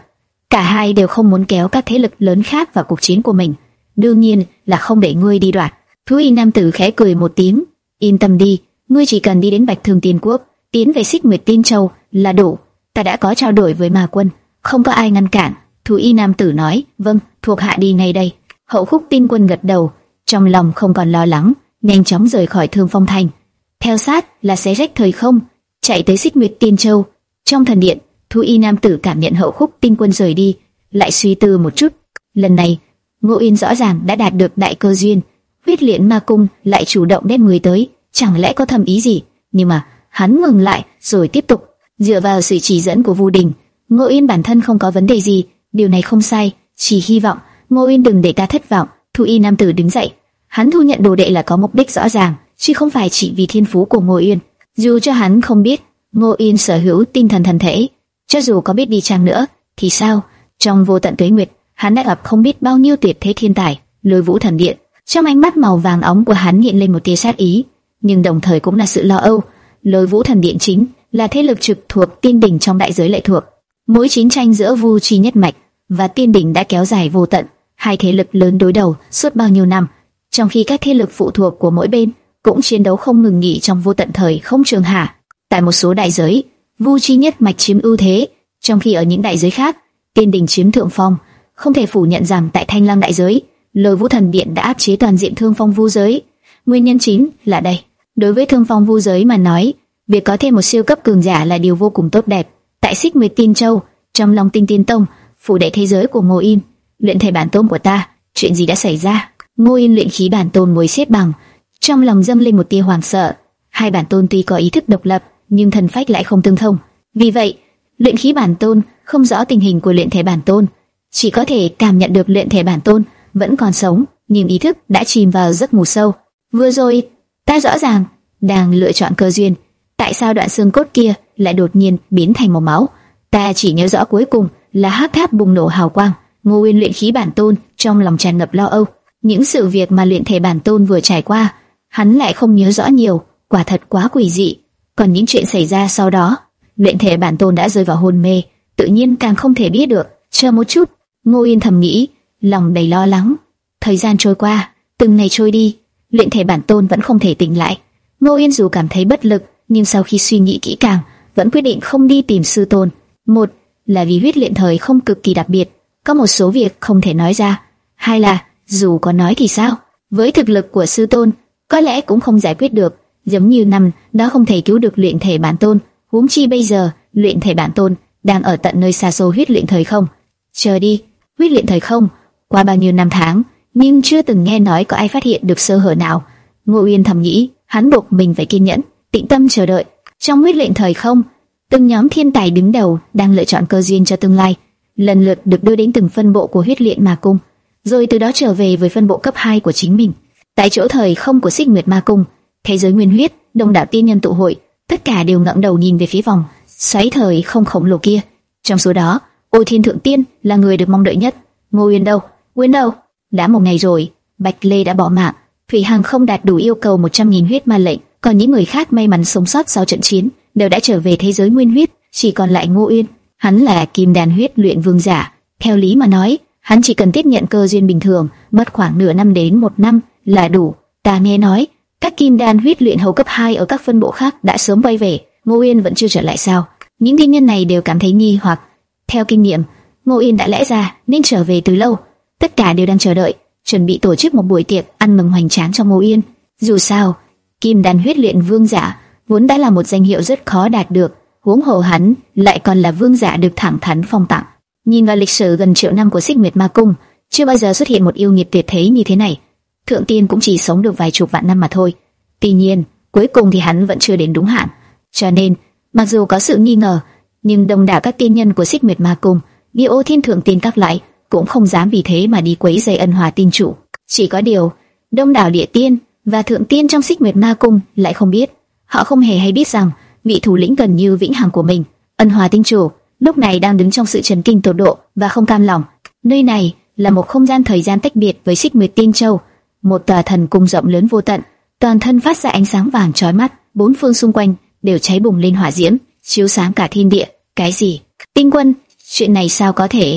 A: Cả hai đều không muốn kéo các thế lực lớn khác vào cuộc chiến của mình, đương nhiên là không để ngươi đi đoạt. Thú y nam tử khẽ cười một tiếng, yên tâm đi, ngươi chỉ cần đi đến Bạch Thương Tiên Quốc, tiến về Xích Nguyệt Tiên Châu là đủ. Ta đã có trao đổi với Ma Quân, không có ai ngăn cản. Thú y nam tử nói, vâng, thuộc hạ đi ngay đây. Hậu Khúc Tiên Quân gật đầu, trong lòng không còn lo lắng, nhanh chóng rời khỏi Thương Phong Thành. Theo sát là xé rách thời không, chạy tới Xích Nguyệt Tiên Châu. Trong thần điện, Thú y nam tử cảm nhận Hậu Khúc Tiên Quân rời đi, lại suy tư một chút. Lần này, Ngô Yên rõ ràng đã đạt được đại cơ duyên. Huyết Liễn Ma Cung lại chủ động đem người tới, chẳng lẽ có thầm ý gì? Nhưng mà hắn ngừng lại rồi tiếp tục. Dựa vào sự chỉ dẫn của Vu Đình, Ngô Yên bản thân không có vấn đề gì, điều này không sai. Chỉ hy vọng Ngô Yên đừng để ta thất vọng. Thú y nam tử đứng dậy, hắn thu nhận đồ đệ là có mục đích rõ ràng, chứ không phải chỉ vì thiên phú của Ngô Yên. Dù cho hắn không biết Ngô Yên sở hữu tinh thần thần thể, cho dù có biết đi chăng nữa thì sao? Trong vô tận tuế nguyệt, hắn đã gặp không biết bao nhiêu tuyệt thế thiên tài. Lôi Vũ Thần Điện, trong ánh mắt màu vàng óng của hắn hiện lên một tia sát ý, nhưng đồng thời cũng là sự lo âu. Lôi Vũ Thần Điện chính là thế lực trực thuộc Tiên Đỉnh trong đại giới lệ thuộc. Mối chiến tranh giữa Vu Chi nhất mạch và Tiên Đỉnh đã kéo dài vô tận, hai thế lực lớn đối đầu suốt bao nhiêu năm, trong khi các thế lực phụ thuộc của mỗi bên cũng chiến đấu không ngừng nghỉ trong vô tận thời không trường hạ. Tại một số đại giới, Vu Chi nhất mạch chiếm ưu thế, trong khi ở những đại giới khác, Tiên Đỉnh chiếm thượng phong. Không thể phủ nhận rằng tại Thanh Lăng đại giới, Lôi Vũ Thần Điện đã áp chế toàn diện Thương Phong Vu giới. Nguyên nhân chính là đây. Đối với Thương Phong Vu giới mà nói, việc có thêm một siêu cấp cường giả là điều vô cùng tốt đẹp. Tại Xích Nguyệt Tiên Châu, trong Long Tinh Tiên Tông, phủ đệ thế giới của Ngô Yên, luyện thể bản tôn của ta, chuyện gì đã xảy ra? Ngô Yên luyện khí bản tôn ngồi xếp bằng, trong lòng dâng lên một tia hoảng sợ. Hai bản tôn tuy có ý thức độc lập, nhưng thần phách lại không tương thông. Vì vậy, luyện khí bản tôn không rõ tình hình của luyện thể bản tôn, chỉ có thể cảm nhận được luyện thể bản tôn vẫn còn sống, nhưng ý thức đã chìm vào giấc ngủ sâu. Vừa rồi, ta rõ ràng đang lựa chọn cơ duyên, tại sao đoạn xương cốt kia lại đột nhiên biến thành màu máu? Ta chỉ nhớ rõ cuối cùng là hắc tháp bùng nổ hào quang. Ngô Yên luyện khí bản tôn trong lòng tràn ngập lo âu. Những sự việc mà luyện thể bản tôn vừa trải qua, hắn lại không nhớ rõ nhiều, quả thật quá quỷ dị. Còn những chuyện xảy ra sau đó, luyện thể bản tôn đã rơi vào hôn mê, tự nhiên càng không thể biết được. Chờ một chút, Ngô Yên thầm nghĩ, lòng đầy lo lắng. Thời gian trôi qua, từng ngày trôi đi, luyện thể bản tôn vẫn không thể tỉnh lại. Ngô Yên dù cảm thấy bất lực, nhưng sau khi suy nghĩ kỹ càng, vẫn quyết định không đi tìm sư tôn. Một là vì huyết luyện thời không cực kỳ đặc biệt, có một số việc không thể nói ra. Hai là dù có nói thì sao, với thực lực của sư tôn, có lẽ cũng không giải quyết được. Giống như năm đó không thể cứu được luyện thể bản tôn, huống chi bây giờ luyện thể bản tôn đang ở tận nơi xa xôi huyết luyện thời không. Chờ đi, huyết luyện thời không, qua bao nhiêu năm tháng, nhưng chưa từng nghe nói có ai phát hiện được sơ hở nào. Ngô Uyên thầm nghĩ, hắn buộc mình phải kiên nhẫn, tĩnh tâm chờ đợi. Trong huyết luyện thời không, từng nhóm thiên tài đứng đầu đang lựa chọn cơ duyên cho tương lai, lần lượt được đưa đến từng phân bộ của huyết luyện ma cung, rồi từ đó trở về với phân bộ cấp hai của chính mình. Tại chỗ thời không của Xích Nguyệt Ma Cung, thế giới nguyên huyết, đông đảo tiên nhân tụ hội, tất cả đều ngẩng đầu nhìn về phía vòng xoáy thời không khổng lồ kia. Trong số đó, Ô Thiên Thượng Tiên là người được mong đợi nhất. Ngô Uyên đâu? Uyên đâu? Đã một ngày rồi, Bạch Lê đã bỏ mạng, Thủy Hằng không đạt đủ yêu cầu một trăm nghìn huyết ma lệnh, còn những người khác may mắn sống sót sau trận chiến đều đã trở về thế giới nguyên huyết, chỉ còn lại Ngô Uyên. Hắn là Kim Đan huyết luyện vương giả, theo lý mà nói, hắn chỉ cần tiếp nhận cơ duyên bình thường, mất khoảng nửa năm đến một năm là đủ. Ta nghe nói, các Kim Đan huyết luyện hầu cấp hai ở các phân bộ khác đã sớm quay về, Ngô Uyên vẫn chưa trở lại sao? Những tiên nhân này đều cảm thấy nghi hoặc. Theo kinh nghiệm, Ngô Uyên đã lẽ ra nên trở về từ lâu. Tất cả đều đang chờ đợi, chuẩn bị tổ chức một buổi tiệc ăn mừng hoành tráng cho Ngô Uyên. Dù sao, Kim Đan huyết luyện vương giả vốn đã là một danh hiệu rất khó đạt được, huống hồ hắn lại còn là vương giả được thẳng thắn phong tặng. Nhìn vào lịch sử gần triệu năm của Xích Nguyệt Ma Cung, chưa bao giờ xuất hiện một yêu nghiệt tuyệt thế như thế này. Thượng tiên cũng chỉ sống được vài chục vạn năm mà thôi. Tuy nhiên, cuối cùng thì hắn vẫn chưa đến đúng hạn. Cho nên, mặc dù có sự nghi ngờ, nhưng đông đảo các tiên nhân của Xích Nguyệt Ma Cung, như Ô Thiên Thượng Tiên các lại, cũng không dám vì thế mà đi quấy rầy ân hòa tiên chủ. Chỉ có điều, đông đảo địa tiên và thượng tiên trong Xích Nguyệt Ma Cung lại không biết. Họ không hề hay biết rằng vị thủ lĩnh gần như vĩnh hằng của mình, ân hòa tiên chủ, lúc này đang đứng trong sự chấn kinh tột độ và không cam lòng. Nơi này là một không gian thời gian tách biệt với Xích Nguyệt Tiên Châu, một tòa thần cung rộng lớn vô tận, toàn thân phát ra ánh sáng vàng chói mắt, bốn phương xung quanh đều cháy bùng lên hỏa diễm, chiếu sáng cả thiên địa. Cái gì? Tinh Quân, chuyện này sao có thể?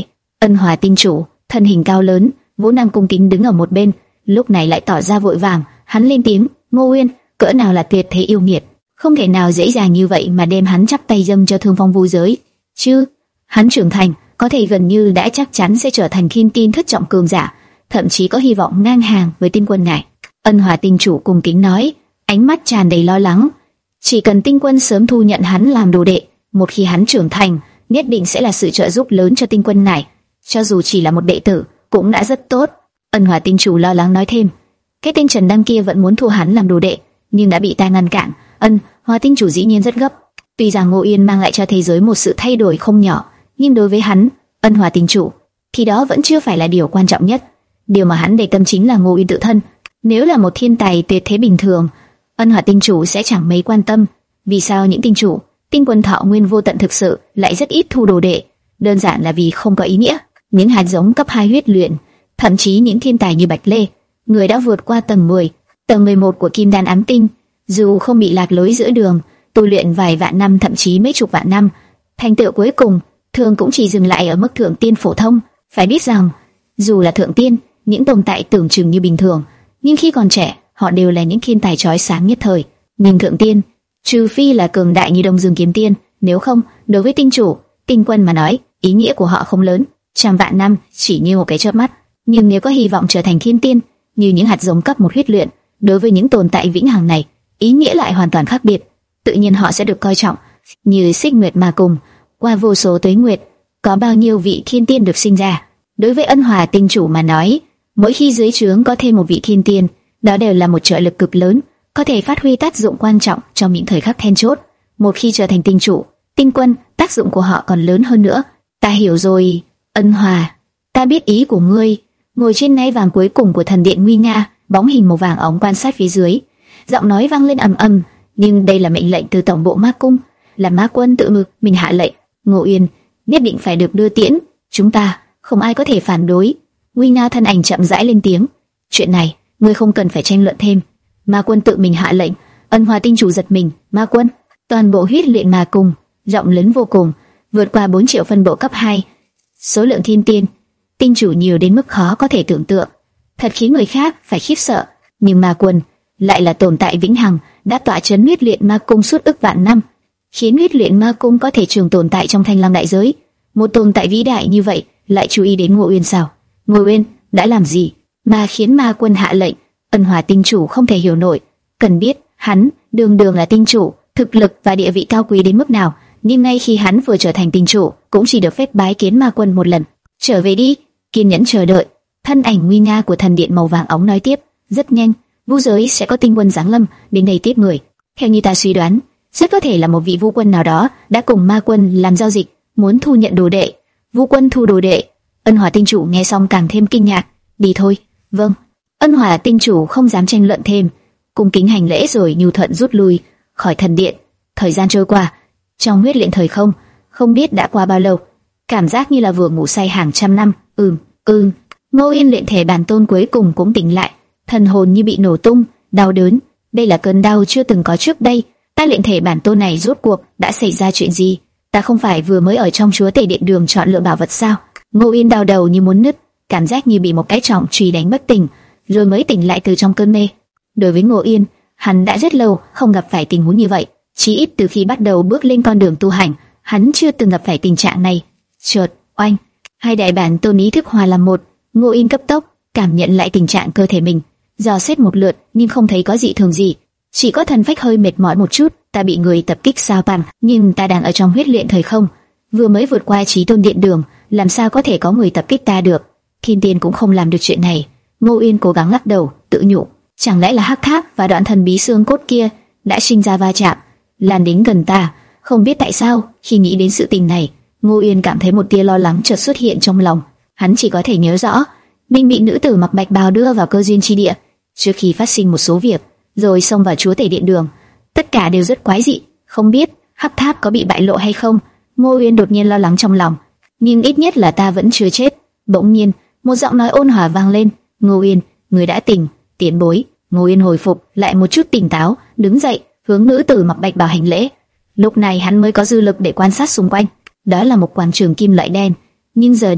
A: Ân Hòa tinh chủ, thân hình cao lớn, vốn đang cung kính đứng ở một bên, lúc này lại tỏ ra vội vàng. Hắn lên tiếng, Ngô Uyên, cỡ nào là tuyệt thế yêu nghiệt, không thể nào dễ dàng như vậy mà đem hắn chắp tay dâng cho Thương Phong Vu giới, chứ? Hắn trưởng thành, có thể gần như đã chắc chắn sẽ trở thành Thiên Tiên thất trọng cường giả, thậm chí có hy vọng ngang hàng với Tinh Quân ngài. Ân Hòa tinh chủ cung kính nói, ánh mắt tràn đầy lo lắng. Chỉ cần Tinh Quân sớm thu nhận hắn làm đồ đệ, một khi hắn trưởng thành, nhất định sẽ là sự trợ giúp lớn cho Tinh Quân ngài. Cho dù chỉ là một đệ tử, cũng đã rất tốt. Ân Hòa tinh chủ lo lắng nói thêm, cái tên Trần Đăng kia vẫn muốn thu hắn làm đồ đệ, nhưng đã bị ta ngăn cản. Ân Hòa tinh chủ dĩ nhiên rất gấp. Tuy rằng Ngô Yên mang lại cho thế giới một sự thay đổi không nhỏ, nhưng đối với hắn, Ân Hòa tinh chủ, thì đó vẫn chưa phải là điều quan trọng nhất. Điều mà hắn để tâm chính là Ngô Yên tự thân. Nếu là một thiên tài tuyệt thế bình thường, Ân Hòa tinh chủ sẽ chẳng mấy quan tâm. Vì sao những tinh chủ, Tinh Quân thọ nguyên vô tận thực sự lại rất ít thu đồ đệ? Đơn giản là vì không có ý nghĩa. Những hạt giống cấp hai huyết luyện, thậm chí những thiên tài như Bạch Lê, người đã vượt qua tầng mười, tầng mười một của Kim Đan ám tinh, dù không bị lạc lối giữa đường, tu luyện vài vạn năm thậm chí mấy chục vạn năm, thành tựu cuối cùng thường cũng chỉ dừng lại ở mức thượng tiên phổ thông. Phải biết rằng, dù là thượng tiên, những tồn tại tưởng chừng như bình thường, nhưng khi còn trẻ, họ đều là những thiên tài chói sáng nhất thời. Nhưng thượng tiên, trừ phi là cường đại như Đông Dương Kiếm Tiên, nếu không, đối với tinh chủ, Tinh Quân mà nói, ý nghĩa của họ không lớn. Trăm vạn năm chỉ như một cái chớp mắt, nhưng nếu có hy vọng trở thành thiên tiên, như những hạt giống cấp một huyết luyện, đối với những tồn tại vĩnh hằng này, ý nghĩa lại hoàn toàn khác biệt. Tự nhiên họ sẽ được coi trọng, như Xích Nguyệt Ma Cung. Qua vô số tuế nguyệt, có bao nhiêu vị thiên tiên được sinh ra. Đối với Ân Hòa tinh chủ mà nói, mỗi khi dưới trướng có thêm một vị thiên tiên, đó đều là một trợ lực cực lớn, có thể phát huy tác dụng quan trọng trong những thời khắc then chốt. Một khi trở thành tinh chủ, Tinh Quân, tác dụng của họ còn lớn hơn nữa. Ta hiểu rồi, Ân Hòa, ta biết ý của ngươi. Ngồi trên ngai vàng cuối cùng của thần điện nguy nga, bóng hình màu vàng óng quan sát phía dưới, giọng nói vang lên ầm ầm. Nhưng đây là mệnh lệnh từ tổng bộ Ma Cung, là Ma Quân tự mình mình hạ lệnh. Ngô Yên nhất định phải được đưa tiễn, chúng ta không ai có thể phản đối. Nguy nga thân ảnh chậm rãi lên tiếng, chuyện này ngươi không cần phải tranh luận thêm. Ma Quân tự mình hạ lệnh. Ân Hòa tinh chủ giật mình. Ma Quân? Toàn bộ huyết luyện Ma Cung rộng lớn vô cùng, vượt qua bốn triệu phân bộ cấp hai. Số lượng thiên tiên, tinh chủ nhiều đến mức khó có thể tưởng tượng, thật khiến người khác phải khiếp sợ. Nhưng Ma Quân lại là tồn tại vĩnh hằng, đã tọa chấn huyết luyện Ma Cung suốt ức vạn năm, khiến huyết luyện Ma Cung có thể trường tồn tại trong Thanh Lam đại giới. Một tồn tại vĩ đại như vậy lại chú ý đến Ngô Uyên sao? Ngô Uyên đã làm gì mà khiến Ma Quân hạ lệnh? Ân Hòa tinh chủ không thể hiểu nổi. Cần biết, hắn đường đường là tinh chủ, thực lực và địa vị cao quý đến mức nào, nhưng ngay khi hắn vừa trở thành tinh chủ, cũng chỉ được phép bái kiến Ma Quân một lần. Trở về đi, kiên nhẫn chờ đợi. Thân ảnh nguy nga của thần điện màu vàng óng nói tiếp, rất nhanh, vu giới sẽ có tinh quân giáng lâm đến đây tiếp người. Theo như ta suy đoán, rất có thể là một vị vu quân nào đó đã cùng Ma Quân làm giao dịch, muốn thu nhận đồ đệ. Vu quân thu đồ đệ? Ân Hòa tinh chủ nghe xong càng thêm kinh ngạc. Đi thôi. Vâng. Ân Hòa tinh chủ không dám tranh luận thêm, cung kính hành lễ rồi nhu thuận rút lui khỏi thần điện. Thời gian trôi qua, trong huyết luyện thời không, không biết đã qua bao lâu, cảm giác như là vừa ngủ say hàng trăm năm. Ừm, ừm. Ngô Yên luyện thể bản tôn cuối cùng cũng tỉnh lại, thần hồn như bị nổ tung, đau đớn. Đây là cơn đau chưa từng có trước đây. Ta luyện thể bản tôn này rốt cuộc đã xảy ra chuyện gì? Ta không phải vừa mới ở trong chúa tể điện đường chọn lựa bảo vật sao? Ngô Yên đau đầu như muốn nứt, cảm giác như bị một cái trọng chùy đánh bất tỉnh, rồi mới tỉnh lại từ trong cơn mê. Đối với Ngô Yên, hắn đã rất lâu không gặp phải tình huống như vậy. Chỉ ít từ khi bắt đầu bước lên con đường tu hành, hắn chưa từng gặp phải tình trạng này. Chợt, oanh, hai đại bản tôn ý thức hòa làm một. Ngô Yên cấp tốc cảm nhận lại tình trạng cơ thể mình, dò xét một lượt nhưng không thấy có dị thường gì, chỉ có thần phách hơi mệt mỏi một chút. Ta bị người tập kích sao bằng, nhưng ta đang ở trong huyết luyện thời không, vừa mới vượt qua Chí Tôn điện đường, làm sao có thể có người tập kích ta được? Thiên tiên cũng không làm được chuyện này. Ngô Yên cố gắng lắc đầu, tự nhủ, chẳng lẽ là hắc tháp và đoạn thần bí xương cốt kia đã sinh ra va chạm, lan đến gần ta? Không biết tại sao, khi nghĩ đến sự tình này, Ngô Yên cảm thấy một tia lo lắng chợt xuất hiện trong lòng. Hắn chỉ có thể nhớ rõ, mình bị nữ tử mặc bạch bào đưa vào cơ duyên chi địa trước khi phát sinh một số việc, rồi xông vào chúa tể điện đường. Tất cả đều rất quái dị, không biết hắc tháp có bị bại lộ hay không. Ngô Uyên đột nhiên lo lắng trong lòng, nhưng ít nhất là ta vẫn chưa chết. Bỗng nhiên, một giọng nói ôn hòa vang lên, Ngô Uyên, người đã tỉnh, tiền bối. Ngô Uyên hồi phục lại một chút tỉnh táo, đứng dậy, hướng nữ tử mặc bạch bào hành lễ. Lúc này hắn mới có dư lực để quan sát xung quanh. Đó là một quảng trường kim loại đen, nhưng giờ đây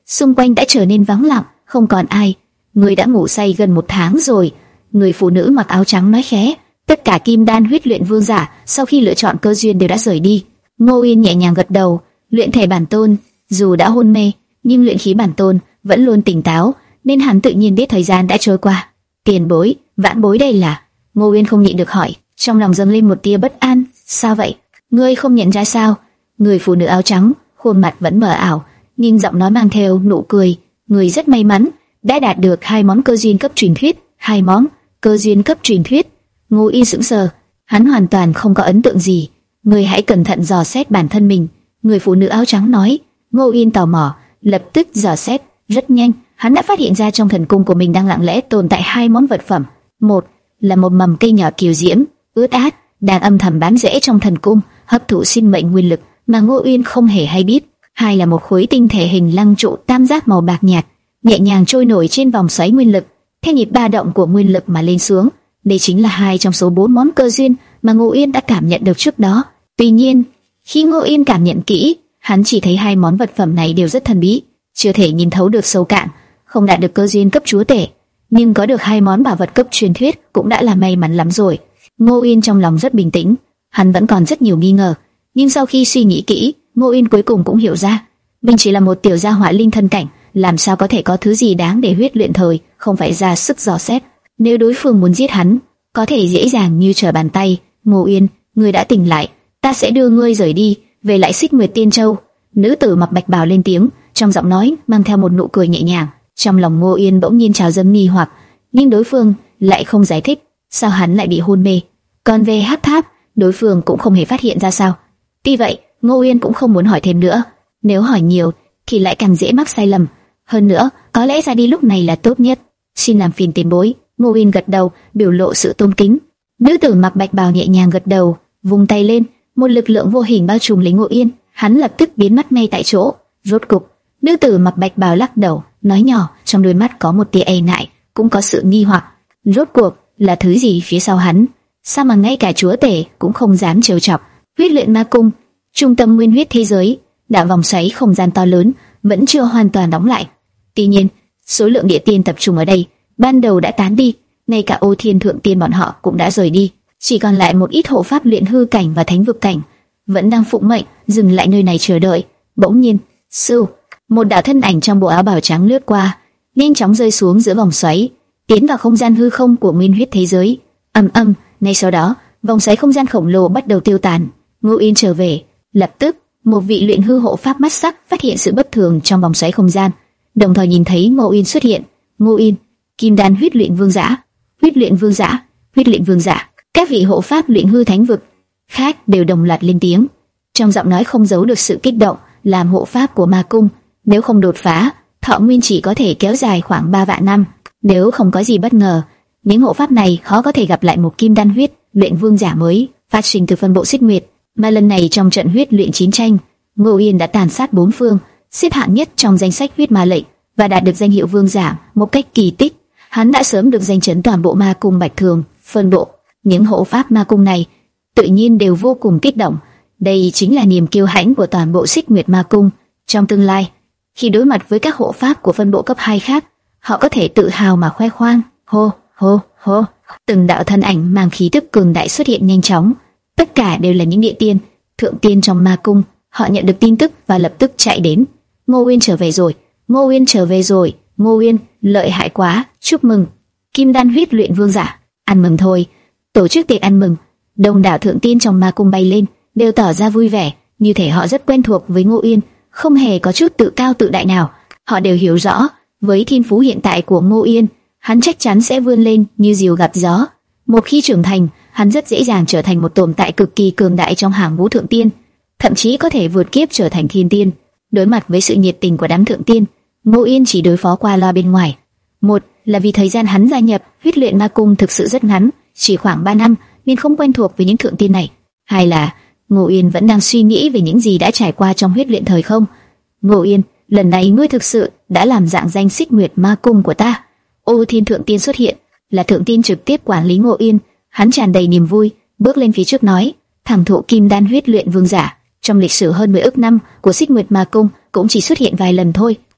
A: xung quanh đã trở nên vắng lặng, không còn ai. Người đã ngủ say gần một tháng rồi. Người phụ nữ mặc áo trắng nói khẽ. Tất cả kim đan huyết luyện vương giả sau khi lựa chọn cơ duyên đều đã rời đi. Ngô Uyên nhẹ nhàng gật đầu. Luyện thể bản tôn, dù đã hôn mê, nhưng luyện khí bản tôn vẫn luôn tỉnh táo, nên hắn tự nhiên biết thời gian đã trôi qua. Tiền bối, vãn bối đây là? Ngô Uyên không nhịn được hỏi, trong lòng dâng lên một tia bất an. Sao vậy? Ngươi không nhận ra sao? Người phụ nữ áo trắng, khuôn mặt vẫn mờ ảo, nhưng giọng nói mang theo nụ cười. Người rất may mắn, đã đạt được hai món cơ duyên cấp truyền thuyết. Hai món cơ duyên cấp truyền thuyết. Ngô Uyên sững sờ, hắn hoàn toàn không có ấn tượng gì. Người hãy cẩn thận dò xét bản thân mình. Người phụ nữ áo trắng nói. Ngô Uyên tò mò, lập tức dò xét. Rất nhanh, hắn đã phát hiện ra trong thần cung của mình đang lặng lẽ tồn tại hai món vật phẩm. Một là một mầm cây nhỏ kiều diễm, ướt át, đang âm thầm bám rễ trong thần cung, hấp thụ sinh mệnh nguyên lực mà Ngô Uyên không hề hay biết. Hai là một khối tinh thể hình lăng trụ tam giác màu bạc nhạt, nhẹ nhàng trôi nổi trên vòng xoáy nguyên lực, theo nhịp ba động của nguyên lực mà lên xuống. Đây chính là hai trong số bốn món cơ duyên mà Ngô Uyên đã cảm nhận được trước đó. Tuy nhiên, khi Ngô Uyên cảm nhận kỹ, hắn chỉ thấy hai món vật phẩm này đều rất thần bí, chưa thể nhìn thấu được sâu cạn, không đạt được cơ duyên cấp chúa tể, nhưng có được hai món bảo vật cấp truyền thuyết cũng đã là may mắn lắm rồi. Ngô Uyên trong lòng rất bình tĩnh, hắn vẫn còn rất nhiều nghi ngờ, nhưng sau khi suy nghĩ kỹ, Ngô Uyên cuối cùng cũng hiểu ra, mình chỉ là một tiểu gia hỏa linh thân cảnh, làm sao có thể có thứ gì đáng để huyết luyện thời, không phải ra sức dò xét. Nếu đối phương muốn giết hắn, có thể dễ dàng như trở bàn tay. Ngô Uyên, ngươi đã tỉnh lại, ta sẽ đưa ngươi rời đi, về lại Xích Nguyệt Tiên Châu. Nữ tử mặc bạch bào lên tiếng, trong giọng nói mang theo một nụ cười nhẹ nhàng. Trong lòng Ngô Uyên bỗng nhiên trào dâng nghi hoặc, nhưng đối phương lại không giải thích sao hắn lại bị hôn mê. Còn về Hắc Tháp, đối phương cũng không hề phát hiện ra sao. Tuy vậy, Ngô Uyên cũng không muốn hỏi thêm nữa. Nếu hỏi nhiều thì lại càng dễ mắc sai lầm. Hơn nữa, có lẽ ra đi lúc này là tốt nhất. Xin làm phiền tiền bối. Ngô Uyên gật đầu, biểu lộ sự tôn kính. Nữ tử mặc bạch bào nhẹ nhàng gật đầu, vung tay lên, một lực lượng vô hình bao trùm lấy Ngô Uyên. Hắn lập tức biến mất ngay tại chỗ. Rốt cục, nữ tử mặc bạch bào lắc đầu, nói nhỏ, trong đôi mắt có một tia e ngại, cũng có sự nghi hoặc. Rốt cuộc là thứ gì phía sau hắn? Sao mà ngay cả chúa tể cũng không dám trêu chọc? Huyết luyện ma cung, trung tâm nguyên huyết thế giới, đạo vòng xoáy không gian to lớn vẫn chưa hoàn toàn đóng lại. Tuy nhiên, số lượng địa tiên tập trung ở đây ban đầu đã tán đi, ngay cả Ô Thiên thượng tiên bọn họ cũng đã rời đi, chỉ còn lại một ít hộ pháp luyện hư cảnh và thánh vực cảnh vẫn đang phụng mệnh dừng lại nơi này chờ đợi. Bỗng nhiên, sưu, một đạo thân ảnh trong bộ áo bào trắng lướt qua, nhanh chóng rơi xuống giữa vòng xoáy, tiến vào không gian hư không của nguyên huyết thế giới. Ầm ầm, ngay sau đó, vòng xoáy không gian khổng lồ bắt đầu tiêu tàn. Ngô Uyên trở về, lập tức một vị luyện hư hộ pháp mắt sắc phát hiện sự bất thường trong vòng xoáy không gian, đồng thời nhìn thấy Ngô Uyên xuất hiện. Ngô Uyên, kim đan huyết luyện vương giả, huyết luyện vương giả, huyết luyện vương giả. Các vị hộ pháp luyện hư thánh vực khác đều đồng loạt lên tiếng, trong giọng nói không giấu được sự kích động. Làm hộ pháp của ma cung, nếu không đột phá, thọ nguyên chỉ có thể kéo dài khoảng ba vạn năm. Nếu không có gì bất ngờ, những hộ pháp này khó có thể gặp lại một kim đan huyết luyện vương giả mới phát sinh từ phân bộ Xích Nguyệt. Mà lần này trong trận huyết luyện chiến tranh, Ngô Uyên đã tàn sát bốn phương, xếp hạng nhất trong danh sách huyết ma lệnh và đạt được danh hiệu vương giả một cách kỳ tích. Hắn đã sớm được danh chấn toàn bộ ma cung Bạch Thường phân bộ. Những hộ pháp ma cung này tự nhiên đều vô cùng kích động. Đây chính là niềm kiêu hãnh của toàn bộ Xích Nguyệt ma cung. Trong tương lai, khi đối mặt với các hộ pháp của phân bộ cấp hai khác, họ có thể tự hào mà khoe khoang. Hô, hô, hô, từng đạo thân ảnh mang khí tức cường đại xuất hiện nhanh chóng. Tất cả đều là những địa tiên, thượng tiên trong ma cung. Họ nhận được tin tức và lập tức chạy đến. Ngô Uyên trở về rồi, Ngô Uyên trở về rồi, Ngô Uyên, lợi hại quá, chúc mừng, kim đan huyết luyện vương giả. Ăn mừng thôi. Tổ chức tiệc ăn mừng, đông đảo thượng tiên trong ma cung bay lên, đều tỏ ra vui vẻ, như thể họ rất quen thuộc với Ngô Uyên, không hề có chút tự cao tự đại nào. Họ đều hiểu rõ, với thiên phú hiện tại của Ngô Uyên, hắn chắc chắn sẽ vươn lên như diều gặp gió. Một khi trưởng thành, hắn rất dễ dàng trở thành một tồn tại cực kỳ cường đại trong hàng ngũ thượng tiên, thậm chí có thể vượt kiếp trở thành thiên tiên. Đối mặt với sự nhiệt tình của đám thượng tiên, Ngô Uyên chỉ đối phó qua loa bên ngoài. Một là vì thời gian hắn gia nhập huyết luyện ma cung thực sự rất ngắn, chỉ khoảng ba năm, nên không quen thuộc với những thượng tiên này. Hai là Ngô Uyên vẫn đang suy nghĩ về những gì đã trải qua trong huyết luyện thời không. Ngô Uyên, lần này ngươi thực sự đã làm rạng danh Xích Nguyệt ma cung của ta. Ô Thiên thượng tiên xuất hiện, là thượng tiên trực tiếp quản lý Ngô Uyên. Hắn tràn đầy niềm vui, bước lên phía trước nói: thẳng thụ kim đan huyết luyện vương giả, trong lịch sử hơn mười ức năm của Xích Nguyệt ma cung cũng chỉ xuất hiện vài lần thôi.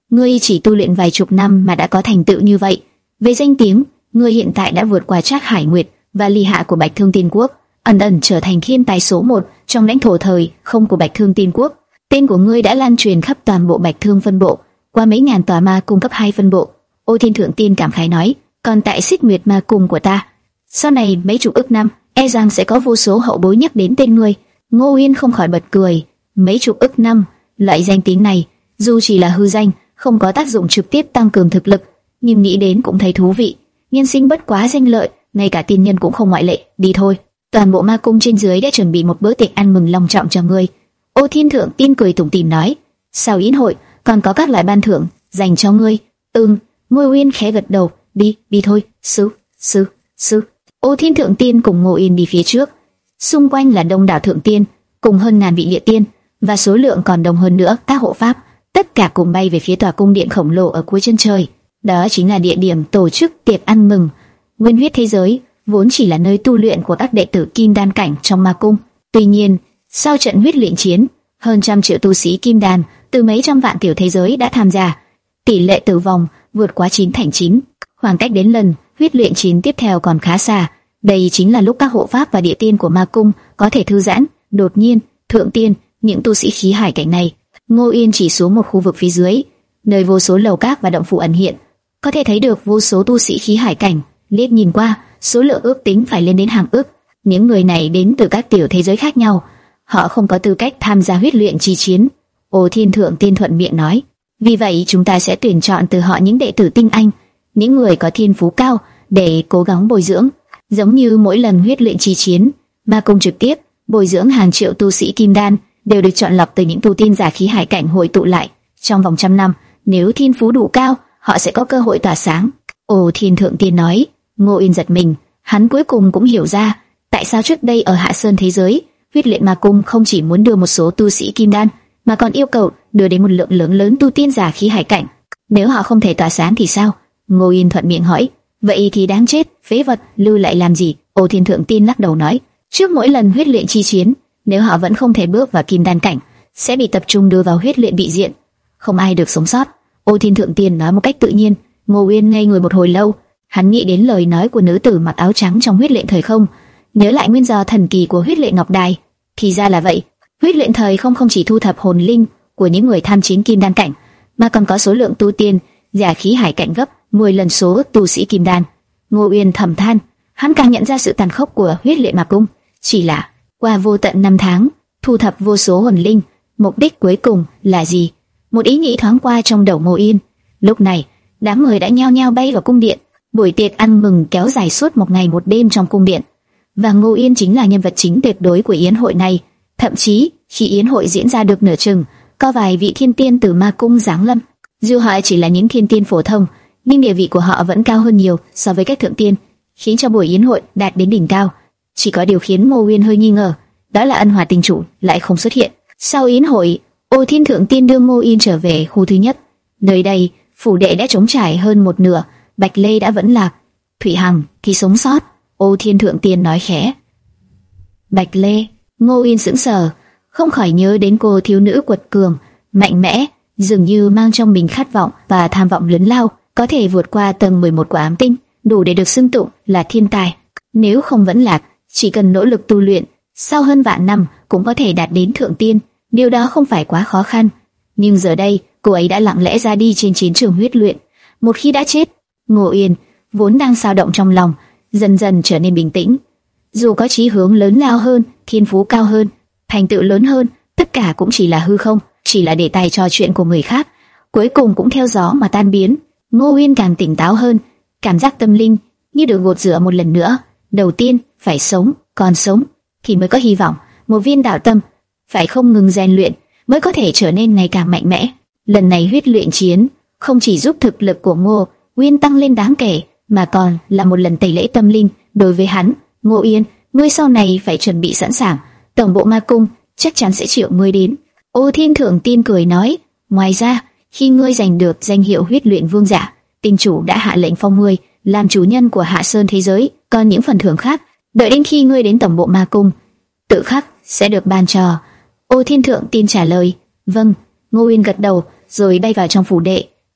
A: ngươi chỉ tu luyện vài chục năm mà đã có thành tựu như vậy. Về danh tiếng, ngươi hiện tại đã vượt qua Trác Hải Nguyệt và Ly Hạ của Bạch Thương Tiên Quốc, ẩn ẩn trở thành thiên tài số một trong lãnh thổ thời không của Bạch Thương Tiên Quốc. Tên của ngươi đã lan truyền khắp toàn bộ Bạch Thương phân bộ, qua mấy ngàn tòa ma cung cấp hai phân bộ. Ô Thiên Thượng Tiên cảm khái nói, còn tại Xích Nguyệt ma cung của ta, sau này mấy chục ức năm, e rằng sẽ có vô số hậu bối nhắc đến tên ngươi. Ngô Uyên không khỏi bật cười. Mấy chục ức năm, loại danh tiếng này, dù chỉ là hư danh, không có tác dụng trực tiếp tăng cường thực lực, nhưng nghĩ đến cũng thấy thú vị. Nhân sinh bất quá danh lợi, ngay cả tiên nhân cũng không ngoại lệ. Đi thôi, toàn bộ ma cung trên dưới đã chuẩn bị một bữa tiệc ăn mừng long trọng cho ngươi. Ô Thiên Thượng Tiên cười tủm tỉm nói, sau yến hội còn có các loại ban thưởng dành cho ngươi. Ừm. Ngô Uyên khẽ gật đầu. Đi, đi thôi. Sư, sư, sư. Ô Thiên Thượng Tiên cùng Ngô Uyên đi phía trước. Xung quanh là đông đảo thượng tiên, cùng hơn ngàn vị địa tiên, và số lượng còn đông hơn nữa các hộ pháp. Tất cả cùng bay về phía tòa cung điện khổng lồ ở cuối chân trời. Đó chính là địa điểm tổ chức tiệc ăn mừng. Nguyên huyết thế giới vốn chỉ là nơi tu luyện của các đệ tử kim đan cảnh trong ma cung. Tuy nhiên, sau trận huyết luyện chiến, hơn trăm triệu tu sĩ kim đan từ mấy trăm vạn tiểu thế giới đã tham gia. Tỷ lệ tử vong vượt quá chín thành chín. Khoảng cách đến lần huyết luyện chiến tiếp theo còn khá xa. Đây chính là lúc các hộ pháp và địa tiên của ma cung có thể thư giãn. Đột nhiên, thượng tiên, những tu sĩ khí hải cảnh này, Ngô Yên chỉ xuống một khu vực phía dưới, nơi vô số lầu các và động phủ ẩn hiện, có thể thấy được vô số tu sĩ khí hải cảnh. Liếc nhìn qua, số lượng ước tính phải lên đến hàng ức. Những người này đến từ các tiểu thế giới khác nhau, họ không có tư cách tham gia huyết luyện chi chiến. Ô Thiên Thượng Tiên thuận miệng nói, vì vậy chúng ta sẽ tuyển chọn từ họ những đệ tử tinh anh, những người có thiên phú cao để cố gắng bồi dưỡng. Giống như mỗi lần huyết luyện chi chiến, ma cung trực tiếp bồi dưỡng hàng triệu tu sĩ kim đan đều được chọn lọc từ những tu tiên giả khí hải cảnh hội tụ lại. Trong vòng trăm năm, nếu thiên phú đủ cao, họ sẽ có cơ hội tỏa sáng. Ô Thiên Thượng Tiên nói. Ngô Yên giật mình, hắn cuối cùng cũng hiểu ra tại sao trước đây ở Hạ Sơn thế giới, huyết luyện ma cung không chỉ muốn đưa một số tu sĩ kim đan, mà còn yêu cầu đưa đến một lượng lớn lớn tu tiên giả khí hải cảnh. Nếu họ không thể tỏa sáng thì sao? Ngô Yên thuận miệng hỏi. Vậy thì đáng chết, phế vật, lưu lại làm gì? Ô Thiên Thượng Tiên lắc đầu nói, trước mỗi lần huyết luyện chi chiến, nếu họ vẫn không thể bước vào kim đan cảnh, sẽ bị tập trung đưa vào huyết luyện bị diện, không ai được sống sót. Ô Thiên Thượng Tiên nói một cách tự nhiên. Ngô Uyên ngây người một hồi lâu, hắn nghĩ đến lời nói của nữ tử mặc áo trắng trong huyết luyện thời không, nhớ lại nguyên do thần kỳ của huyết luyện ngọc đài. Thì ra là vậy, huyết luyện thời không không chỉ thu thập hồn linh của những người tham chiến kim đan cảnh, mà còn có số lượng tu tiên giả khí hải cảnh gấp mười lần số tu sĩ kim đan. Ngô Uyên thầm than, hắn càng nhận ra sự tàn khốc của huyết luyện ma cung. Chỉ là qua vô tận năm tháng thu thập vô số hồn linh, mục đích cuối cùng là gì? Một ý nghĩ thoáng qua trong đầu Ngô Yên. Lúc này, đám người đã nhao nhao bay vào cung điện. Buổi tiệc ăn mừng kéo dài suốt một ngày một đêm trong cung điện, và Ngô Yên chính là nhân vật chính tuyệt đối của yến hội này. Thậm chí, khi yến hội diễn ra được nửa chừng, có vài vị thiên tiên từ ma cung giáng lâm. Dù họ chỉ là những thiên tiên phổ thông, nhưng địa vị của họ vẫn cao hơn nhiều so với các thượng tiên, khiến cho buổi yến hội đạt đến đỉnh cao. Chỉ có điều khiến Ngô Uyên hơi nghi ngờ, đó là Ân Hòa Tình Chủ lại không xuất hiện. Sau yến hội, Ô Thiên Thượng Tiên đưa Ngô Yên trở về khu thứ nhất. Nơi đây, phủ đệ đã trống trải hơn một nửa. Bạch Lê đã vẫn lạc, Thủy Hằng thì sống sót. Ô Thiên Thượng Tiên nói khẽ. Bạch Lê. Ngô Yên sững sờ, không khỏi nhớ đến cô thiếu nữ quật cường, mạnh mẽ, dường như mang trong mình khát vọng và tham vọng lớn lao, có thể vượt qua tầng mười một của ám tinh, đủ để được xưng tụng là thiên tài. Nếu không vẫn lạc, chỉ cần nỗ lực tu luyện, sau hơn vạn năm cũng có thể đạt đến thượng tiên. Điều đó không phải quá khó khăn. Nhưng giờ đây, cô ấy đã lặng lẽ ra đi trên chiến trường huyết luyện. Một khi đã chết, Ngô Yên vốn đang dao động trong lòng, dần dần trở nên bình tĩnh. Dù có chí hướng lớn lao hơn, thiên phú cao hơn, thành tựu lớn hơn, tất cả cũng chỉ là hư không, chỉ là đề tài trò chuyện của người khác, cuối cùng cũng theo gió mà tan biến. Ngô Yên càng tỉnh táo hơn, cảm giác tâm linh như được gột rửa một lần nữa. Đầu tiên, phải sống, còn sống thì mới có hy vọng. Một viên đạo tâm phải không ngừng rèn luyện mới có thể trở nên ngày càng mạnh mẽ. Lần này huyết luyện chiến không chỉ giúp thực lực của Ngô Uyên tăng lên đáng kể, mà còn là một lần tẩy lễ tâm linh đối với hắn. Ngô Yên, ngươi sau này phải chuẩn bị sẵn sàng, tổng bộ ma cung chắc chắn sẽ triệu ngươi đến. Ô Thiên Thượng Tiên cười nói, ngoài ra, khi ngươi giành được danh hiệu huyết luyện vương giả, Tinh Chủ đã hạ lệnh phong ngươi làm chủ nhân của Hạ Sơn thế giới, còn những phần thưởng khác, đợi đến khi ngươi đến tổng bộ ma cung, tự khắc sẽ được ban cho. Ô Thiên Thượng Tiên trả lời, vâng. Ngô Uyên gật đầu, rồi bay vào trong phủ đệ.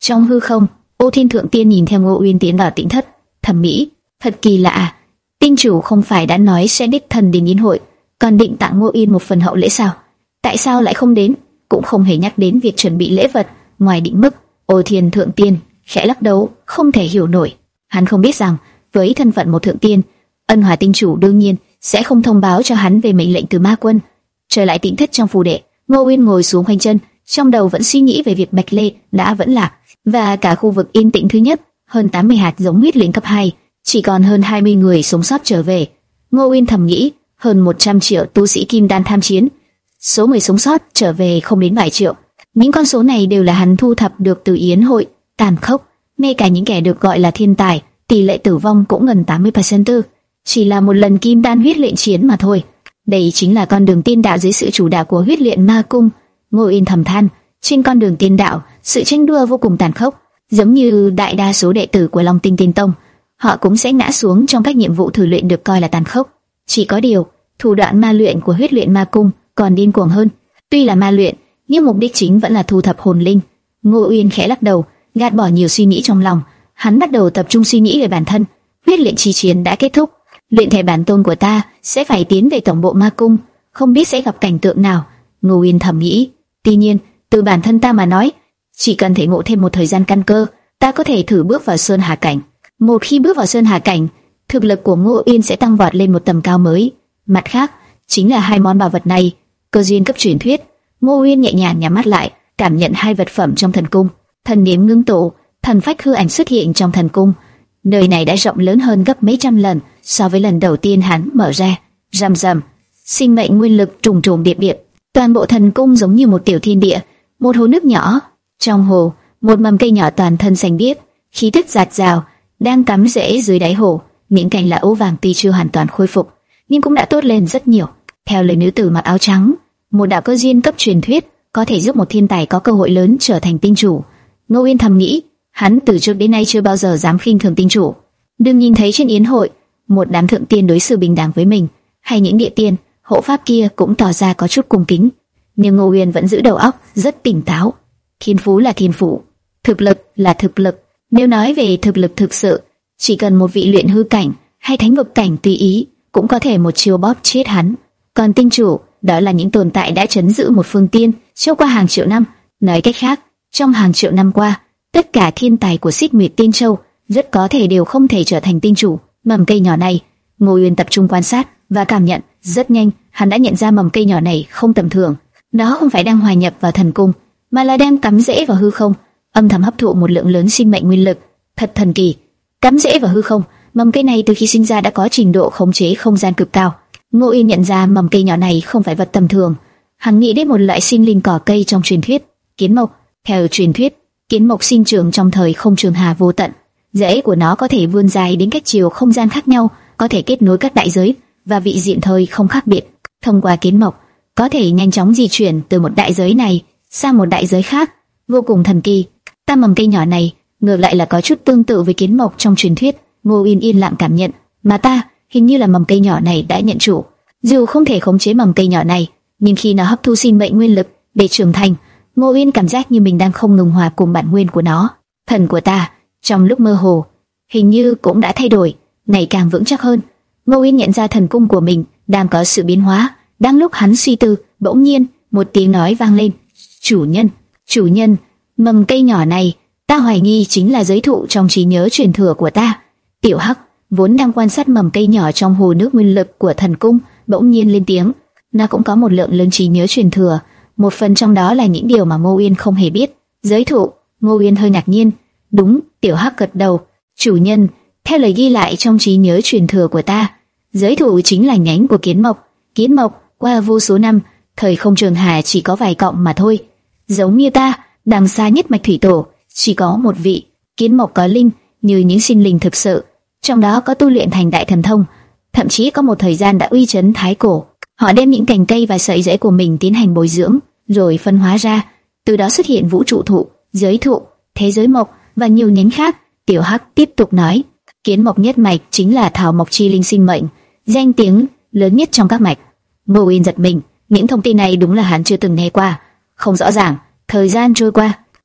A: Trong hư không, Ô Thiên Thượng Tiên nhìn theo Ngô Uyên tiến vào Tĩnh Thất, thầm nghĩ, thật kỳ lạ, Tinh chủ không phải đã nói sẽ đích thân đến yến hội, còn định tặng Ngô Uyên một phần hậu lễ sao? Tại sao lại không đến? Cũng không hề nhắc đến việc chuẩn bị lễ vật ngoài định mức. Ô Thiên Thượng Tiên khẽ lắc đầu, không thể hiểu nổi. Hắn không biết rằng với thân phận một thượng tiên, Ân Hỏa Tinh chủ đương nhiên sẽ không thông báo cho hắn về mệnh lệnh từ Ma Quân. Trở lại Tĩnh Thất trong phù đệ, Ngô Uyên ngồi xuống khoanh chân, trong đầu vẫn suy nghĩ về việc Bạch Lê đã vẫn lạc và cả khu vực yên tĩnh thứ nhất, hơn tám mươi hạt giống huyết luyện cấp hai, chỉ còn hơn hai mươi người sống sót trở về. Ngô Uyên thầm nghĩ, hơn một trăm triệu tu sĩ kim đan tham chiến, số người sống sót trở về không đến vài triệu. Những con số này đều là hắn thu thập được từ yến hội tàn khốc, ngay cả những kẻ được gọi là thiên tài, tỷ lệ tử vong cũng gần tám mươi phần trăm, tư chỉ là một lần kim đan huyết luyện chiến mà thôi. Đây chính là con đường tiên đạo dưới sự chủ đạo của huyết luyện ma cung. Ngô Uyên thầm than, trên con đường tiên đạo, sự tranh đua vô cùng tàn khốc, giống như đại đa số đệ tử của Long Tinh Tiên Tông, họ cũng sẽ ngã xuống trong các nhiệm vụ thử luyện được coi là tàn khốc. Chỉ có điều, thủ đoạn ma luyện của huyết luyện ma cung còn điên cuồng hơn. Tuy là ma luyện, nhưng mục đích chính vẫn là thu thập hồn linh. Ngô Uyên khẽ lắc đầu, gạt bỏ nhiều suy nghĩ trong lòng, hắn bắt đầu tập trung suy nghĩ về bản thân. Huyết luyện chi chiến đã kết thúc, luyện thể bản tôn của ta sẽ phải tiến về tổng bộ ma cung, không biết sẽ gặp cảnh tượng nào. Ngô Uyên thầm nghĩ. Tuy nhiên, từ bản thân ta mà nói, chỉ cần thể ngộ thêm một thời gian căn cơ, ta có thể thử bước vào Sơn Hà cảnh. Một khi bước vào Sơn Hà cảnh, thực lực của Ngô Uyên sẽ tăng vọt lên một tầm cao mới. Mặt khác, chính là hai món bảo vật này, cơ duyên cấp truyền thuyết. Ngô Uyên nhẹ nhàng nhắm mắt lại, cảm nhận hai vật phẩm trong thần cung. Thần niệm ngưng tụ, thần phách hư ảnh xuất hiện trong thần cung. Nơi này đã rộng lớn hơn gấp mấy trăm lần so với lần đầu tiên hắn mở ra. Rầm rầm, sinh mệnh nguyên lực trùng trùng điệp điệp, toàn bộ thần cung giống như một tiểu thiên địa. Một hồ nước nhỏ, trong hồ, một mầm cây nhỏ toàn thân xanh biếc, khí tức dạt dào, đang cắm rễ dưới đáy hồ. Những cành lá ố vàng tuy chưa hoàn toàn khôi phục, nhưng cũng đã tốt lên rất nhiều. Theo lời nữ tử mặc áo trắng, một đạo cơ duyên cấp truyền thuyết có thể giúp một thiên tài có cơ hội lớn trở thành tinh chủ. Ngô Uyên thầm nghĩ, hắn từ trước đến nay chưa bao giờ dám khinh thường tinh chủ. Đừng nhìn thấy trên yến hội, một đám thượng tiên đối xử bình đẳng với mình, hay những địa tiên, hộ pháp kia cũng tỏ ra có chút cung kính, nhưng Ngô Uyên vẫn giữ đầu óc rất tỉnh táo. Thiên phú là thiên phú, thực lực là thực lực. Nếu nói về thực lực thực sự, chỉ cần một vị luyện hư cảnh hay thánh vực cảnh tùy ý cũng có thể một chiêu bóp chết hắn. Còn tinh chủ, đó là những tồn tại đã trấn giữ một phương tiên trôi qua hàng triệu năm. Nói cách khác, trong hàng triệu năm qua, tất cả thiên tài của Xích Nguyệt Tiên Châu rất có thể đều không thể trở thành tinh chủ. Mầm cây nhỏ này, Ngô Uyên tập trung quan sát và cảm nhận. Rất nhanh, hắn đã nhận ra mầm cây nhỏ này không tầm thường. Nó không phải đang hòa nhập vào thần cung, mà là đang cắm rễ vào hư không, âm thầm hấp thụ một lượng lớn sinh mệnh nguyên lực. Thật thần kỳ, cắm rễ vào hư không. Mầm cây này từ khi sinh ra đã có trình độ khống chế không gian cực cao. Ngô Uyên nhận ra mầm cây nhỏ này không phải vật tầm thường. Hắn nghĩ đến một loại sinh linh cỏ cây trong truyền thuyết, kiến mộc. Theo truyền thuyết, kiến mộc sinh trưởng trong thời không trường hà vô tận. Rễ của nó có thể vươn dài đến các chiều không gian khác nhau, có thể kết nối các đại giới và vị diện thời không khác biệt. Thông qua kiến mộc, có thể nhanh chóng di chuyển từ một đại giới này sang một đại giới khác, vô cùng thần kỳ. Ta mầm cây nhỏ này ngược lại là có chút tương tự với kiến mộc trong truyền thuyết. Ngô Uyên yên lặng cảm nhận, mà ta hình như là mầm cây nhỏ này đã nhận chủ. Dù không thể khống chế mầm cây nhỏ này, nhưng khi nó hấp thu sinh mệnh nguyên lực để trưởng thành, Ngô Uyên cảm giác như mình đang không ngừng hòa cùng bản nguyên của nó. Thần của ta, trong lúc mơ hồ, hình như cũng đã thay đổi, ngày càng vững chắc hơn. Ngô Uyên nhận ra thần cung của mình đang có sự biến hóa. Đang lúc hắn suy tư, bỗng nhiên một tiếng nói vang lên: "Chủ nhân, chủ nhân, mầm cây nhỏ này, ta hoài nghi chính là giới thụ trong trí nhớ truyền thừa của ta." Tiểu Hắc vốn đang quan sát mầm cây nhỏ trong hồ nước nguyên lực của thần cung, bỗng nhiên lên tiếng. Nó cũng có một lượng lớn trí nhớ truyền thừa, một phần trong đó là những điều mà Ngô Uyên không hề biết. Giới thụ? Ngô Uyên hơi ngạc nhiên. Đúng, Tiểu Hắc gật đầu. Chủ nhân, theo lời ghi lại trong trí nhớ truyền thừa của ta, giới thụ chính là nhánh của kiến mộc. Kiến mộc qua vô số năm, thời không trường hà chỉ có vài cọng mà thôi. Giống như ta, đằng xa nhất mạch thủy tổ chỉ có một vị. Kiến mộc có linh như những sinh linh thực sự, trong đó có tu luyện thành đại thần thông, thậm chí có một thời gian đã uy chấn thái cổ. Họ đem những cành cây và sợi rễ của mình tiến hành bồi dưỡng, rồi phân hóa ra, từ đó xuất hiện vũ trụ thụ, giới thụ, thế giới mộc và nhiều nhánh khác. Tiểu Hắc tiếp tục nói, kiến mộc nhất mạch chính là thảo mộc chi linh sinh mệnh, danh tiếng lớn nhất trong các mạch. Ngô Uyên giật mình, những thông tin này đúng là hắn chưa từng nghe qua. Không rõ ràng. Thời gian trôi qua,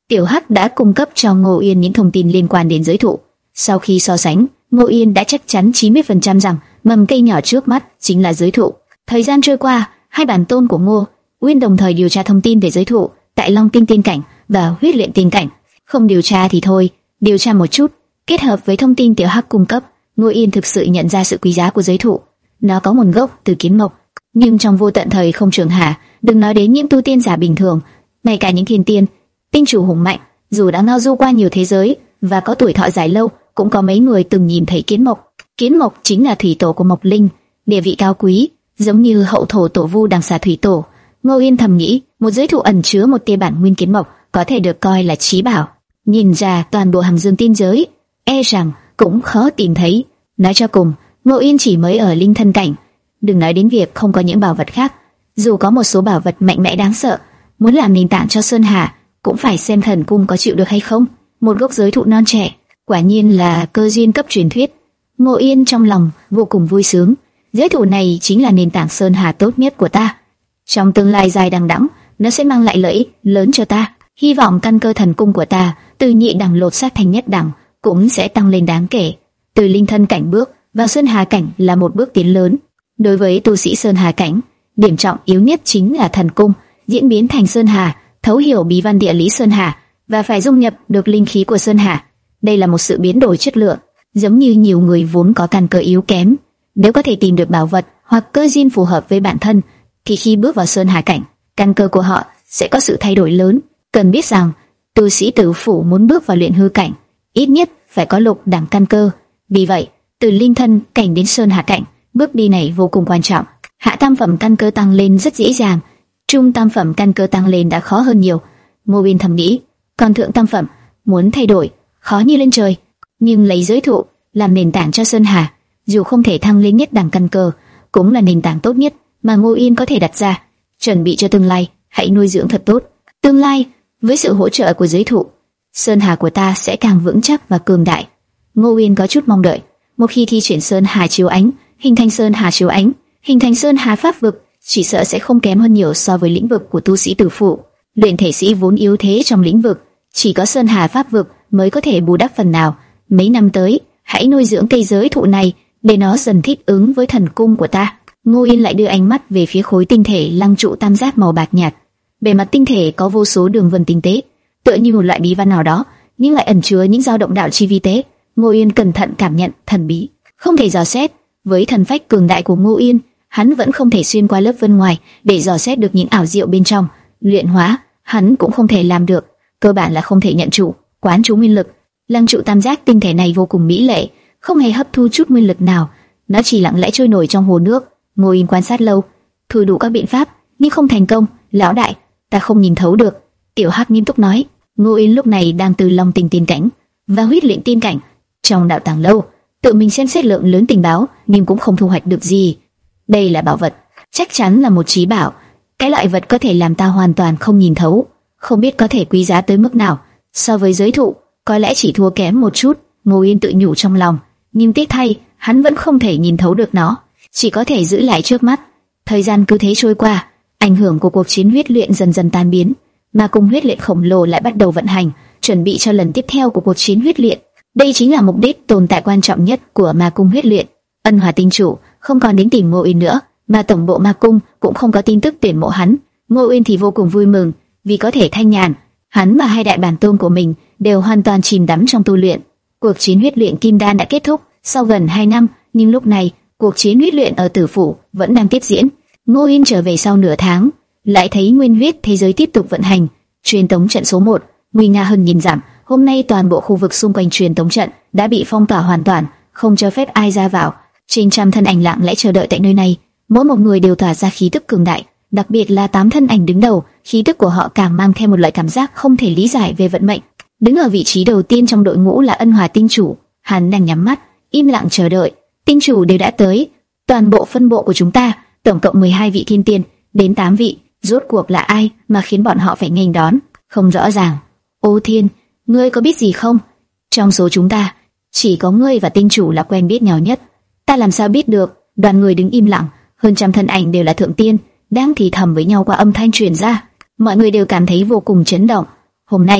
A: Tiểu Hắc đã cung cấp cho Ngô Yên những thông tin liên quan đến giới thụ. Sau khi so sánh, Ngô Yên đã chắc chắn chín mươi phần trăm rằng mầm cây nhỏ trước mắt chính là giới thụ. Thời gian trôi qua, hai bản tôn của Ngô Uyên đồng thời điều tra thông tin về giới thụ tại Long Tinh Tiên Cảnh và Huyết Luyện Tiên Cảnh. Không điều tra thì thôi, điều tra một chút, kết hợp với thông tin Tiểu Hắc cung cấp, Ngô Yên thực sự nhận ra sự quý giá của giới thụ. Nó có nguồn gốc từ kiến mộc, nhưng trong vô tận thời không trường hạ, đừng nói đến những tu tiên giả bình thường, ngay cả những thiên tiên, tinh chủ hùng mạnh, dù đã ngao du qua nhiều thế giới và có tuổi thọ dài lâu, cũng có mấy người từng nhìn thấy kiến mộc. Kiến mộc chính là thủy tổ của mộc linh, địa vị cao quý, giống như hậu thổ tổ vu đằng xà thủy tổ. Ngô Yên thầm nghĩ, một giới thụ ẩn chứa một tia bản nguyên kiến mộc có thể được coi là chí bảo. Nhìn ra toàn bộ hàng dương tiên giới, e rằng cũng khó tìm thấy. Nói cho cùng, Ngô Yên chỉ mới ở linh thân cảnh, đừng nói đến việc không có những bảo vật khác. Dù có một số bảo vật mạnh mẽ đáng sợ, muốn làm nền tảng cho Sơn Hà, cũng phải xem thần cung có chịu được hay không. Một gốc giới thụ non trẻ, quả nhiên là cơ duyên cấp truyền thuyết. Ngô Yên trong lòng vô cùng vui sướng. Giới thụ này chính là nền tảng Sơn Hà tốt nhất của ta. Trong tương lai dài đằng đẵng, nó sẽ mang lại lợi ích lớn cho ta. Hy vọng căn cơ thần cung của ta từ nhị đẳng lột xác thành nhất đẳng cũng sẽ tăng lên đáng kể. Từ linh thân cảnh bước vào Sơn Hà cảnh là một bước tiến lớn. Đối với tu sĩ Sơn Hà cảnh, điểm trọng yếu nhất chính là thần cung diễn biến thành Sơn Hà, thấu hiểu bí văn địa lý Sơn Hà và phải dung nhập được linh khí của Sơn Hà. Đây là một sự biến đổi chất lượng, giống như nhiều người vốn có căn cơ yếu kém, nếu có thể tìm được bảo vật hoặc cơ duyên phù hợp với bản thân, thì khi bước vào Sơn Hà cảnh, căn cơ của họ sẽ có sự thay đổi lớn. Cần biết rằng, tu sĩ tử phủ muốn bước vào luyện hư cảnh, ít nhất phải có lục đẳng căn cơ. Vì vậy, từ linh thân cảnh đến Sơn Hà cảnh, bước đi này vô cùng quan trọng. Hạ tam phẩm căn cơ tăng lên rất dễ dàng, trung tam phẩm căn cơ tăng lên đã khó hơn nhiều. Ngô Uyên thầm nghĩ, còn thượng tam phẩm muốn thay đổi khó như lên trời. Nhưng lấy giới thụ làm nền tảng cho Sơn Hà, dù không thể thăng lên nhất đẳng căn cơ, cũng là nền tảng tốt nhất mà Ngô Uyên có thể đặt ra. Chuẩn bị cho tương lai, hãy nuôi dưỡng thật tốt. Tương lai, với sự hỗ trợ của giới thụ, Sơn Hà của ta sẽ càng vững chắc và cường đại. Ngô Uyên có chút mong đợi, một khi thi triển Sơn Hà chiếu ánh, hình thành Sơn Hà chiếu ánh, hình thành Sơn Hà pháp vực, chỉ sợ sẽ không kém hơn nhiều so với lĩnh vực của tu sĩ tử phụ. Luyện thể sĩ vốn yếu thế trong lĩnh vực, chỉ có Sơn Hà pháp vực mới có thể bù đắp phần nào. Mấy năm tới, hãy nuôi dưỡng cây giới thụ này để nó dần thích ứng với thần cung của ta. Ngô Yên lại đưa ánh mắt về phía khối tinh thể lăng trụ tam giác màu bạc nhạt. Bề mặt tinh thể có vô số đường vân tinh tế, tựa như một loại bí văn nào đó, nhưng lại ẩn chứa những dao động đạo chi vi tế. Ngô Yên cẩn thận cảm nhận thần bí, không thể dò xét. Với thần phách cường đại của Ngô Yên, hắn vẫn không thể xuyên qua lớp vân ngoài để dò xét được những ảo diệu bên trong. Luyện hóa, hắn cũng không thể làm được, cơ bản là không thể nhận trụ, quán chú nguyên lực. Lăng trụ tam giác tinh thể này vô cùng mỹ lệ, không hề hấp thu chút nguyên lực nào, nó chỉ lặng lẽ trôi nổi trong hồ nước. Ngô Yên quan sát lâu, thử đủ các biện pháp, nhưng không thành công. Lão đại, ta không nhìn thấu được. Tiểu Hắc nghiêm túc nói. Ngô Yên lúc này đang từ Long Tinh Tiên Cảnh và Huyết Luyện Tiên Cảnh trong đạo tàng lâu, tự mình xem xét lượng lớn tình báo, nhưng cũng không thu hoạch được gì. Đây là bảo vật, chắc chắn là một trí bảo. Cái loại vật có thể làm ta hoàn toàn không nhìn thấu, không biết có thể quý giá tới mức nào. So với giới thụ, có lẽ chỉ thua kém một chút. Ngô Yên tự nhủ trong lòng, nhưng tiếc thay, hắn vẫn không thể nhìn thấu được nó, chỉ có thể giữ lại trước mắt. Thời gian cứ thế trôi qua, ảnh hưởng của cuộc chiến huyết luyện dần dần tan biến, ma cung huyết luyện khổng lồ lại bắt đầu vận hành, chuẩn bị cho lần tiếp theo của cuộc chiến huyết luyện. Đây chính là mục đích tồn tại quan trọng nhất của ma cung huyết luyện. Ân Hòa tinh chủ không còn đến tìm Ngô Uyên nữa, mà tổng bộ ma cung cũng không có tin tức tuyển mộ hắn. Ngô Uyên thì vô cùng vui mừng vì có thể thanh nhàn. Hắn và hai đại bản tôn của mình đều hoàn toàn chìm đắm trong tu luyện. Cuộc chiến huyết luyện kim đan đã kết thúc sau gần hai năm, nhưng lúc này cuộc chiến huyết luyện ở tử phủ vẫn đang tiếp diễn. Ngô Uyên trở về sau nửa tháng, lại thấy nguyên huyết thế giới tiếp tục vận hành. Truyền tống trận số một, nguy nga hơn nghìn dặm. Hôm nay toàn bộ khu vực xung quanh truyền tống trận đã bị phong tỏa hoàn toàn, không cho phép ai ra vào. Trên trăm thân ảnh lặng lẽ chờ đợi tại nơi này, mỗi một người đều tỏa ra khí tức cường đại, đặc biệt là tám thân ảnh đứng đầu, khí tức của họ càng mang theo một loại cảm giác không thể lý giải về vận mệnh. Đứng ở vị trí đầu tiên trong đội ngũ là Ân Hòa tinh chủ, hắn đang nhắm mắt, im lặng chờ đợi. Tinh chủ đều đã tới, toàn bộ phân bộ của chúng ta, tổng cộng mười hai vị thiên tiên, đến tám vị, rốt cuộc là ai mà khiến bọn họ phải nghênh đón? Không rõ ràng. Ô Thiên, ngươi có biết gì không? Trong số chúng ta, chỉ có ngươi và tinh chủ là quen biết nhau nhất. Ta làm sao biết được? Đoàn người đứng im lặng, hơn trăm thân ảnh đều là thượng tiên, đang thì thầm với nhau qua âm thanh truyền ra. Mọi người đều cảm thấy vô cùng chấn động. Hôm nay,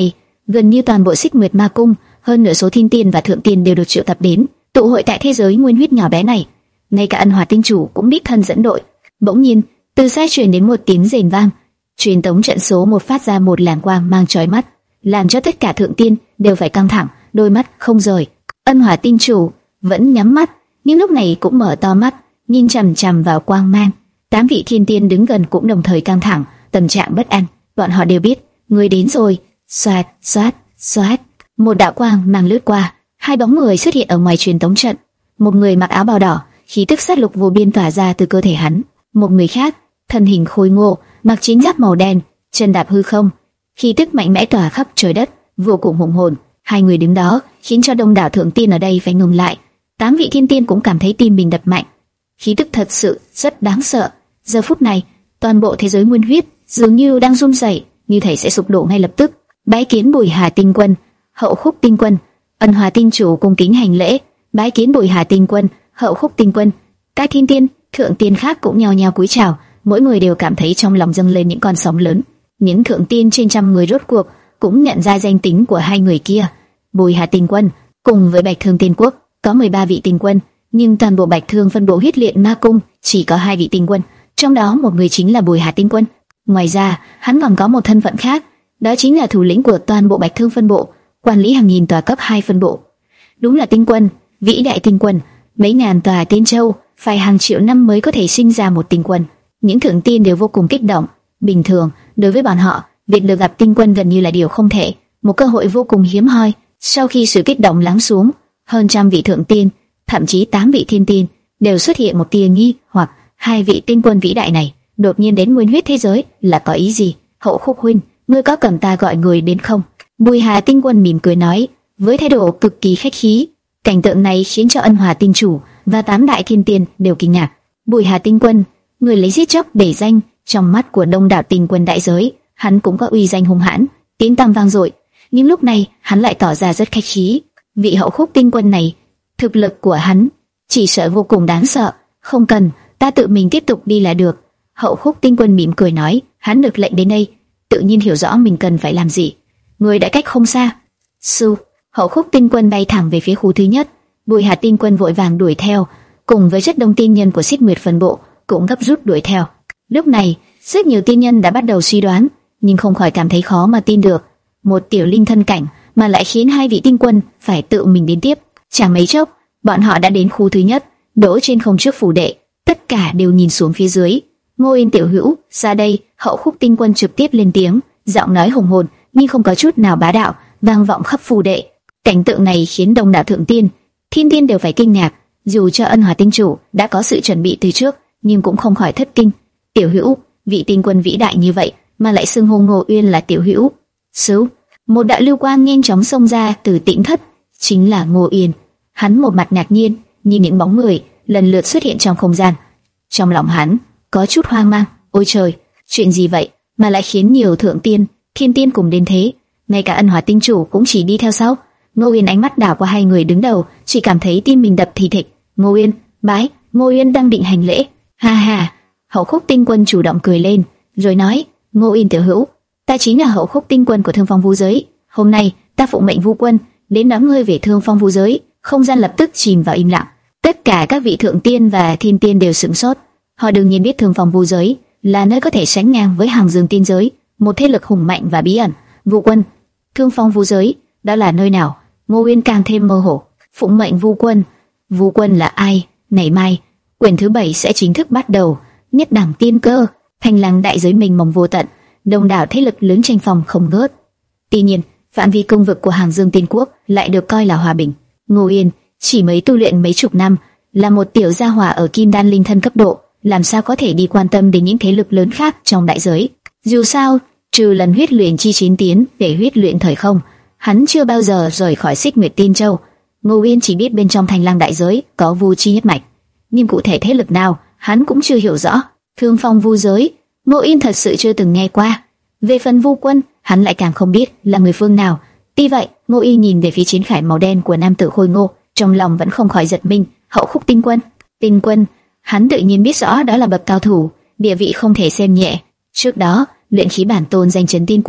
A: gần như toàn bộ Xích Nguyệt Ma Cung, hơn nửa số thiên tiên và thượng tiên đều được triệu tập đến, tụ hội tại thế giới nguyên huyết nhỏ bé này. Ngay cả Ân Hỏa Tinh Chủ cũng đích thân dẫn đội. Bỗng nhiên, từ xa truyền đến một tiếng rền vang, truyền tống trận số một phát ra một làn quang mang chói mắt, làm cho tất cả thượng tiên đều phải căng thẳng, đôi mắt không rời. Ân Hỏa Tinh Chủ vẫn nhắm mắt, nhưng lúc này cũng mở to mắt, nhìn chằm chằm vào quang mang. Tám vị thiên tiên đứng gần cũng đồng thời căng thẳng, tâm trạng bất an. Bọn họ đều biết, người đến rồi. Xoát, xoát, xoát. Một đạo quang mang lướt qua, hai bóng người xuất hiện ở ngoài truyền tống trận. Một người mặc áo bào đỏ, khí tức sát lục vô biên tỏa ra từ cơ thể hắn. Một người khác, thân hình khôi ngô, mặc chiến giáp màu đen, chân đạp hư không, khí tức mạnh mẽ tỏa khắp trời đất, vô cùng hùng hồn. Hai người đứng đó khiến cho đông đảo thượng tiên ở đây phải ngừng lại. Tám vị thiên tiên cũng cảm thấy tim mình đập mạnh. Khí tức thật sự rất đáng sợ. Giờ phút này, toàn bộ thế giới nguyên huyết dường như đang run rẩy, như thể sẽ sụp đổ ngay lập tức. Bái kiến Bùi Hà Tinh Quân, Hậu Khúc Tinh Quân. Ân Hỏa Tinh Chủ cung kính hành lễ. Bái kiến Bùi Hà Tinh Quân, Hậu Khúc Tinh Quân. Các thiên tiên, thượng tiên khác cũng nhao nhao cúi chào, mỗi người đều cảm thấy trong lòng dâng lên những con sóng lớn. Những thượng tiên trên trăm người rốt cuộc cũng nhận ra danh tính của hai người kia. Bùi Hà Tinh Quân cùng với Bạch Thương Tiên Quốc có mười ba vị tinh quân, nhưng toàn bộ Bạch Thương phân bộ huyết luyện ma cung chỉ có hai vị tinh quân, trong đó một người chính là Bùi Hà Tinh Quân. Ngoài ra, hắn còn có một thân phận khác, đó chính là thủ lĩnh của toàn bộ Bạch Thương phân bộ, quản lý hàng nghìn tòa cấp hai phân bộ. Đúng là tinh quân, vĩ đại tinh quân, mấy ngàn tòa tiên châu, phải hàng triệu năm mới có thể sinh ra một tinh quân. Những thượng tiên đều vô cùng kích động. Bình thường, đối với bọn họ, việc được gặp tinh quân gần như là điều không thể, một cơ hội vô cùng hiếm hoi. Sau khi sự kích động lắng xuống, hơn trăm vị thượng tiên, thậm chí tám vị thiên tiên đều xuất hiện một tia nghi hoặc hai vị tinh quân vĩ đại này đột nhiên đến nguyên huyết thế giới là có ý gì? Hậu Khúc huynh, ngươi có cần ta gọi người đến không? Bùi Hà Tinh Quân mỉm cười nói, với thái độ cực kỳ khách khí. Cảnh tượng này khiến cho Ân Hỏa Tinh Chủ và tám đại thiên tiên đều kinh ngạc. Bùi Hà Tinh Quân, người lấy giết chóc để danh, trong mắt của đông đảo tinh quân đại giới, hắn cũng có uy danh hung hãn, tiếng tăm vang dội. Nhưng lúc này hắn lại tỏ ra rất khách khí. Vị Hậu Khúc Tinh Quân này, thực lực của hắn chỉ sợ vô cùng đáng sợ. Không cần, ta tự mình tiếp tục đi là được. Hậu Khúc Tinh Quân mỉm cười nói, hắn được lệnh đến đây, tự nhiên hiểu rõ mình cần phải làm gì. Người đã cách không xa. Sư, Hậu Khúc Tinh Quân bay thẳng về phía khu thứ nhất. Bùi Hà Tinh Quân vội vàng đuổi theo, cùng với rất đông tiên nhân của Xích Nguyệt phân bộ cũng gấp rút đuổi theo. Lúc này, rất nhiều tiên nhân đã bắt đầu suy đoán, nhưng không khỏi cảm thấy khó mà tin được. Một tiểu linh thân cảnh mà lại khiến hai vị tinh quân phải tự mình đến tiếp. Chẳng mấy chốc, bọn họ đã đến khu thứ nhất, đỗ trên không trước phủ đệ. Tất cả đều nhìn xuống phía dưới. Ngô Yên tiểu hữu, ra đây. Hậu Khúc Tinh Quân trực tiếp lên tiếng, giọng nói hùng hồn nhưng không có chút nào bá đạo, vang vọng khắp phủ đệ. Cảnh tượng này khiến đông đảo thượng tiên, thiên tiên đều phải kinh ngạc. Dù cho Ân Hỏa Tinh Chủ đã có sự chuẩn bị từ trước, nhưng cũng không khỏi thất kinh. Tiểu hữu, vị tinh quân vĩ đại như vậy mà lại xưng hô Ngô Uyên là tiểu hữu. Sứ, một đạo lưu quang nhanh chóng xông ra từ tĩnh thất, chính là Ngô Uyên. Hắn một mặt ngạc nhiên, nhìn những bóng người lần lượt xuất hiện trong không gian. Trong lòng hắn có chút hoang mang. Ôi trời, chuyện gì vậy mà lại khiến nhiều thượng tiên, thiên tiên cùng đến thế? Ngay cả Ân Hỏa Tinh Chủ cũng chỉ đi theo sau. Ngô Uyên ánh mắt đảo qua hai người đứng đầu, chỉ cảm thấy tim mình đập thình thịch. Ngô Uyên, bái. Ngô Uyên đang định hành lễ. Ha ha. Hậu Khúc Tinh Quân chủ động cười lên, rồi nói, Ngô Uyên tiểu hữu, ta chính là Hậu Khúc Tinh Quân của Thương Phong Vu giới. Hôm nay ta phụng mệnh Vu Quân đến đón ngươi về Thương Phong Vu giới. Không gian lập tức chìm vào im lặng. Tất cả các vị thượng tiên và thiên tiên đều sửng sốt. Họ đương nhiên biết Thương Phong Vu giới là nơi có thể sánh ngang với Hàng Dương Tiên giới, một thế lực hùng mạnh và bí ẩn. Vu Quân, Thương Phong Vu giới, đó là nơi nào? Ngô Uyên càng thêm mơ hồ. Phụng mệnh Vu Quân, Vu Quân là ai? Ngày mai, quyển thứ bảy sẽ chính thức bắt đầu. Nhất đẳng tiên cơ, thanh lăng đại giới mênh mông vô tận, đông đảo thế lực lớn tranh phong không ngớt. Tuy nhiên, phạm vi công vực của Hàng Dương Tiên quốc lại được coi là hòa bình. Ngô Uyên chỉ mới tu luyện mấy chục năm, là một tiểu gia hỏa ở kim đan linh thân cấp độ, làm sao có thể đi quan tâm đến những thế lực lớn khác trong đại giới? Dù sao, trừ lần huyết luyện chi chiến tiến để huyết luyện thời không, hắn chưa bao giờ rời khỏi Xích Nguyệt Tiên Châu. Ngô Uyên chỉ biết bên trong thanh lăng đại giới có Vu chi nhất mạch, nhưng cụ thể thế lực nào hắn cũng chưa hiểu rõ. Thương Phong Vu giới, Ngô Uyên thật sự chưa từng nghe qua. Về phần Vu Quân, hắn lại càng không biết là người phương nào. Tuy vậy, Ngô Uyên nhìn về phía chiến khải màu đen của nam tử khôi ngô, trong lòng vẫn không khỏi giật mình. Hậu Khúc Tinh Quân, Tinh Quân, hắn tự nhiên biết rõ đó là bậc cao thủ, địa vị không thể xem nhẹ. Trước đó, luyện khí bản tôn danh chấn tiên quốc,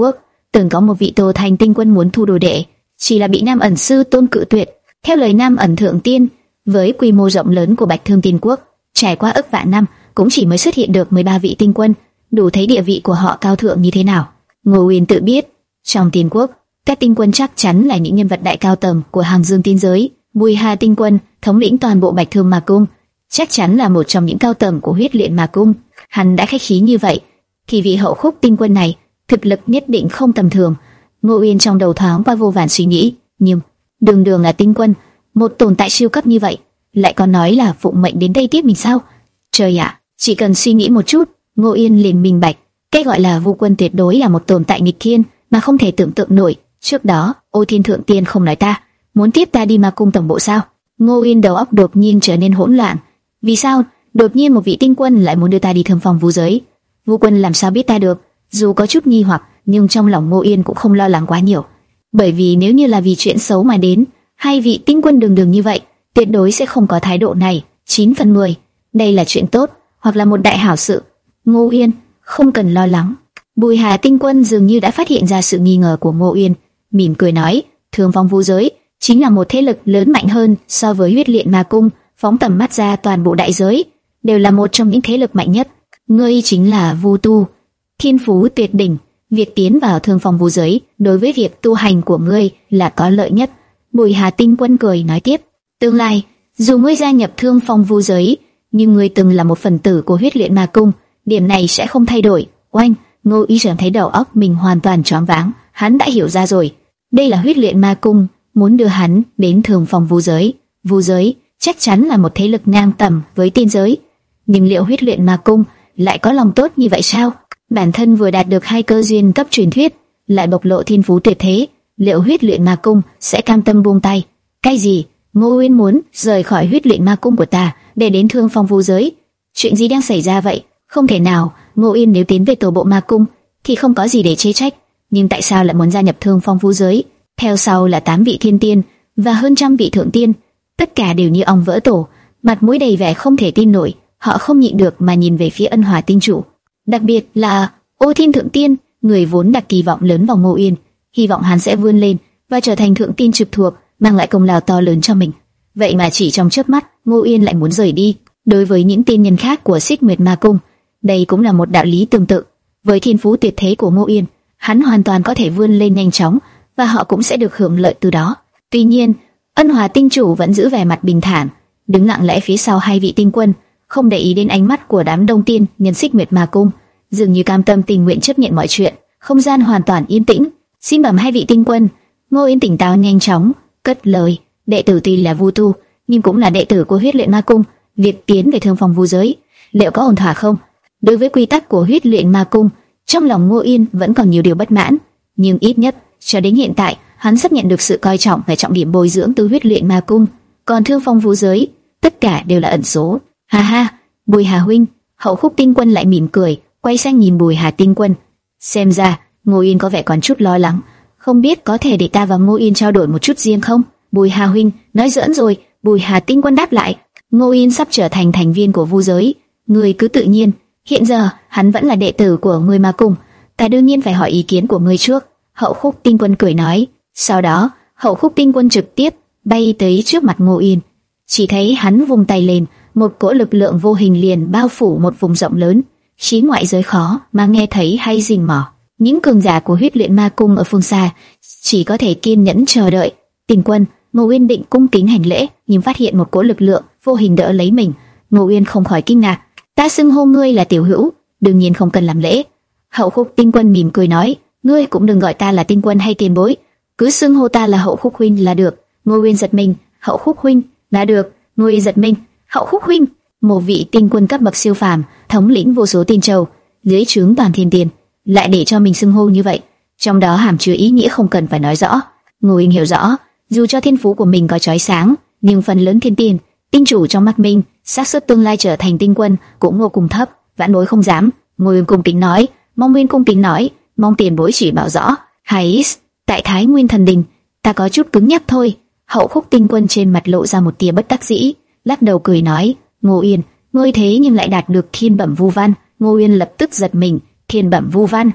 A: từng có một vị Tô Thành tinh quân muốn thu đồ đệ, chỉ là bị Nam ẩn sư tôn cự tuyệt. Theo lời Nam ẩn thượng tiên, với quy mô rộng lớn của Bạch Thương Tiên quốc, trải qua ức vạn năm cũng chỉ mới xuất hiện được mười ba vị tinh quân, đủ thấy địa vị của họ cao thượng như thế nào. Ngô Uyên tự biết, trong Tiên quốc, các tinh quân chắc chắn là những nhân vật đại cao tầng của Hàng Dương tiên giới. Bùi Hà tinh quân, thống lĩnh toàn bộ Bạch Thương Ma cung, chắc chắn là một trong những cao tầng của Huyết Luyện Ma cung. Hắn đã khách khí như vậy, thì vị hậu khúc tinh quân này thực lực nhất định không tầm thường. Ngô Uyên trong đầu thoáng qua vô vàn suy nghĩ, nhưng đường đường là tinh quân, một tồn tại siêu cấp như vậy, lại còn nói là phụng mệnh đến đây tiếp mình sao? Trời ạ, chỉ cần suy nghĩ một chút, Ngô Uyên liền minh bạch, cái gọi là Vu Quân tuyệt đối là một tồn tại nghịch thiên mà không thể tưởng tượng nổi. Trước đó, Ô Thiên thượng tiên không nói ta muốn tiếp ta đi Ma cung tổng bộ sao? Ngô Uyên đầu óc đột nhiên trở nên hỗn loạn. Vì sao đột nhiên một vị tinh quân lại muốn đưa ta đi Thương Phong Vu giới? Vu Quân làm sao biết ta được? Dù có chút nghi hoặc, nhưng trong lòng Ngô Uyên cũng không lo lắng quá nhiều, bởi vì nếu như là vì chuyện xấu mà đến, hai vị tinh quân đường đường như vậy, tuyệt đối sẽ không có thái độ này. Chín phần mười, đây là chuyện tốt, hoặc là một đại hảo sự. Ngô Uyên không cần lo lắng. Bùi Hà tinh quân dường như đã phát hiện ra sự nghi ngờ của Ngô Uyên, mỉm cười nói: Thương Phong Vu giới chính là một thế lực lớn mạnh hơn so với Huyết Luyện Ma cung. Phóng tầm mắt ra, toàn bộ đại giới đều là một trong những thế lực mạnh nhất. Ngươi chính là Vu tu, thiên phú tuyệt đỉnh. Việc tiến vào Thương Phong Vu giới đối với việc tu hành của ngươi là có lợi nhất. Bùi Hà tinh quân cười nói tiếp: Tương lai, dù ngươi gia nhập Thương Phong Vu giới, nhưng ngươi từng là một phần tử của Huyết Luyện Ma cung, điểm này sẽ không thay đổi. Oanh! Ngô Ý cảm thấy đầu óc mình hoàn toàn choáng váng. Hắn đã hiểu ra rồi, đây là Huyết Luyện Ma cung muốn đưa hắn đến Thương Phong Vu giới. Vu giới chắc chắn là một thế lực ngang tầm với tiên giới, nhưng liệu Huyết Luyện Ma cung lại có lòng tốt như vậy sao? Bản thân vừa đạt được hai cơ duyên cấp truyền thuyết, lại bộc lộ thiên phú tuyệt thế, liệu Huyết Luyện Ma cung sẽ cam tâm buông tay? Cái gì? Ngô Uyên muốn rời khỏi Huyết Luyện Ma cung của ta để đến Thương Phong Vu giới? Chuyện gì đang xảy ra vậy? Không thể nào. Ngô Uyên nếu tiến về tổ bộ Ma cung thì không có gì để chê trách, nhưng tại sao lại muốn gia nhập Thương Phong Vu giới? Theo sau là tám vị thiên tiên và hơn trăm vị thượng tiên, tất cả đều như ong vỡ tổ, mặt mũi đầy vẻ không thể tin nổi. Họ không nhịn được mà nhìn về phía Ân Hỏa tinh chủ, đặc biệt là Ô Thiên thượng tiên, người vốn đặt kỳ vọng lớn vào Ngô Uyên, hy vọng hắn sẽ vươn lên và trở thành thượng tiên trực thuộc, mang lại công lao to lớn cho mình. Vậy mà chỉ trong chớp mắt, Ngô Uyên lại muốn rời đi. Đối với những tiên nhân khác của Xích Nguyệt Ma cung, đây cũng là một đạo lý tương tự. Với thiên phú tuyệt thế của Ngô Uyên, hắn hoàn toàn có thể vươn lên nhanh chóng, và họ cũng sẽ được hưởng lợi từ đó. Tuy nhiên, Ân Hỏa tinh chủ vẫn giữ vẻ mặt bình thản, đứng lặng lẽ phía sau hai vị tinh quân, không để ý đến ánh mắt của đám đông tiên nhân Xích Nguyệt Ma cung, dường như cam tâm tình nguyện chấp nhận mọi chuyện. Không gian hoàn toàn yên tĩnh. Xin bẩm hai vị tinh quân. Ngô Uyên tỉnh táo nhanh chóng cất lời: đệ tử tuy là Vu tu, nhưng cũng là đệ tử của Huyết Luyện Ma cung. Việc tiến về Thương Phong Vu giới liệu có ổn thỏa không? Đối với quy tắc của Huyết Luyện Ma cung, trong lòng Ngô Uyên vẫn còn nhiều điều bất mãn, nhưng ít nhất cho đến hiện tại, hắn sắp nhận được sự coi trọng và trọng điểm bồi dưỡng từ Huyết Luyện Ma cung. Còn Thương Phong Vu giới, tất cả đều là ẩn số. Ha ha, Bùi Hà huynh. Hậu Khúc tinh quân lại mỉm cười, quay sang nhìn Bùi Hà tinh quân. Xem ra Ngô Uyên có vẻ còn chút lo lắng, không biết có thể để ta và Ngô Uyên trao đổi một chút riêng không? Bùi Hà huynh, nói giỡn rồi. Bùi Hà tinh quân đáp lại. Ngô Uyên sắp trở thành thành viên của Vu giới, ngươi cứ tự nhiên. Hiện giờ hắn vẫn là đệ tử của ngươi Ma cung, ta đương nhiên phải hỏi ý kiến của ngươi trước. Hậu Khúc tinh quân cười nói. Sau đó Hậu Khúc tinh quân trực tiếp bay tới trước mặt Ngô Uyên. Chỉ thấy hắn vung tay lên, một cỗ lực lượng vô hình liền bao phủ một vùng rộng lớn, khí ngoại giới khó mà nghe thấy hay rình mò. Những cường giả của Huyết Luyện Ma cung ở phương xa chỉ có thể kiên nhẫn chờ đợi. Tinh quân. Ngô Uyên định cung kính hành lễ, nhưng phát hiện một cỗ lực lượng vô hình đỡ lấy mình. Ngô Uyên không khỏi kinh ngạc. Ta xưng hô ngươi là tiểu hữu, đương nhiên không cần làm lễ. Hậu Khúc tinh quân mỉm cười nói. Ngươi cũng đừng gọi ta là tinh quân hay tiền bối, cứ xưng hô ta là Hậu Khúc huynh là được. Ngô Uyên giật mình. Hậu Khúc huynh là được. Ngô Uyên giật mình. Hậu Khúc huynh, một vị tinh quân cấp bậc siêu phàm, thống lĩnh vô số tiên châu, dưới trướng toàn thiên tiên, lại để cho mình xưng hô như vậy, trong đó hàm chứa ý nghĩa không cần phải nói rõ. Ngô Uyên hiểu rõ, dù cho thiên phú của mình có chói sáng, nhưng phần lớn thiên tiên, tinh chủ trong mắt mình, xác suất tương lai trở thành tinh quân cũng vô cùng thấp, vãn bối không dám. Ngô Uyên cung kính nói. Mong Uyên cung kính nói, mong tiền bối chỉ bảo rõ. Hay tại Thái Nguyên thần đình, ta có chút cứng nhắc thôi. Hậu Khúc tinh quân trên mặt lộ ra một tia bất đắc dĩ, lắc đầu cười nói. Ngô Uyên, ngươi thế nhưng lại đạt được thiên bẩm vu văn. Ngô Uyên lập tức giật mình. Thiên bẩm vu văn?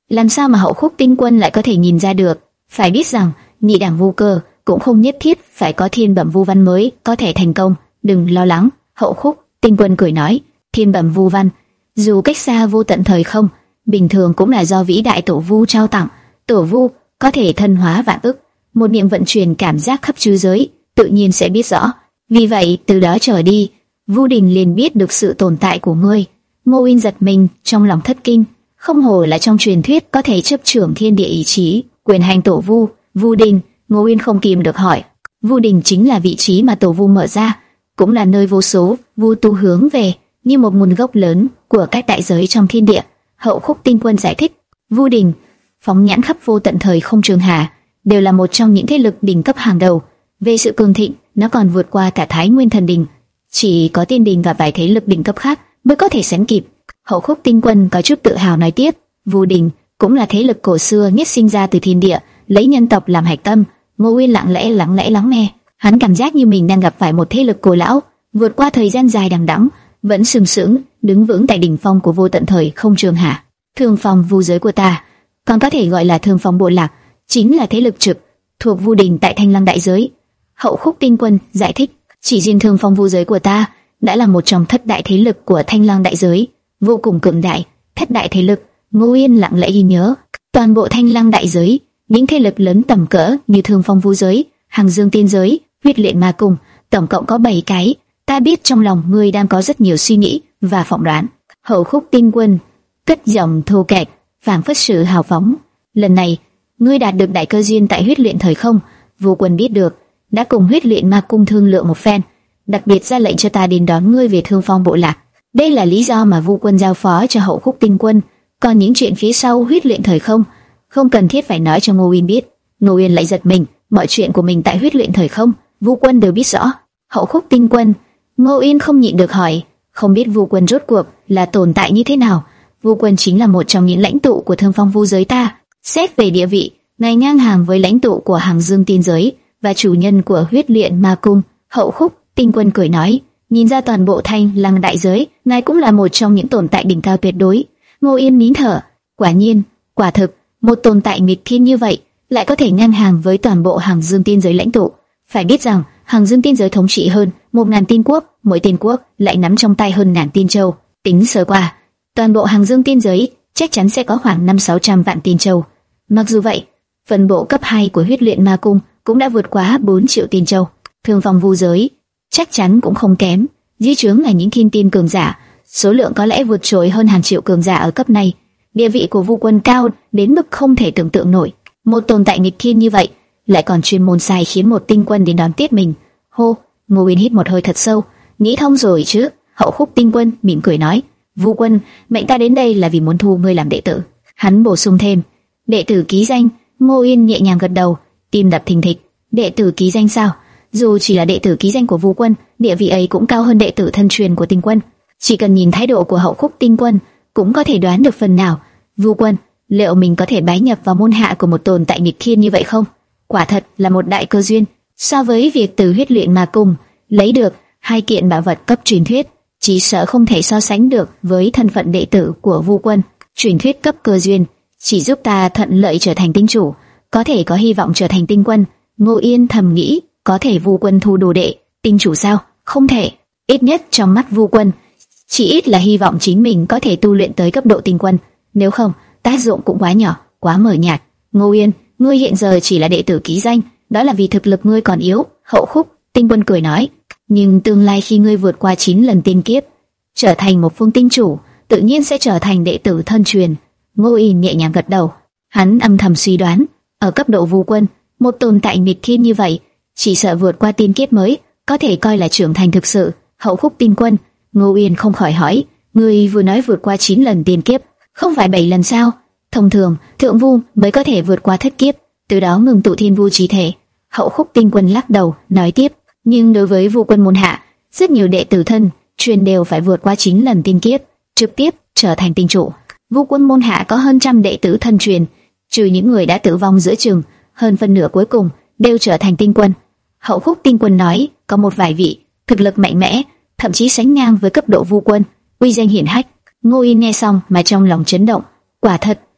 A: làm sao mà Hậu Khúc Tinh Quân lại có thể nhìn ra được? Phải biết rằng nhị đẳng vu cơ cũng không nhất thiết phải có thiên bẩm vu văn mới có thể thành công. Đừng lo lắng, Hậu Khúc Tinh Quân cười nói, thiên bẩm vu văn dù cách xa vô tận thời không, bình thường cũng là do vĩ đại tổ vu trao tặng. Tổ vu có thể thân hóa vạn ức, một niệm vận chuyển cảm giác khắp chư giới, tự nhiên sẽ biết rõ. Vì vậy từ đó trở đi, Vu Đình liền biết được sự tồn tại của ngươi. Ngô Uyên giật mình, trong lòng thất kinh, không hổ là trong truyền thuyết có thể chấp trưởng thiên địa ý chí, quyền hành tổ vu. Vu Đình, Ngô Uyên không kìm được hỏi. Vu Đình chính là vị trí mà tổ vu mở ra, cũng là nơi vô số vu tu hướng về, như một nguồn gốc lớn của các đại giới trong thiên địa. Hậu Khúc Tinh Quân giải thích, Vu Đình phóng nhãn khắp vô tận thời không trường hà, đều là một trong những thế lực đỉnh cấp hàng đầu. Về sự cường thịnh, nó còn vượt qua cả Thái Nguyên Thần Đình. Chỉ có Tiên Đình và vài thế lực đỉnh cấp khác mới có thể sánh kịp. Hậu Khúc Tinh Quân có chút tự hào nói tiếp, Vu Đình cũng là thế lực cổ xưa nhất sinh ra từ thiên địa, lấy nhân tộc làm hạch tâm. Ngô Uyên lặng lẽ lặng lẽ lắng nghe, hắn cảm giác như mình đang gặp phải một thế lực cổ lão, vượt qua thời gian dài đằng đẵng, vẫn sừng sững đứng vững tại đỉnh phong của vô tận thời không trường hạ. Thương Phong vu giới của ta, còn có thể gọi là Thương Phong bộ lạc, chính là thế lực trực thuộc Vu Đình tại Thanh Lăng đại giới. Hậu Khúc Tinh Quân giải thích, chỉ riêng Thương Phong vu giới của ta đã là một trong thất đại thế lực của Thanh Lăng đại giới, vô cùng cường đại. Thất đại thế lực, Ngô Uyên lặng lẽ ghi nhớ. Toàn bộ Thanh Lăng đại giới, những thế lực lớn tầm cỡ như Thương Phong vu giới, Hằng Dương tiên giới, Huyết Luyện Ma Cung, tổng cộng có bảy cái. Ta biết trong lòng ngươi đang có rất nhiều suy nghĩ và phỏng đoán. Hậu Khúc Tinh Quân cất giọng thô kệch, phảng phất sự hào phóng. Lần này, ngươi đạt được đại cơ duyên tại Huyết Luyện thời không, Vu Quân biết được, đã cùng Huyết Luyện Ma Cung thương lượng một phen, đặc biệt ra lệnh cho ta đến đón ngươi về Thương Phong bộ lạc. Đây là lý do mà Vu Quân giao phó cho Hậu Khúc Tinh Quân. Còn những chuyện phía sau Huyết Luyện thời không, không cần thiết phải nói cho Ngô Uyên biết. Ngô Uyên lại giật mình, mọi chuyện của mình tại Huyết Luyện thời không, Vu Quân đều biết rõ. Hậu Khúc Tinh Quân, Ngô Uyên không nhịn được hỏi, không biết Vu Quân rốt cuộc là tồn tại như thế nào? Vu Quân chính là một trong những lãnh tụ của Thương Phong vu giới ta, xét về địa vị, ngài ngang hàng với lãnh tụ của Hằng Dương tiên giới và chủ nhân của Huyết Luyện Ma Cung. Hậu Khúc Tinh Quân cười nói, nhìn ra toàn bộ Thanh Lăng đại giới, ngài cũng là một trong những tồn tại đỉnh cao tuyệt đối. Ngô Uyên nín thở, quả nhiên, quả thực, một tồn tại nghịch thiên như vậy lại có thể ngang hàng với toàn bộ Hằng Dương tiên giới lãnh tụ. Phải biết rằng Hằng Dương tiên giới thống trị hơn một ngàn tiên quốc, mỗi tiên quốc lại nắm trong tay hơn ngàn tiên châu. Tính sơ qua, toàn bộ Hằng Dương tiên giới chắc chắn sẽ có khoảng năm sáu trăm vạn tiên châu. Mặc dù vậy, phân bộ cấp hai của Huyết Luyện Ma Cung cũng đã vượt quá bốn triệu tiên châu. Thương Phong vu giới chắc chắn cũng không kém, dưới trướng là những thiên tiên cường giả, số lượng có lẽ vượt trội hơn hàng triệu cường giả ở cấp này. Địa vị của Vu Quân cao đến mức không thể tưởng tượng nổi. Một tồn tại nghịch thiên như vậy lại còn chuyên môn sai khiến một tinh quân đến đón tiếp mình. Hô, Ngô Uyên hít một hơi thật sâu, nghĩ thông rồi chứ? Hậu Khúc Tinh Quân mỉm cười nói, Vu Quân, mệnh ta đến đây là vì muốn thu ngươi làm đệ tử. Hắn bổ sung thêm, đệ tử ký danh. Ngô Uyên nhẹ nhàng gật đầu, tim đập thình thịch. Đệ tử ký danh sao? Dù chỉ là đệ tử ký danh của Vu Quân, địa vị ấy cũng cao hơn đệ tử thân truyền của Tinh Quân. Chỉ cần nhìn thái độ của Hậu Khúc Tinh Quân cũng có thể đoán được phần nào. Vu Quân, liệu mình có thể bái nhập vào môn hạ của một tồn tại nghịch thiên như vậy không? Quả thật là một đại cơ duyên. So với việc từ Huyết Luyện Ma Cung lấy được hai kiện bảo vật cấp truyền thuyết, chỉ sợ không thể so sánh được với thân phận đệ tử của Vu Quân. Truyền thuyết cấp cơ duyên chỉ giúp ta thuận lợi trở thành tinh chủ, có thể có hy vọng trở thành tinh quân. Ngô Yên thầm nghĩ, có thể Vu Quân thu đồ đệ tinh chủ sao? Không thể. Ít nhất trong mắt Vu Quân, chỉ ít là hy vọng chính mình có thể tu luyện tới cấp độ tinh quân, nếu không tác dụng cũng quá nhỏ, quá mờ nhạt. Ngô Yên, ngươi hiện giờ chỉ là đệ tử ký danh, đó là vì thực lực ngươi còn yếu. Hậu Khúc Tinh Quân cười nói, nhưng tương lai khi ngươi vượt qua chín lần tiên kiếp, trở thành một phương tinh chủ, tự nhiên sẽ trở thành đệ tử thân truyền. Ngô Yên nhẹ nhàng gật đầu, hắn âm thầm suy đoán, ở cấp độ Vu Quân, một tồn tại nghịch thiên như vậy, chỉ sợ vượt qua tiên kiếp mới có thể coi là trưởng thành thực sự. Hậu Khúc Tinh Quân, Ngô Yên không khỏi hỏi, ngươi vừa nói vượt qua chín lần tiên kiếp, không phải bảy lần sao? Thông thường, thượng vu mới có thể vượt qua thất kiếp, từ đó ngừng tụ thiên vu chí thể. Hậu Khúc Tinh Quân lắc đầu, nói tiếp, nhưng đối với Vu Quân môn hạ, rất nhiều đệ tử thân truyền đều phải vượt qua chín lần tiên kiếp, trực tiếp trở thành tinh chủ. Vu Quân môn hạ có hơn trăm đệ tử thân truyền, trừ những người đã tử vong giữa chừng, hơn phân nửa cuối cùng đều trở thành tinh quân. Hậu Khúc Tinh Quân nói, có một vài vị thực lực mạnh mẽ, thậm chí sánh ngang với cấp độ Vu Quân, uy danh hiển hách. Ngô Yên nghe xong mà trong lòng chấn động, quả thật,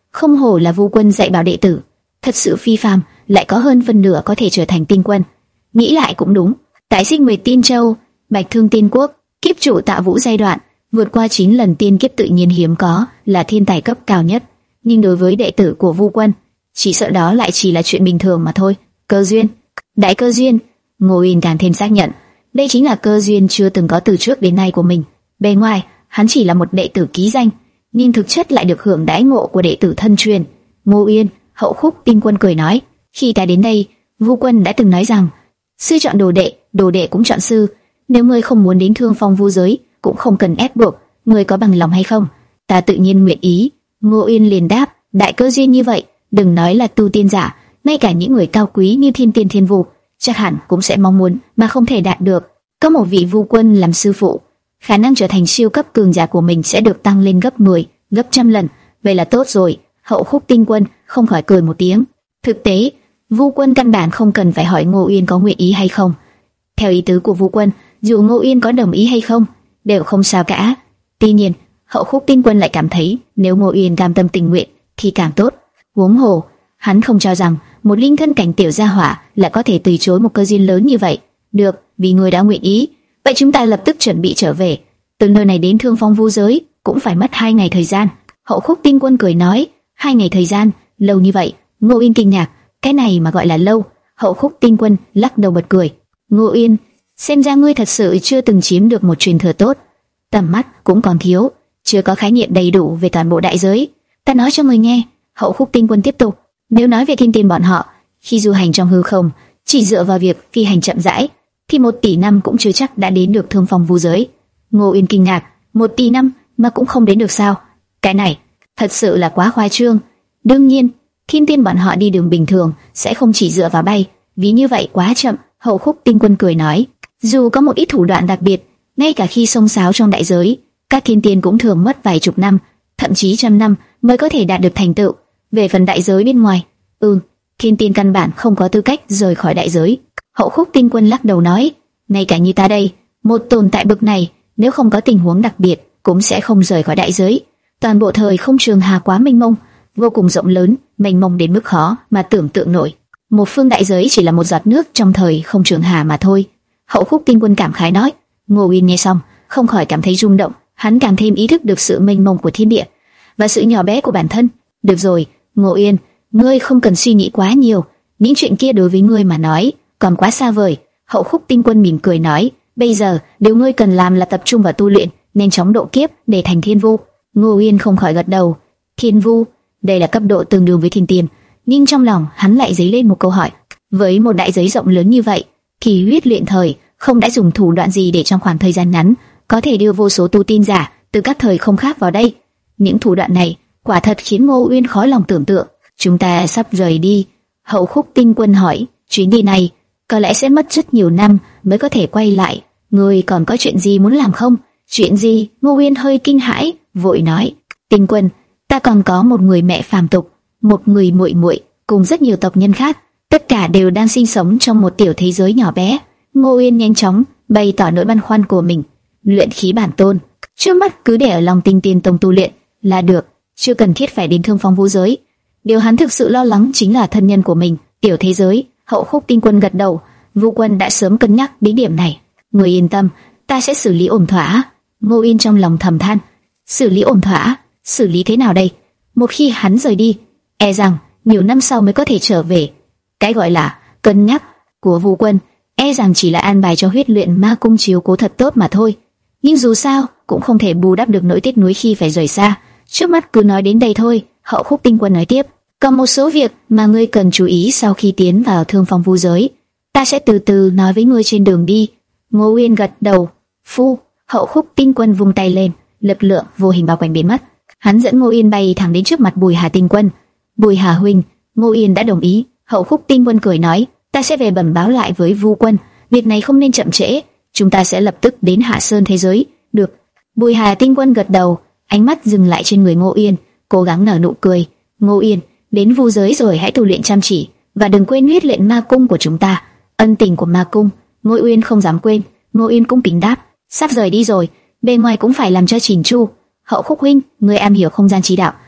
A: không hổ là Vu Quân dạy bảo đệ tử, thật sự phi phàm, lại có hơn phân nửa có thể trở thành tinh quân. Nghĩ lại cũng đúng, tại Xích Nguyệt Tiên Châu, Bạch Thương Tiên Quốc, kiếp chủ Tạ Vũ giai đoạn, vượt qua chín lần tiên kiếp tự nhiên hiếm có, là thiên tài cấp cao nhất. Nhưng đối với đệ tử của Vu Quân, chỉ sợ đó lại chỉ là chuyện bình thường mà thôi. Cơ duyên, đại cơ duyên. Ngô Uyên càng thêm xác nhận, đây chính là cơ duyên chưa từng có từ trước đến nay của mình. Bề ngoài, hắn chỉ là một đệ tử ký danh, nhưng thực chất lại được hưởng đãi ngộ của đệ tử thân truyền. Ngô Uyên, Hậu Khúc Tinh Quân cười nói, khi ta đến đây, Vu Quân đã từng nói rằng, sư chọn đồ đệ, đồ đệ cũng chọn sư. Nếu ngươi không muốn đến Thương Phong Vu giới, cũng không cần ép buộc. Ngươi có bằng lòng hay không? Ta tự nhiên nguyện ý. Ngô Uyên liền đáp, đại cơ duyên như vậy, đừng nói là tu tiên giả, ngay cả những người cao quý như Thiên Tiên Thiên Vu, chắc hẳn cũng sẽ mong muốn mà không thể đạt được. Có một vị Vu Quân làm sư phụ, khả năng trở thành siêu cấp cường giả của mình sẽ được tăng lên gấp mười, gấp trăm lần. Vậy là tốt rồi. Hậu Khúc Tinh Quân không khỏi cười một tiếng. Thực tế, Vu Quân căn bản không cần phải hỏi Ngô Uyên có nguyện ý hay không. Theo ý tứ của Vu Quân, dù Ngô Uyên có đồng ý hay không, đều không sao cả. Tuy nhiên, Hậu Khúc Tinh Quân lại cảm thấy nếu Ngô Uyên cam tâm tình nguyện thì càng tốt. Huống hồ, hắn không cho rằng một linh thân cảnh tiểu gia hỏa lại có thể từ chối một cơ duyên lớn như vậy. Được, vì người đã nguyện ý, vậy chúng ta lập tức chuẩn bị trở về. Từ nơi này đến Thương Phong Vu giới cũng phải mất hai ngày thời gian. Hậu Khúc Tinh Quân cười nói, hai ngày thời gian, lâu như vậy? Ngô Uyên kinh ngạc, cái này mà gọi là lâu? Hậu Khúc Tinh Quân lắc đầu bật cười. Ngô Uyên, xem ra ngươi thật sự chưa từng chiếm được một truyền thừa tốt, tầm mắt cũng còn thiếu, chưa có khái niệm đầy đủ về toàn bộ đại giới. Ta nói cho ngươi nghe. Hậu Khúc Tinh Quân tiếp tục, nếu nói về thiên tiên bọn họ, khi du hành trong hư không, chỉ dựa vào việc phi hành chậm rãi, thì một tỷ năm cũng chưa chắc đã đến được Thương Phong Vu giới. Ngô Uyên kinh ngạc, một tỷ năm mà cũng không đến được sao? Cái này thật sự là quá khoa trương. Đương nhiên, thiên tiên bọn họ đi đường bình thường sẽ không chỉ dựa vào bay, vì như vậy quá chậm. Hậu Khúc Tinh Quân cười nói, dù có một ít thủ đoạn đặc biệt, ngay cả khi xông xáo trong đại giới, các thiên tiên cũng thường mất vài chục năm, thậm chí trăm năm mới có thể đạt được thành tựu. Về phần đại giới bên ngoài, ừ, thiên tiên căn bản không có tư cách rời khỏi đại giới. Hậu Khúc Tinh Quân lắc đầu nói, ngay cả như ta đây, một tồn tại bậc này, nếu không có tình huống đặc biệt, cũng sẽ không rời khỏi đại giới. Toàn bộ thời không trường hà quá mênh mông, vô cùng rộng lớn, mênh mông đến mức khó mà tưởng tượng nổi. Một phương đại giới chỉ là một giọt nước trong thời không trường hà mà thôi. Hậu Khúc Tinh Quân cảm khái nói. Ngô Uyên nghe xong, không khỏi cảm thấy rung động. Hắn càng thêm ý thức được sự mênh mông của thiên địa và sự nhỏ bé của bản thân. Được rồi, Ngô Uyên, ngươi không cần suy nghĩ quá nhiều. Những chuyện kia đối với ngươi mà nói còn quá xa vời. Hậu Khúc Tinh Quân mỉm cười nói, bây giờ điều ngươi cần làm là tập trung vào tu luyện, nhanh chóng độ kiếp để thành thiên vu. Ngô Uyên không khỏi gật đầu. Thiên vu, đây là cấp độ tương đương với thiên tiên, nhưng trong lòng hắn lại dấy lên một câu hỏi. Với một đại giới rộng lớn như vậy, thì huyết luyện thời không đã dùng thủ đoạn gì để trong khoảng thời gian ngắn có thể đưa vô số tu tiên giả từ các thời không khác vào đây? Những thủ đoạn này quả thật khiến Ngô Uyên khó lòng tưởng tượng. Chúng ta sắp rời đi. Hậu Khúc Tinh Quân hỏi, chuyến đi này có lẽ sẽ mất rất nhiều năm mới có thể quay lại. Ngươi còn có chuyện gì muốn làm không? Chuyện gì? Ngô Uyên hơi kinh hãi, vội nói, Tinh Quân, ta còn có một người mẹ phàm tục, một người muội muội, cùng rất nhiều tộc nhân khác, tất cả đều đang sinh sống trong một tiểu thế giới nhỏ bé. Ngô Uyên nhanh chóng bày tỏ nỗi băn khoăn của mình. Luyện khí bản tôn, trước mắt cứ để ở lòng Tinh Tiên Tông tu luyện là được, chưa cần thiết phải đến Thương Phong Vu giới. Điều hắn thực sự lo lắng chính là thân nhân của mình, tiểu thế giới. Hậu Khúc Tinh Quân gật đầu, Vu Quân đã sớm cân nhắc đến điểm này. Người yên tâm, ta sẽ xử lý ổn thỏa. Ngô Uyên trong lòng thầm than, xử lý ổn thỏa, xử lý thế nào đây? Một khi hắn rời đi, e rằng nhiều năm sau mới có thể trở về. Cái gọi là cân nhắc của Vu Quân, e rằng chỉ là an bài cho huyết luyện ma cung chiếu cố thật tốt mà thôi. Nhưng dù sao cũng không thể bù đắp được nỗi tiếc nuối khi phải rời xa. Trước mắt cứ nói đến đây thôi. Hậu Khúc Tinh Quân nói tiếp, còn một số việc mà ngươi cần chú ý sau khi tiến vào Thương Phong Vu giới, ta sẽ từ từ nói với ngươi trên đường đi. Ngô Uyên gật đầu. Phu. Hậu Khúc Tinh Quân vung tay lên, lực lượng vô hình bao quanh biến mất. Hắn dẫn Ngô Uyên bay thẳng đến trước mặt Bùi Hà Tinh Quân. Bùi Hà huynh, Ngô Uyên đã đồng ý. Hậu Khúc Tinh Quân cười nói, ta sẽ về bẩm báo lại với Vu Quân, việc này không nên chậm trễ, chúng ta sẽ lập tức đến Hạ Sơn thế giới. Được. Bùi Hà Tinh Quân gật đầu, ánh mắt dừng lại trên người Ngô Uyên, cố gắng nở nụ cười. Ngô Uyên, đến Vu giới rồi hãy tu luyện chăm chỉ và đừng quên huyết luyện ma cung của chúng ta. Ân tình của ma cung, Ngô Uyên không dám quên. Ngô Uyên cũng kính đáp, sắp rời đi rồi, bên ngoài cũng phải làm cho chỉnh chu. Hậu Khúc huynh, ngươi am hiểu không gian chi đạo,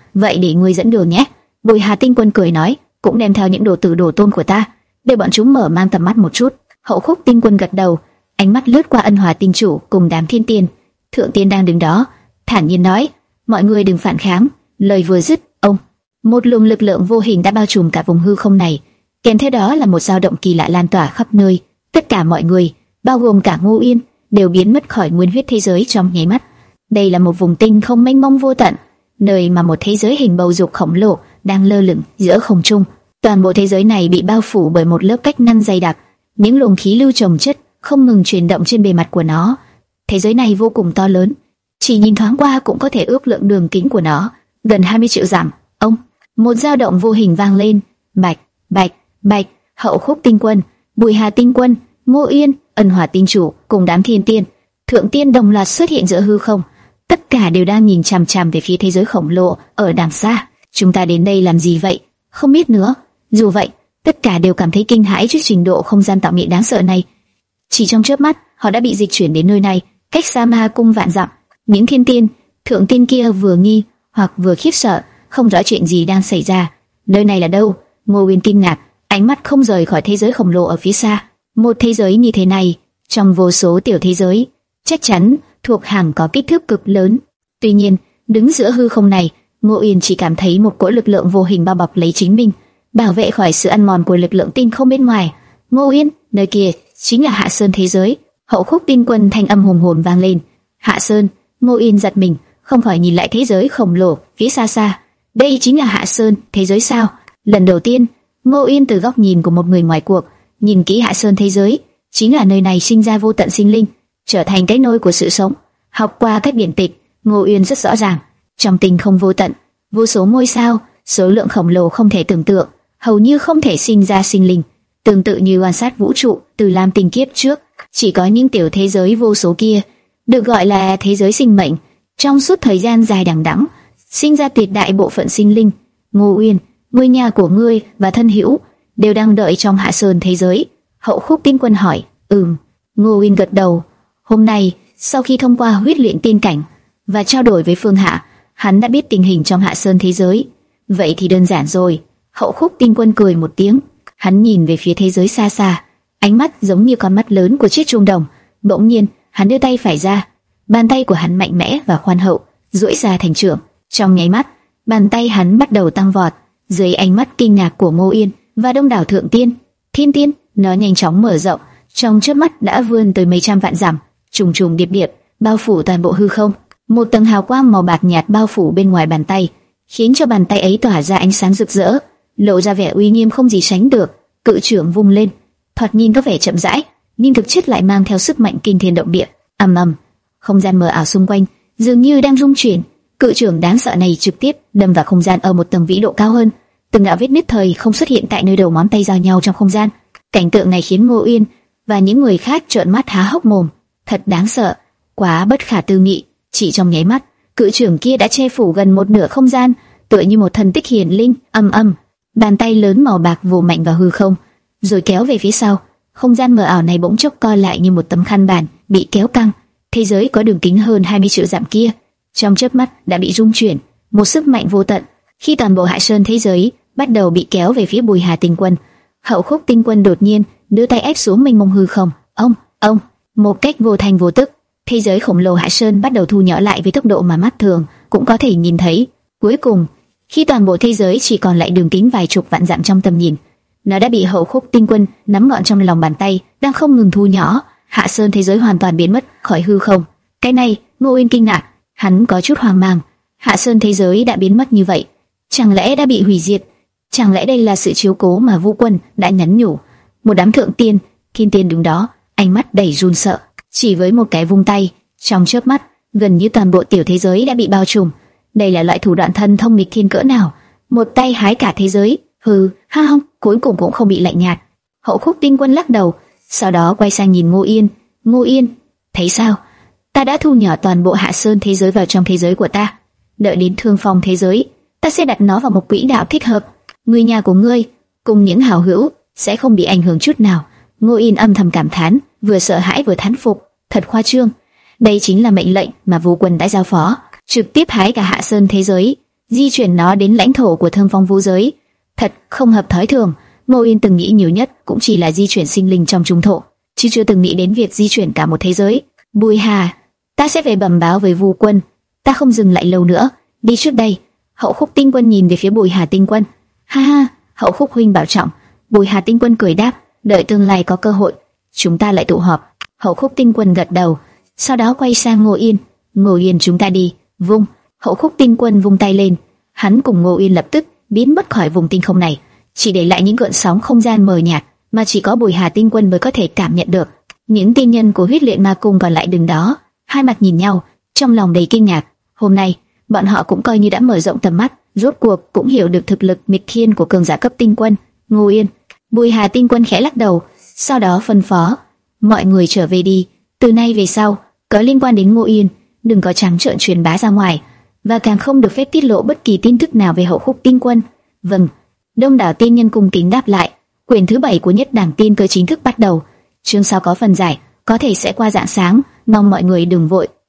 A: vậy để ngươi dẫn đường nhé. Bùi Hà Tinh Quân cười nói, cũng đem theo những đồ tử đồ tôn của ta, để bọn chúng mở mang tầm mắt một chút. Hậu Khúc Tinh Quân gật đầu, ánh mắt lướt qua Ân Hòa Tinh Chủ cùng đám thiên tiên. Thượng tiên đang đứng đó, thản nhiên nói, mọi người đừng phản kháng. Lời vừa dứt, ông, một luồng lực lượng vô hình đã bao trùm cả vùng hư không này, kèm theo đó là một dao động kỳ lạ lan tỏa khắp nơi. Tất cả mọi người, bao gồm cả Ngô Yên, đều biến mất khỏi nguyên huyết thế giới trong nháy mắt. Đây là một vùng tinh không mênh mông vô tận, nơi mà một thế giới hình bầu dục khổng lồ đang lơ lửng giữa không trung. Toàn bộ thế giới này bị bao phủ bởi một lớp cách ngăn dày đặc, những luồng khí lưu chồng chất không ngừng chuyển động trên bề mặt của nó. Thế giới này vô cùng to lớn, chỉ nhìn thoáng qua cũng có thể ước lượng đường kính của nó, gần hai mươi triệu dặm. Ông, một dao động vô hình vang lên, bạch, bạch, bạch. Hậu Khúc Tinh Quân, Bùi Hà Tinh Quân, Ngô Yên, Ân Hòa Tinh Chủ cùng đám thiên tiên, thượng tiên đồng loạt xuất hiện giữa hư không. Tất cả đều đang nhìn chằm chằm về phía thế giới khổng lồ ở đằng xa. Chúng ta đến đây làm gì vậy? Không biết nữa. Dù vậy, tất cả đều cảm thấy kinh hãi trước trình độ không gian tạo nghệ đáng sợ này. Chỉ trong chớp mắt, họ đã bị dịch chuyển đến nơi này, cách xa Ma Cung vạn dặm. Những thiên tiên, thượng tiên kia vừa nghi hoặc vừa khiếp sợ, không rõ chuyện gì đang xảy ra. Nơi này là đâu? Ngô Uyên kinh ngạc, ánh mắt không rời khỏi thế giới khổng lồ ở phía xa. Một thế giới như thế này, trong vô số tiểu thế giới, chắc chắn thuộc hàng có kích thước cực lớn. Tuy nhiên, đứng giữa hư không này, Ngô Uyên chỉ cảm thấy một cỗ lực lượng vô hình bao bọc lấy chính mình, bảo vệ khỏi sự ăn mòn của lực lượng tinh không bên ngoài. Ngô Uyên, nơi kia chính là Hạ Sơn thế giới. Hậu Khúc Tinh Quân thanh âm hùng hồn vang lên. Hạ Sơn. Ngô Uyên giật mình, không khỏi nhìn lại thế giới khổng lồ phía xa xa. Đây chính là Hạ Sơn thế giới sao? Lần đầu tiên, Ngô Uyên từ góc nhìn của một người ngoài cuộc nhìn kỹ Hạ Sơn thế giới, chính là nơi này sinh ra vô tận sinh linh, trở thành cái nôi của sự sống. Học qua các điển tịch, Ngô Uyên rất rõ ràng, trong tinh không vô tận, vô số ngôi sao, số lượng khổng lồ không thể tưởng tượng, hầu như không thể sinh ra sinh linh. Tương tự như quan sát vũ trụ từ lam tinh kiếp trước, chỉ có những tiểu thế giới vô số kia được gọi là thế giới sinh mệnh, trong suốt thời gian dài đằng đẵng sinh ra tuyệt đại bộ phận sinh linh. Ngô Uyên, ngôi nhà của ngươi và thân hữu đều đang đợi trong Hạ Sơn thế giới. Hậu Khúc Tinh Quân hỏi. Ừm. Ngô Uyên gật đầu. Hôm nay, sau khi thông qua huyết luyện tiên cảnh và trao đổi với Phương Hạ, hắn đã biết tình hình trong Hạ Sơn thế giới. Vậy thì đơn giản rồi. Hậu Khúc Tinh Quân cười một tiếng, hắn nhìn về phía thế giới xa xa, ánh mắt giống như con mắt lớn của chiếc chuông đồng. Bỗng nhiên, hắn đưa tay phải ra, bàn tay của hắn mạnh mẽ và khoan hậu, duỗi ra thành trưởng. Trong nháy mắt, bàn tay hắn bắt đầu tăng vọt. Dưới ánh mắt kinh ngạc của Ngô Yên và đông đảo thượng tiên, thiên tiên, nó nhanh chóng mở rộng, trong chớp mắt đã vươn tới mấy trăm vạn dặm, trùng trùng điệp điệp, bao phủ toàn bộ hư không. Một tầng hào quang màu bạc nhạt bao phủ bên ngoài bàn tay, khiến cho bàn tay ấy tỏa ra ánh sáng rực rỡ, lộ ra vẻ uy nghiêm không gì sánh được. Cự trưởng vung lên, thoạt nhìn có vẻ chậm rãi, nhưng thực chất lại mang theo sức mạnh kinh thiên động địa. Ầm ầm, không gian mờ ảo xung quanh dường như đang rung chuyển. Cự trưởng đáng sợ này trực tiếp đâm vào không gian ở một tầng vĩ độ cao hơn. Từng đạo vết nứt thời không xuất hiện tại nơi đầu ngón tay giao nhau trong không gian. Cảnh tượng này khiến Ngô Uyên và những người khác trợn mắt há hốc mồm. Thật đáng sợ, quá bất khả tư nghị. Chỉ trong nháy mắt, cự trưởng kia đã che phủ gần một nửa không gian, tựa như một thần tích hiển linh. Âm âm, bàn tay lớn màu bạc vồ mạnh vào hư không, rồi kéo về phía sau. Không gian mờ ảo này bỗng chốc co lại như một tấm khăn bàn bị kéo căng. Thế giới có đường kính hơn hai mươi triệu dặm kia, trong chớp mắt đã bị rung chuyển, một sức mạnh vô tận. Khi toàn bộ Hạ Sơn thế giới bắt đầu bị kéo về phía Bùi Hà Tinh Quân, Hậu Khúc Tinh Quân đột nhiên đưa tay ép xuống mênh mông hư không. Ông, ông, một cách vô thành vô tức, thế giới khổng lồ Hạ Sơn bắt đầu thu nhỏ lại với tốc độ mà mắt thường cũng có thể nhìn thấy. Cuối cùng, khi toàn bộ thế giới chỉ còn lại đường kính vài chục vạn dặm trong tầm nhìn, nó đã bị Hậu Khúc Tinh Quân nắm gọn trong lòng bàn tay, đang không ngừng thu nhỏ. Hạ Sơn thế giới hoàn toàn biến mất khỏi hư không. Cái này, Ngô Uyên kinh ngạc, hắn có chút hoang mang. Hạ Sơn thế giới đã biến mất như vậy, chẳng lẽ đã bị hủy diệt? Chẳng lẽ đây là sự chiếu cố mà Vu Quân đã nhắn nhủ? Một đám thượng tiên, thiên tiên đứng đó, ánh mắt đầy run sợ. Chỉ với một cái vung tay, trong chớp mắt, gần như toàn bộ tiểu thế giới đã bị bao trùm. Đây là loại thủ đoạn thần thông nghịch thiên cỡ nào? Một tay hái cả thế giới. Hừ, ha không, cuối cùng cũng không bị lạnh nhạt. Hậu Khúc Tinh Quân lắc đầu, sau đó quay sang nhìn Ngô Yên. Ngô Yên, thấy sao? Ta đã thu nhỏ toàn bộ Hạ Sơn thế giới vào trong thế giới của ta. Đợi đến Thương Phong thế giới, ta sẽ đặt nó vào một quỹ đạo thích hợp. Người nhà của ngươi cùng những hảo hữu sẽ không bị ảnh hưởng chút nào. Ngô Yên âm thầm cảm thán, vừa sợ hãi vừa thán phục. Thật khoa trương. Đây chính là mệnh lệnh mà Vu Quân đã giao phó, trực tiếp hái cả Hạ Sơn thế giới. di chuyển nó đến lãnh thổ của Thơm Phong Vũ giới. Thật không hợp thói thường. Ngô Yên từng nghĩ nhiều nhất cũng chỉ là di chuyển sinh linh trong trung thổ, chứ chưa từng nghĩ đến việc di chuyển cả một thế giới. Bùi Hà, ta sẽ về bẩm báo với Vu Quân. Ta không dừng lại lâu nữa, đi trước đây. Hậu Khúc Tinh Quân nhìn về phía Bùi Hà Tinh Quân. Ha ha, Hậu Khúc huynh bảo trọng. Bùi Hà Tinh Quân cười đáp, đợi tương lai có cơ hội, chúng ta lại tụ họp. Hậu Khúc Tinh Quân gật đầu, sau đó quay sang Ngô Yên. Ngô Yên, chúng ta đi. Vung. Hậu Khúc Tinh Quân vung tay lên, hắn cùng Ngô Yên lập tức biến mất khỏi vùng tinh không này, chỉ để lại những gợn sóng không gian mờ nhạt mà chỉ có Bùi Hà Tinh Quân mới có thể cảm nhận được. Những tiên nhân của Huyết Luyện Ma Cung còn lại đứng đó, hai mặt nhìn nhau, trong lòng đầy kinh ngạc. Hôm nay, bọn họ cũng coi như đã mở rộng tầm mắt, rốt cuộc cũng hiểu được thực lực nghịch thiên của cường giả cấp tinh quân. Ngô Yên. Bùi Hà Tinh Quân khẽ lắc đầu, sau đó phân phó, mọi người trở về đi. Từ nay về sau, có liên quan đến Ngô Yên, đừng có trắng trợn truyền bá ra ngoài, và càng không được phép tiết lộ bất kỳ tin tức nào về Hậu Khúc Tinh Quân. Vâng. Đông đảo tiên nhân cung kính đáp lại. Quyển thứ bảy của Nhất Đẳng Tiên Cơ chính thức bắt đầu. Chương sau có phần giải, có thể sẽ qua rạng sáng, mong mọi người đừng vội.